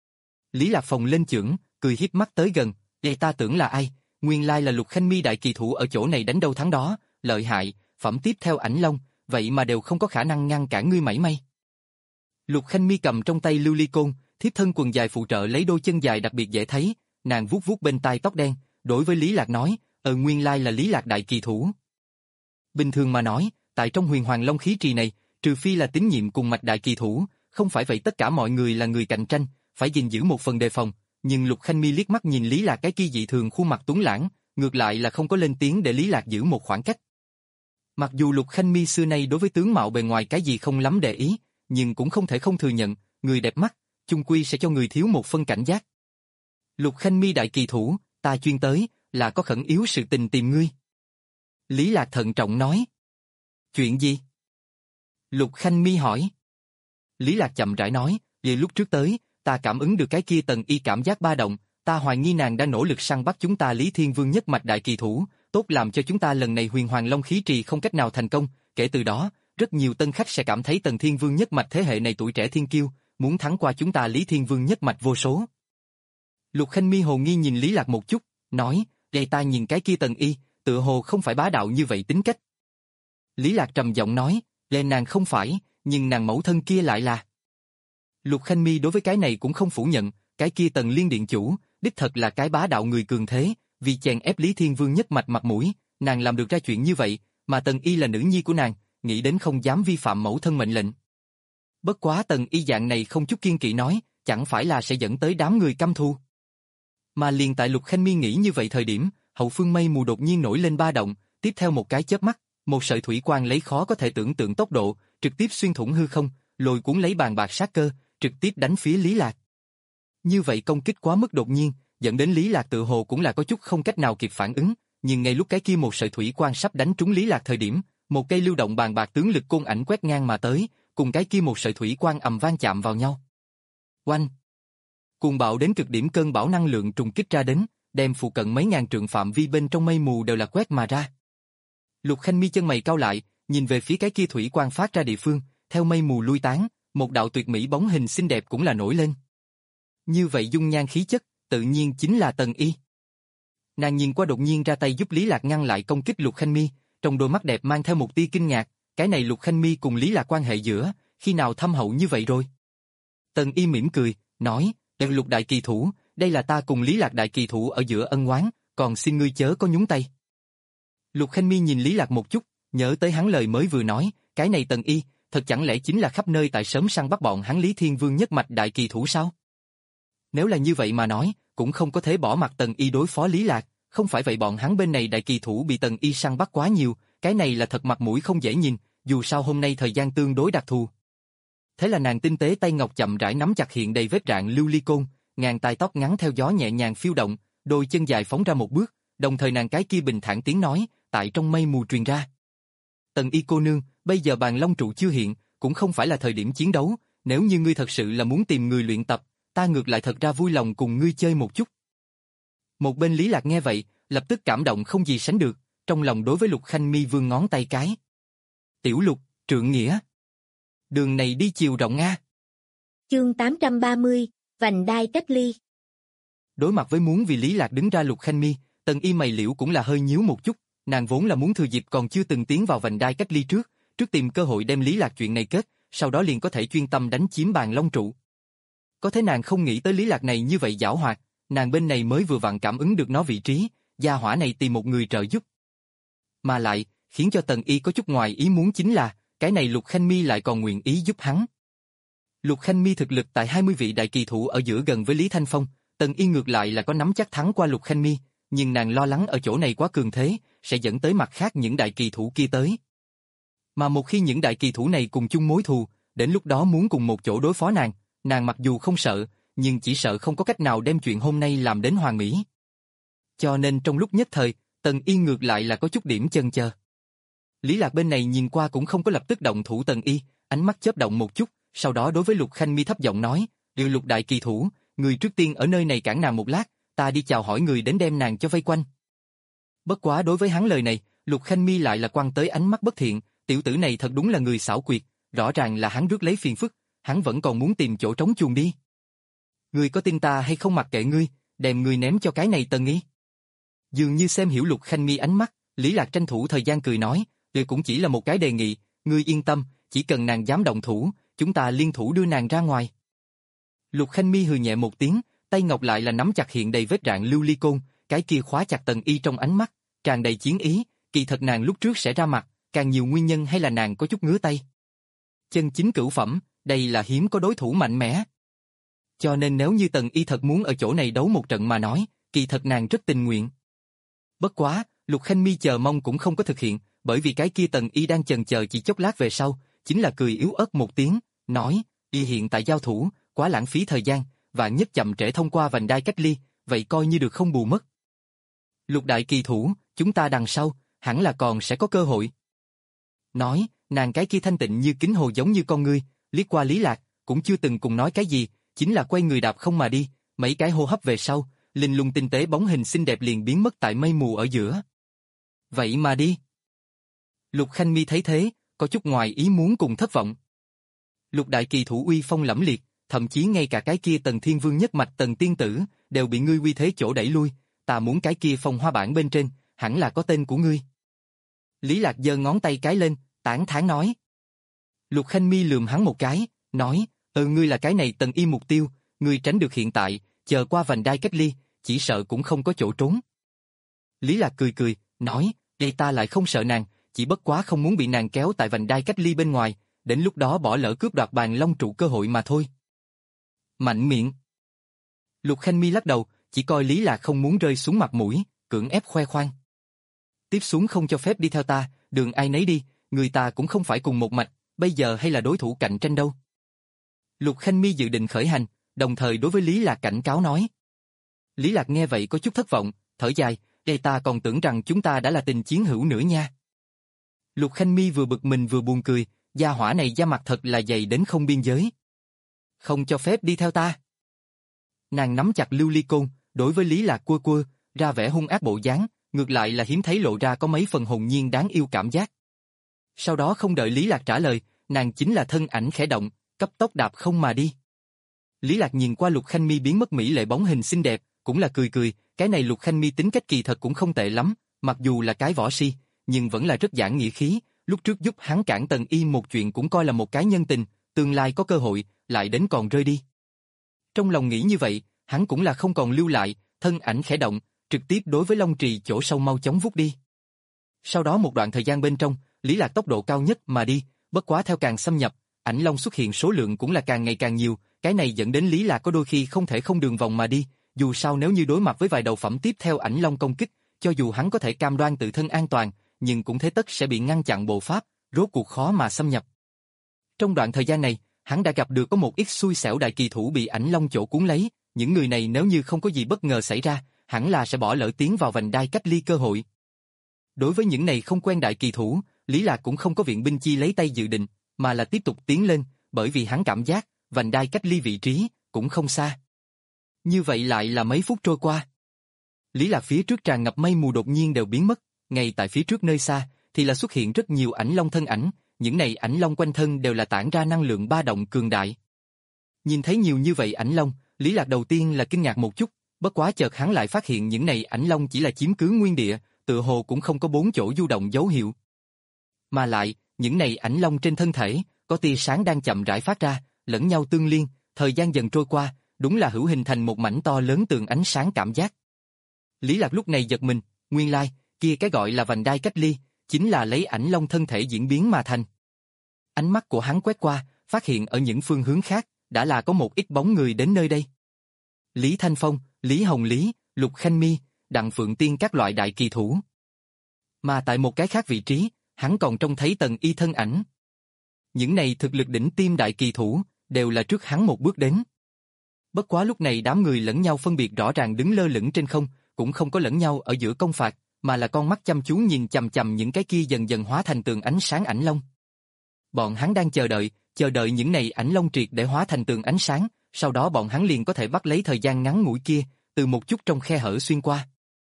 Lý Lạc phồng lên chưởng, cười híp mắt tới gần, "Đây ta tưởng là ai, nguyên lai là Lục Khanh Mi đại kỳ thủ ở chỗ này đánh đâu thắng đó, lợi hại, phẩm tiếp theo ảnh long, vậy mà đều không có khả năng ngăn cản ngươi mảy may." Lục Khanh Mi cầm trong tay lưu ly côn, thiếp thân quần dài phụ trợ lấy đôi chân dài đặc biệt dễ thấy, nàng vuốt vuốt bên tai tóc đen, đối với Lý Lạc nói, "Ờ nguyên lai là Lý Lạc đại kỳ thủ." Bình thường mà nói, tại trong huyền hoàng long khí trì này, trừ phi là tín nhiệm cùng mạch đại kỳ thủ, không phải vậy tất cả mọi người là người cạnh tranh, phải gìn giữ một phần đề phòng, nhưng Lục Khanh Mi liếc mắt nhìn Lý Lạc cái kia dị thường khuôn mặt tuấn lãng, ngược lại là không có lên tiếng để Lý Lạc giữ một khoảng cách. Mặc dù Lục Khanh Mi xưa nay đối với tướng mạo bề ngoài cái gì không lắm để ý, nhưng cũng không thể không thừa nhận, người đẹp mắt, chung quy sẽ cho người thiếu một phân cảnh giác. Lục Khanh Mi đại kỳ thủ, ta chuyên tới, là có khẩn yếu sự tình tìm ngươi. Lý Lạc thận trọng nói. Chuyện gì? Lục Khanh Mi hỏi. Lý Lạc chậm rãi nói, về lúc trước tới, ta cảm ứng được cái kia Tần Y cảm giác ba động, ta hoài nghi nàng đã nỗ lực săn bắt chúng ta Lý Thiên Vương nhất mạch đại kỳ thủ, tốt làm cho chúng ta lần này huyền hoàng long khí trì không cách nào thành công, kể từ đó, rất nhiều tân khách sẽ cảm thấy Tần Thiên Vương nhất mạch thế hệ này tuổi trẻ thiên kiêu, muốn thắng qua chúng ta Lý Thiên Vương nhất mạch vô số. Lục Khanh Mi hồ nghi nhìn Lý Lạc một chút, nói, đây ta nhìn cái kia Tần Y, tựa hồ không phải bá đạo như vậy tính cách. Lý Lạc trầm giọng nói, lẽ nàng không phải, nhưng nàng mẫu thân kia lại là. Lục Khanh Mi đối với cái này cũng không phủ nhận, cái kia Tần Liên điện chủ, đích thật là cái bá đạo người cường thế, vì chèn ép Lý Thiên Vương nhất mạch mặt mũi, nàng làm được ra chuyện như vậy, mà Tần Y là nữ nhi của nàng, nghĩ đến không dám vi phạm mẫu thân mệnh lệnh. Bất quá Tần Y dạng này không chút kiên kỵ nói, chẳng phải là sẽ dẫn tới đám người căm thù. Mà liền tại Lục Khanh Mi nghĩ như vậy thời điểm, hậu phương mây mù đột nhiên nổi lên ba động, tiếp theo một cái chớp mắt, một sợi thủy quang lấy khó có thể tưởng tượng tốc độ, trực tiếp xuyên thủng hư không, lôi cuốn lấy bàn bạc sát cơ, trực tiếp đánh phía Lý Lạc. Như vậy công kích quá mức đột nhiên, dẫn đến Lý Lạc tự hồ cũng là có chút không cách nào kịp phản ứng, nhưng ngay lúc cái kia một sợi thủy quang sắp đánh trúng Lý Lạc thời điểm, một cây lưu động bàn bạc tướng lực côn ảnh quét ngang mà tới, cùng cái kia một sợi thủy quang ầm vang chạm vào nhau. Oanh! Cuồng bạo đến cực điểm cơn bão năng lượng trùng kích ra đến, đem phụ cận mấy ngàn trượng phạm vi bên trong mây mù đều là quét mà ra. Lục Khanh Mi chân mày cau lại, nhìn về phía cái kia thủy quang phát ra địa phương, theo mây mù lui tán, một đạo tuyệt mỹ bóng hình xinh đẹp cũng là nổi lên. Như vậy dung nhan khí chất, tự nhiên chính là Tần Y. Nàng nhìn qua đột nhiên ra tay giúp Lý Lạc ngăn lại công kích Lục Khanh Mi, trong đôi mắt đẹp mang theo một tia kinh ngạc, cái này Lục Khanh Mi cùng Lý Lạc quan hệ giữa, khi nào thâm hậu như vậy rồi? Tần Y mỉm cười, nói, "Đừng Lục đại kỳ thủ, đây là ta cùng Lý Lạc đại kỳ thủ ở giữa ân oán, còn xin ngươi chớ có nhúng tay." Lục Khanh Mi nhìn Lý Lạc một chút, nhớ tới hắn lời mới vừa nói, cái này Tần Y, thật chẳng lẽ chính là khắp nơi tại sớm săn bắt bọn hắn Lý Thiên Vương nhất mạch đại kỳ thủ sao? Nếu là như vậy mà nói, cũng không có thể bỏ mặc Tần Y đối phó Lý Lạc, không phải vậy bọn hắn bên này đại kỳ thủ bị Tần Y săn bắt quá nhiều, cái này là thật mặt mũi không dễ nhìn, dù sao hôm nay thời gian tương đối đặc thù. Thế là nàng tinh tế tay ngọc chậm rãi nắm chặt hiện đầy vết rạn lưu ly côn, ngàn tài tóc ngắn theo gió nhẹ nhàng phiêu động, đôi chân dài phóng ra một bước, đồng thời nàng cái kia bình thản tiếng nói, tại trong mây mù truyền ra. Tần Y cô nương, bây giờ bàn long trụ chưa hiện, cũng không phải là thời điểm chiến đấu, nếu như ngươi thật sự là muốn tìm người luyện tập, ta ngược lại thật ra vui lòng cùng ngươi chơi một chút. Một bên Lý Lạc nghe vậy, lập tức cảm động không gì sánh được, trong lòng đối với Lục Khanh Mi vươn ngón tay cái. Tiểu Lục, trượng nghĩa. Đường này đi chiều rộng Nga. Chương tám trăm ba mươi, vành đai cách ly. Đối mặt với muốn vì Lý Lạc đứng ra Lục Khanh Mi, Tần Y mày liễu cũng là hơi nhíu một chút, nàng vốn là muốn thừa dịp còn chưa từng tiến vào vành đai cách ly trước, trước tìm cơ hội đem Lý Lạc chuyện này kết, sau đó liền có thể chuyên tâm đánh chiếm bàn long trụ. Có thể nàng không nghĩ tới Lý Lạc này như vậy giảo hoạt, nàng bên này mới vừa vặn cảm ứng được nó vị trí, gia hỏa này tìm một người trợ giúp. Mà lại, khiến cho Tần Y có chút ngoài ý muốn chính là, cái này Lục Khanh Mi lại còn nguyện ý giúp hắn. Lục Khanh Mi thực lực tại hai mươi vị đại kỳ thủ ở giữa gần với Lý Thanh Phong, Tần Y ngược lại là có nắm chắc thắng qua Lục Khanh Mi, nhưng nàng lo lắng ở chỗ này quá cường thế, sẽ dẫn tới mặt khác những đại kỳ thủ kia tới. Mà một khi những đại kỳ thủ này cùng chung mối thù, đến lúc đó muốn cùng một chỗ đối phó nàng, nàng mặc dù không sợ, nhưng chỉ sợ không có cách nào đem chuyện hôm nay làm đến hoàn mỹ. Cho nên trong lúc nhất thời, Tần Y ngược lại là có chút điểm chần chờ. Lý Lạc bên này nhìn qua cũng không có lập tức động thủ Tần Y, ánh mắt chớp động một chút, sau đó đối với Lục Khanh Mi thấp giọng nói, "Điều Lục đại kỳ thủ, người trước tiên ở nơi này cản nàng một lát, ta đi chào hỏi người đến đem nàng cho vây quanh." Bất quá đối với hắn lời này, Lục Khanh Mi lại là quăng tới ánh mắt bất thiện, tiểu tử này thật đúng là người xảo quyệt, rõ ràng là hắn rước lấy phiền phức, hắn vẫn còn muốn tìm chỗ trống chuồng đi. Ngươi có tin ta hay không mặc kệ ngươi, đem ngươi ném cho cái này Tần Y. Dường như xem hiểu Lục Khanh Mi ánh mắt, Lý Lạc tranh thủ thời gian cười nói, "Đây cũng chỉ là một cái đề nghị, ngươi yên tâm, chỉ cần nàng dám động thủ, chúng ta liên thủ đưa nàng ra ngoài." Lục Khanh Mi hừ nhẹ một tiếng, tay ngọc lại là nắm chặt hiện đầy vết rạn lưu ly côn, cái kia khóa chặt Tần Y trong ánh mắt, tràn đầy chiến ý, kỳ thật nàng lúc trước sẽ ra mặt, càng nhiều nguyên nhân hay là nàng có chút ngứa tay. Chân chính cửu phẩm, đây là hiếm có đối thủ mạnh mẽ. Cho nên nếu như Tần Y thật muốn ở chỗ này đấu một trận mà nói, kỳ thật nàng rất tình nguyện. Bất quá, Lục Khanh Mi chờ mong cũng không có thực hiện, bởi vì cái kia Tần Y đang chần chờ chỉ chốc lát về sau, chính là cười yếu ớt một tiếng, nói, "Y hiện tại giao thủ, quá lãng phí thời gian, và nhất chậm trễ thông qua vành đai cách ly, vậy coi như được không bù mất. Lục đại kỳ thủ, chúng ta đằng sau, hẳn là còn sẽ có cơ hội." Nói, nàng cái kia thanh tịnh như kính hồ giống như con ngươi, liếc qua Lý Lạc, cũng chưa từng cùng nói cái gì, chính là quay người đạp không mà đi, mấy cái hô hấp về sau, linh lung tinh tế bóng hình xinh đẹp liền biến mất tại mây mù ở giữa. Vậy mà đi. Lục Khanh Mi thấy thế, có chút ngoài ý muốn cùng thất vọng. Lục đại kỳ thủ uy phong lẫm liệt, thậm chí ngay cả cái kia Tần Thiên Vương nhất mạch Tần Tiên Tử, đều bị ngươi uy thế chỗ đẩy lui, ta muốn cái kia phong hoa bản bên trên, hẳn là có tên của ngươi. Lý Lạc giơ ngón tay cái lên, tán thán nói. Lục Khanh Mi lườm hắn một cái, nói, ừ ngươi là cái này Tần Y mục tiêu, ngươi tránh được hiện tại, chờ qua vành đai cách ly, chỉ sợ cũng không có chỗ trốn. Lý Lạc cười cười, nói, đây ta lại không sợ nàng, chỉ bất quá không muốn bị nàng kéo tại vành đai cách ly bên ngoài, đến lúc đó bỏ lỡ cướp đoạt bàn long trụ cơ hội mà thôi. Mạnh miệng. Lục Khanh Mi lắc đầu, chỉ coi Lý Lạc không muốn rơi xuống mặt mũi, cưỡng ép khoe khoang. Tiếp xuống không cho phép đi theo ta, đường ai nấy đi, người ta cũng không phải cùng một mạch, bây giờ hay là đối thủ cạnh tranh đâu. Lục Khanh Mi dự định khởi hành, đồng thời đối với Lý Lạc cảnh cáo nói. Lý Lạc nghe vậy có chút thất vọng, thở dài, đây ta còn tưởng rằng chúng ta đã là tình chiến hữu nữa nha. Lục Khanh Mi vừa bực mình vừa buồn cười, gia hỏa này da mặt thật là dày đến không biên giới. Không cho phép đi theo ta. Nàng nắm chặt lưu ly côn, đối với Lý Lạc cua cua, ra vẻ hung ác bộ dáng, ngược lại là hiếm thấy lộ ra có mấy phần hồn nhiên đáng yêu cảm giác. Sau đó không đợi Lý Lạc trả lời, nàng chính là thân ảnh khẽ động, cấp tốc đạp không mà đi. Lý Lạc nhìn qua Lục Khanh Mi biến mất mỹ lệ bóng hình xinh đẹp, cũng là cười cười, cái này Lục Khanh Mi tính cách kỳ thật cũng không tệ lắm, mặc dù là cái võ si, nhưng vẫn là rất giảng nghĩa khí, lúc trước giúp hắn cản Tần Y một chuyện cũng coi là một cái nhân tình, tương lai có cơ hội, lại đến còn rơi đi. Trong lòng nghĩ như vậy, hắn cũng là không còn lưu lại, thân ảnh khẽ động, trực tiếp đối với Long Trì chỗ sâu mau chóng vút đi. Sau đó một đoạn thời gian bên trong, Lý Lạc tốc độ cao nhất mà đi, bất quá theo càng xâm nhập, ảnh long xuất hiện số lượng cũng là càng ngày càng nhiều, cái này dẫn đến Lý Lạc có đôi khi không thể không đường vòng mà đi, dù sao nếu như đối mặt với vài đầu phẩm tiếp theo ảnh long công kích, cho dù hắn có thể cam đoan tự thân an toàn, nhưng cũng thế tất sẽ bị ngăn chặn bộ pháp, rốt cuộc khó mà xâm nhập. Trong đoạn thời gian này, hắn đã gặp được có một ít xui xẻo đại kỳ thủ bị ảnh long chỗ cuốn lấy, những người này nếu như không có gì bất ngờ xảy ra, hẳn là sẽ bỏ lỡ tiến vào vành đai cách ly cơ hội. Đối với những này không quen đại kỳ thủ, Lý Lạc cũng không có viện binh chi lấy tay dự định, mà là tiếp tục tiến lên, bởi vì hắn cảm giác, vành đai cách ly vị trí, cũng không xa. Như vậy lại là mấy phút trôi qua. Lý Lạc phía trước tràn ngập mây mù đột nhiên đều biến mất, ngay tại phía trước nơi xa, thì là xuất hiện rất nhiều ảnh long thân ảnh, những này ảnh long quanh thân đều là tản ra năng lượng ba động cường đại. Nhìn thấy nhiều như vậy ảnh long, Lý Lạc đầu tiên là kinh ngạc một chút, bất quá chợt hắn lại phát hiện những này ảnh long chỉ là chiếm cứ nguyên địa, tựa hồ cũng không có bốn chỗ du động dấu hiệu. Mà lại, những này ảnh long trên thân thể, có tia sáng đang chậm rãi phát ra, lẫn nhau tương liên, thời gian dần trôi qua, đúng là hữu hình thành một mảnh to lớn tường ánh sáng cảm giác. Lý Lạc lúc này giật mình, nguyên lai, kia cái gọi là vành đai cách ly, chính là lấy ảnh long thân thể diễn biến mà thành. Ánh mắt của hắn quét qua, phát hiện ở những phương hướng khác, đã là có một ít bóng người đến nơi đây. Lý Thanh Phong, Lý Hồng Lý, Lục Khanh Mi, Đặng Phượng Tiên các loại đại kỳ thủ. Mà tại một cái khác vị trí, hắn còn trông thấy Tần Y thân ảnh. Những này thực lực đỉnh tiêm đại kỳ thủ, đều là trước hắn một bước đến. Bất quá lúc này đám người lẫn nhau phân biệt rõ ràng đứng lơ lửng trên không, cũng không có lẫn nhau ở giữa công phạt, mà là con mắt chăm chú nhìn chằm chằm những cái kia dần dần hóa thành tường ánh sáng ảnh long. Bọn hắn đang chờ đợi, chờ đợi những này ảnh long triệt để hóa thành tường ánh sáng, sau đó bọn hắn liền có thể bắt lấy thời gian ngắn ngủi kia, từ một chút trong khe hở xuyên qua.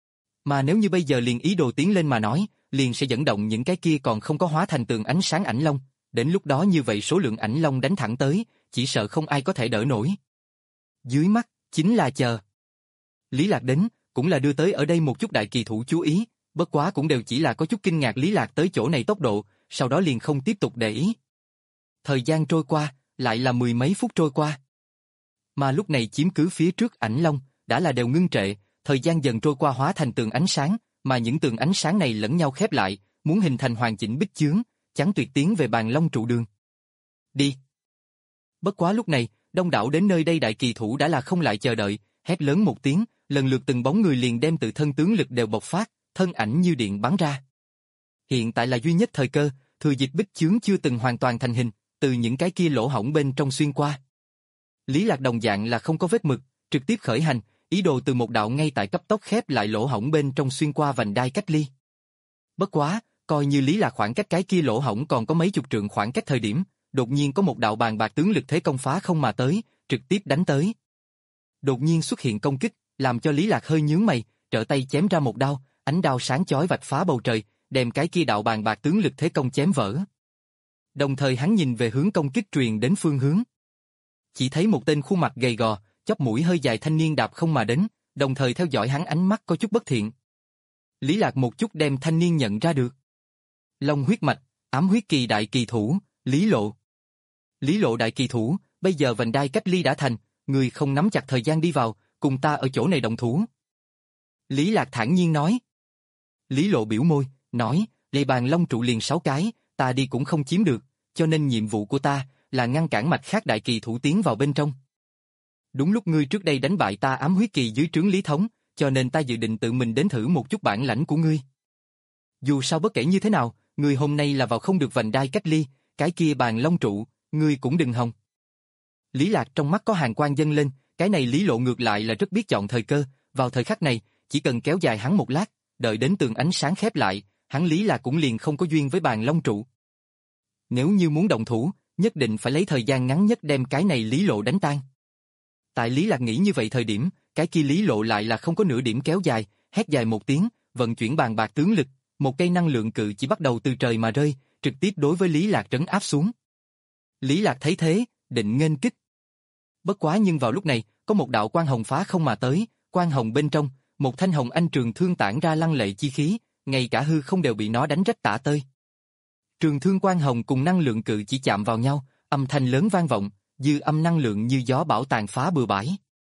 Mà nếu như bây giờ liền ý đồ tiến lên mà nói, liền sẽ dẫn động những cái kia còn không có hóa thành tường ánh sáng ảnh long, đến lúc đó như vậy số lượng ảnh long đánh thẳng tới, chỉ sợ không ai có thể đỡ nổi. Dưới mắt, chính là chờ. Lý Lạc đến, cũng là đưa tới ở đây một chút đại kỳ thủ chú ý, bất quá cũng đều chỉ là có chút kinh ngạc Lý Lạc tới chỗ này tốc độ, sau đó liền không tiếp tục để ý. Thời gian trôi qua, lại là mười mấy phút trôi qua. Mà lúc này chiếm cứ phía trước ảnh long, đã là đều ngưng trệ, thời gian dần trôi qua hóa thành tường ánh sáng, mà những tường ánh sáng này lẫn nhau khép lại, muốn hình thành hoàn chỉnh bích chướng, chắn tuyệt tiến về bàn long trụ đường. Đi! Bất quá lúc này, đông đảo đến nơi đây đại kỳ thủ đã là không lại chờ đợi, hét lớn một tiếng, lần lượt từng bóng người liền đem tự thân tướng lực đều bộc phát, thân ảnh như điện bắn ra. Hiện tại là duy nhất thời cơ, thừa dịp bích chướng chưa từng hoàn toàn thành hình, từ những cái kia lỗ hổng bên trong xuyên qua. Lý Lạc đồng dạng là không có vết mực, trực tiếp khởi hành, ý đồ từ một đạo ngay tại cấp tốc khép lại lỗ hổng bên trong xuyên qua vành đai cách ly. Bất quá, coi như Lý Lạc khoảng cách cái kia lỗ hổng còn có mấy chục trượng khoảng cách thời điểm, đột nhiên có một đạo bàn bạc tướng lực thế công phá không mà tới, trực tiếp đánh tới. Đột nhiên xuất hiện công kích, làm cho Lý Lạc hơi nhướng mày, trở tay chém ra một đao, ánh đao sáng chói vạch phá bầu trời, đem cái kia đạo bàn bạc tướng lực thế công chém vỡ. Đồng thời hắn nhìn về hướng công kích truyền đến phương hướng. Chỉ thấy một tên khuôn mặt gầy gò, chóp mũi hơi dài thanh niên đạp không mà đến, đồng thời theo dõi hắn ánh mắt có chút bất thiện. Lý Lạc một chút đem thanh niên nhận ra được. Long huyết mạch, ám huyết kỳ đại kỳ thủ, Lý Lộ. Lý Lộ đại kỳ thủ, bây giờ vành đai cách ly đã thành, người không nắm chặt thời gian đi vào, cùng ta ở chỗ này động thủ. Lý Lạc thản nhiên nói. Lý Lộ biểu môi, nói, lề bàn long trụ liền sáu cái, ta đi cũng không chiếm được, cho nên nhiệm vụ của ta là ngăn cản mạch khác đại kỳ thủ tiến vào bên trong. Đúng lúc ngươi trước đây đánh bại ta ám huyết kỳ dưới trướng Lý Thống, cho nên ta dự định tự mình đến thử một chút bản lãnh của ngươi. Dù sao bất kể như thế nào, ngươi hôm nay là vào không được vành đai cách ly, cái kia bàn long trụ, ngươi cũng đừng hòng. Lý Lạc trong mắt có hàn quang dâng lên, cái này Lý Lộ ngược lại là rất biết chọn thời cơ, vào thời khắc này, chỉ cần kéo dài hắn một lát, đợi đến tường ánh sáng khép lại, hắn Lý Lạc cũng liền không có duyên với bàn long trụ. Nếu như muốn động thủ, nhất định phải lấy thời gian ngắn nhất đem cái này Lý Lộ đánh tan. Tại Lý Lạc nghĩ như vậy thời điểm, cái kia Lý Lộ lại là không có nửa điểm kéo dài, hét dài một tiếng, vận chuyển bàn bạc tướng lực, một cây năng lượng cự chỉ bắt đầu từ trời mà rơi, trực tiếp đối với Lý Lạc trấn áp xuống. Lý Lạc thấy thế, định nghênh kích. Bất quá nhưng vào lúc này, có một đạo quang hồng phá không mà tới, quang hồng bên trong, một thanh hồng anh trường thương tản ra lăng lệ chi khí, ngay cả hư không đều bị nó đánh rách tả tơi. Trường thương quang hồng cùng năng lượng cự chỉ chạm vào nhau, âm thanh lớn vang vọng, dư âm năng lượng như gió bão tàn phá bừa bãi.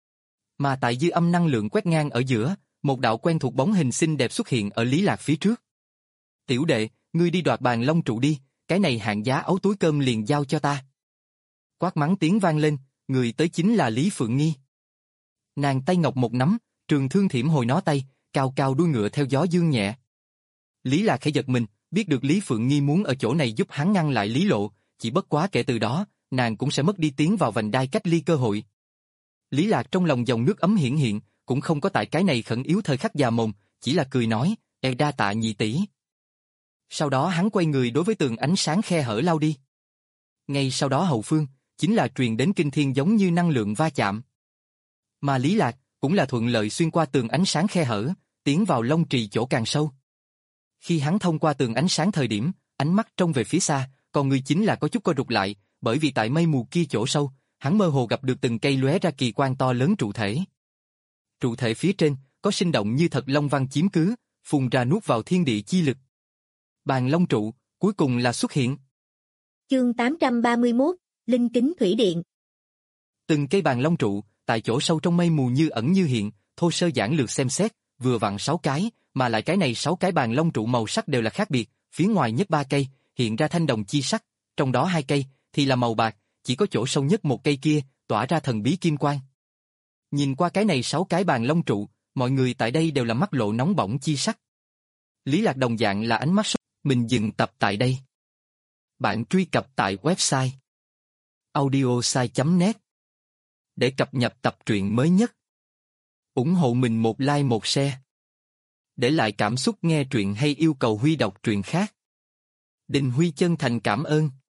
Mà tại dư âm năng lượng quét ngang ở giữa, một đạo quen thuộc bóng hình xinh đẹp xuất hiện ở Lý Lạc phía trước. Tiểu đệ, ngươi đi đoạt bàn long trụ đi, cái này hạng giá ấu túi cơm liền giao cho ta. Quát mắng tiếng vang lên, người tới chính là Lý Phượng Nghi. Nàng tay ngọc một nắm, trường thương thiểm hồi nó tay, cao cao đuôi ngựa theo gió dương nhẹ. Lý Lạc khẽ giật mình, biết được Lý Phượng Nghi muốn ở chỗ này giúp hắn ngăn lại Lý Lộ, chỉ bất quá kể từ đó, nàng cũng sẽ mất đi tiến vào vành đai cách ly cơ hội. Lý Lạc trong lòng dòng nước ấm hiển hiện, cũng không có tại cái này khẩn yếu thời khắc già mồm, chỉ là cười nói, e đa tạ nhị tỷ. Sau đó hắn quay người đối với tường ánh sáng khe hở lao đi. Ngay sau đó hậu phương, chính là truyền đến kinh thiên giống như năng lượng va chạm. Mà Lý Lạc cũng là thuận lợi xuyên qua tường ánh sáng khe hở, tiến vào Long Trì chỗ càng sâu. Khi hắn thông qua tường ánh sáng thời điểm, ánh mắt trông về phía xa, còn người chính là có chút co rụt lại, bởi vì tại mây mù kia chỗ sâu, hắn mơ hồ gặp được từng cây lóe ra kỳ quang to lớn trụ thể. Trụ thể phía trên có sinh động như thật long văn chiếm cứ, phun ra nuốt vào thiên địa chi lực. Bàn long trụ cuối cùng là xuất hiện. Chương tám trăm ba mươi mốt, Linh kính thủy điện. Từng cây bàn long trụ tại chỗ sâu trong mây mù như ẩn như hiện, thô sơ giản lược xem xét, vừa vặn sáu cái, mà lại cái này sáu cái bàn long trụ màu sắc đều là khác biệt, phía ngoài nhất ba cây hiện ra thanh đồng chi sắc, trong đó hai cây thì là màu bạc, chỉ có chỗ sâu nhất một cây kia tỏa ra thần bí kim quang. Nhìn qua cái này sáu cái bàn long trụ, mọi người tại đây đều là mắt lộ nóng bỏng chi sắc. Lý Lạc đồng dạng là ánh mắt sốc, mình dừng tập tại đây. Bạn truy cập tại website audiosai chấm net để cập nhật tập truyện mới nhất. Ủng hộ mình một like một share. Để lại cảm xúc nghe truyện hay yêu cầu Huy đọc truyện khác. Đình Huy chân thành cảm ơn.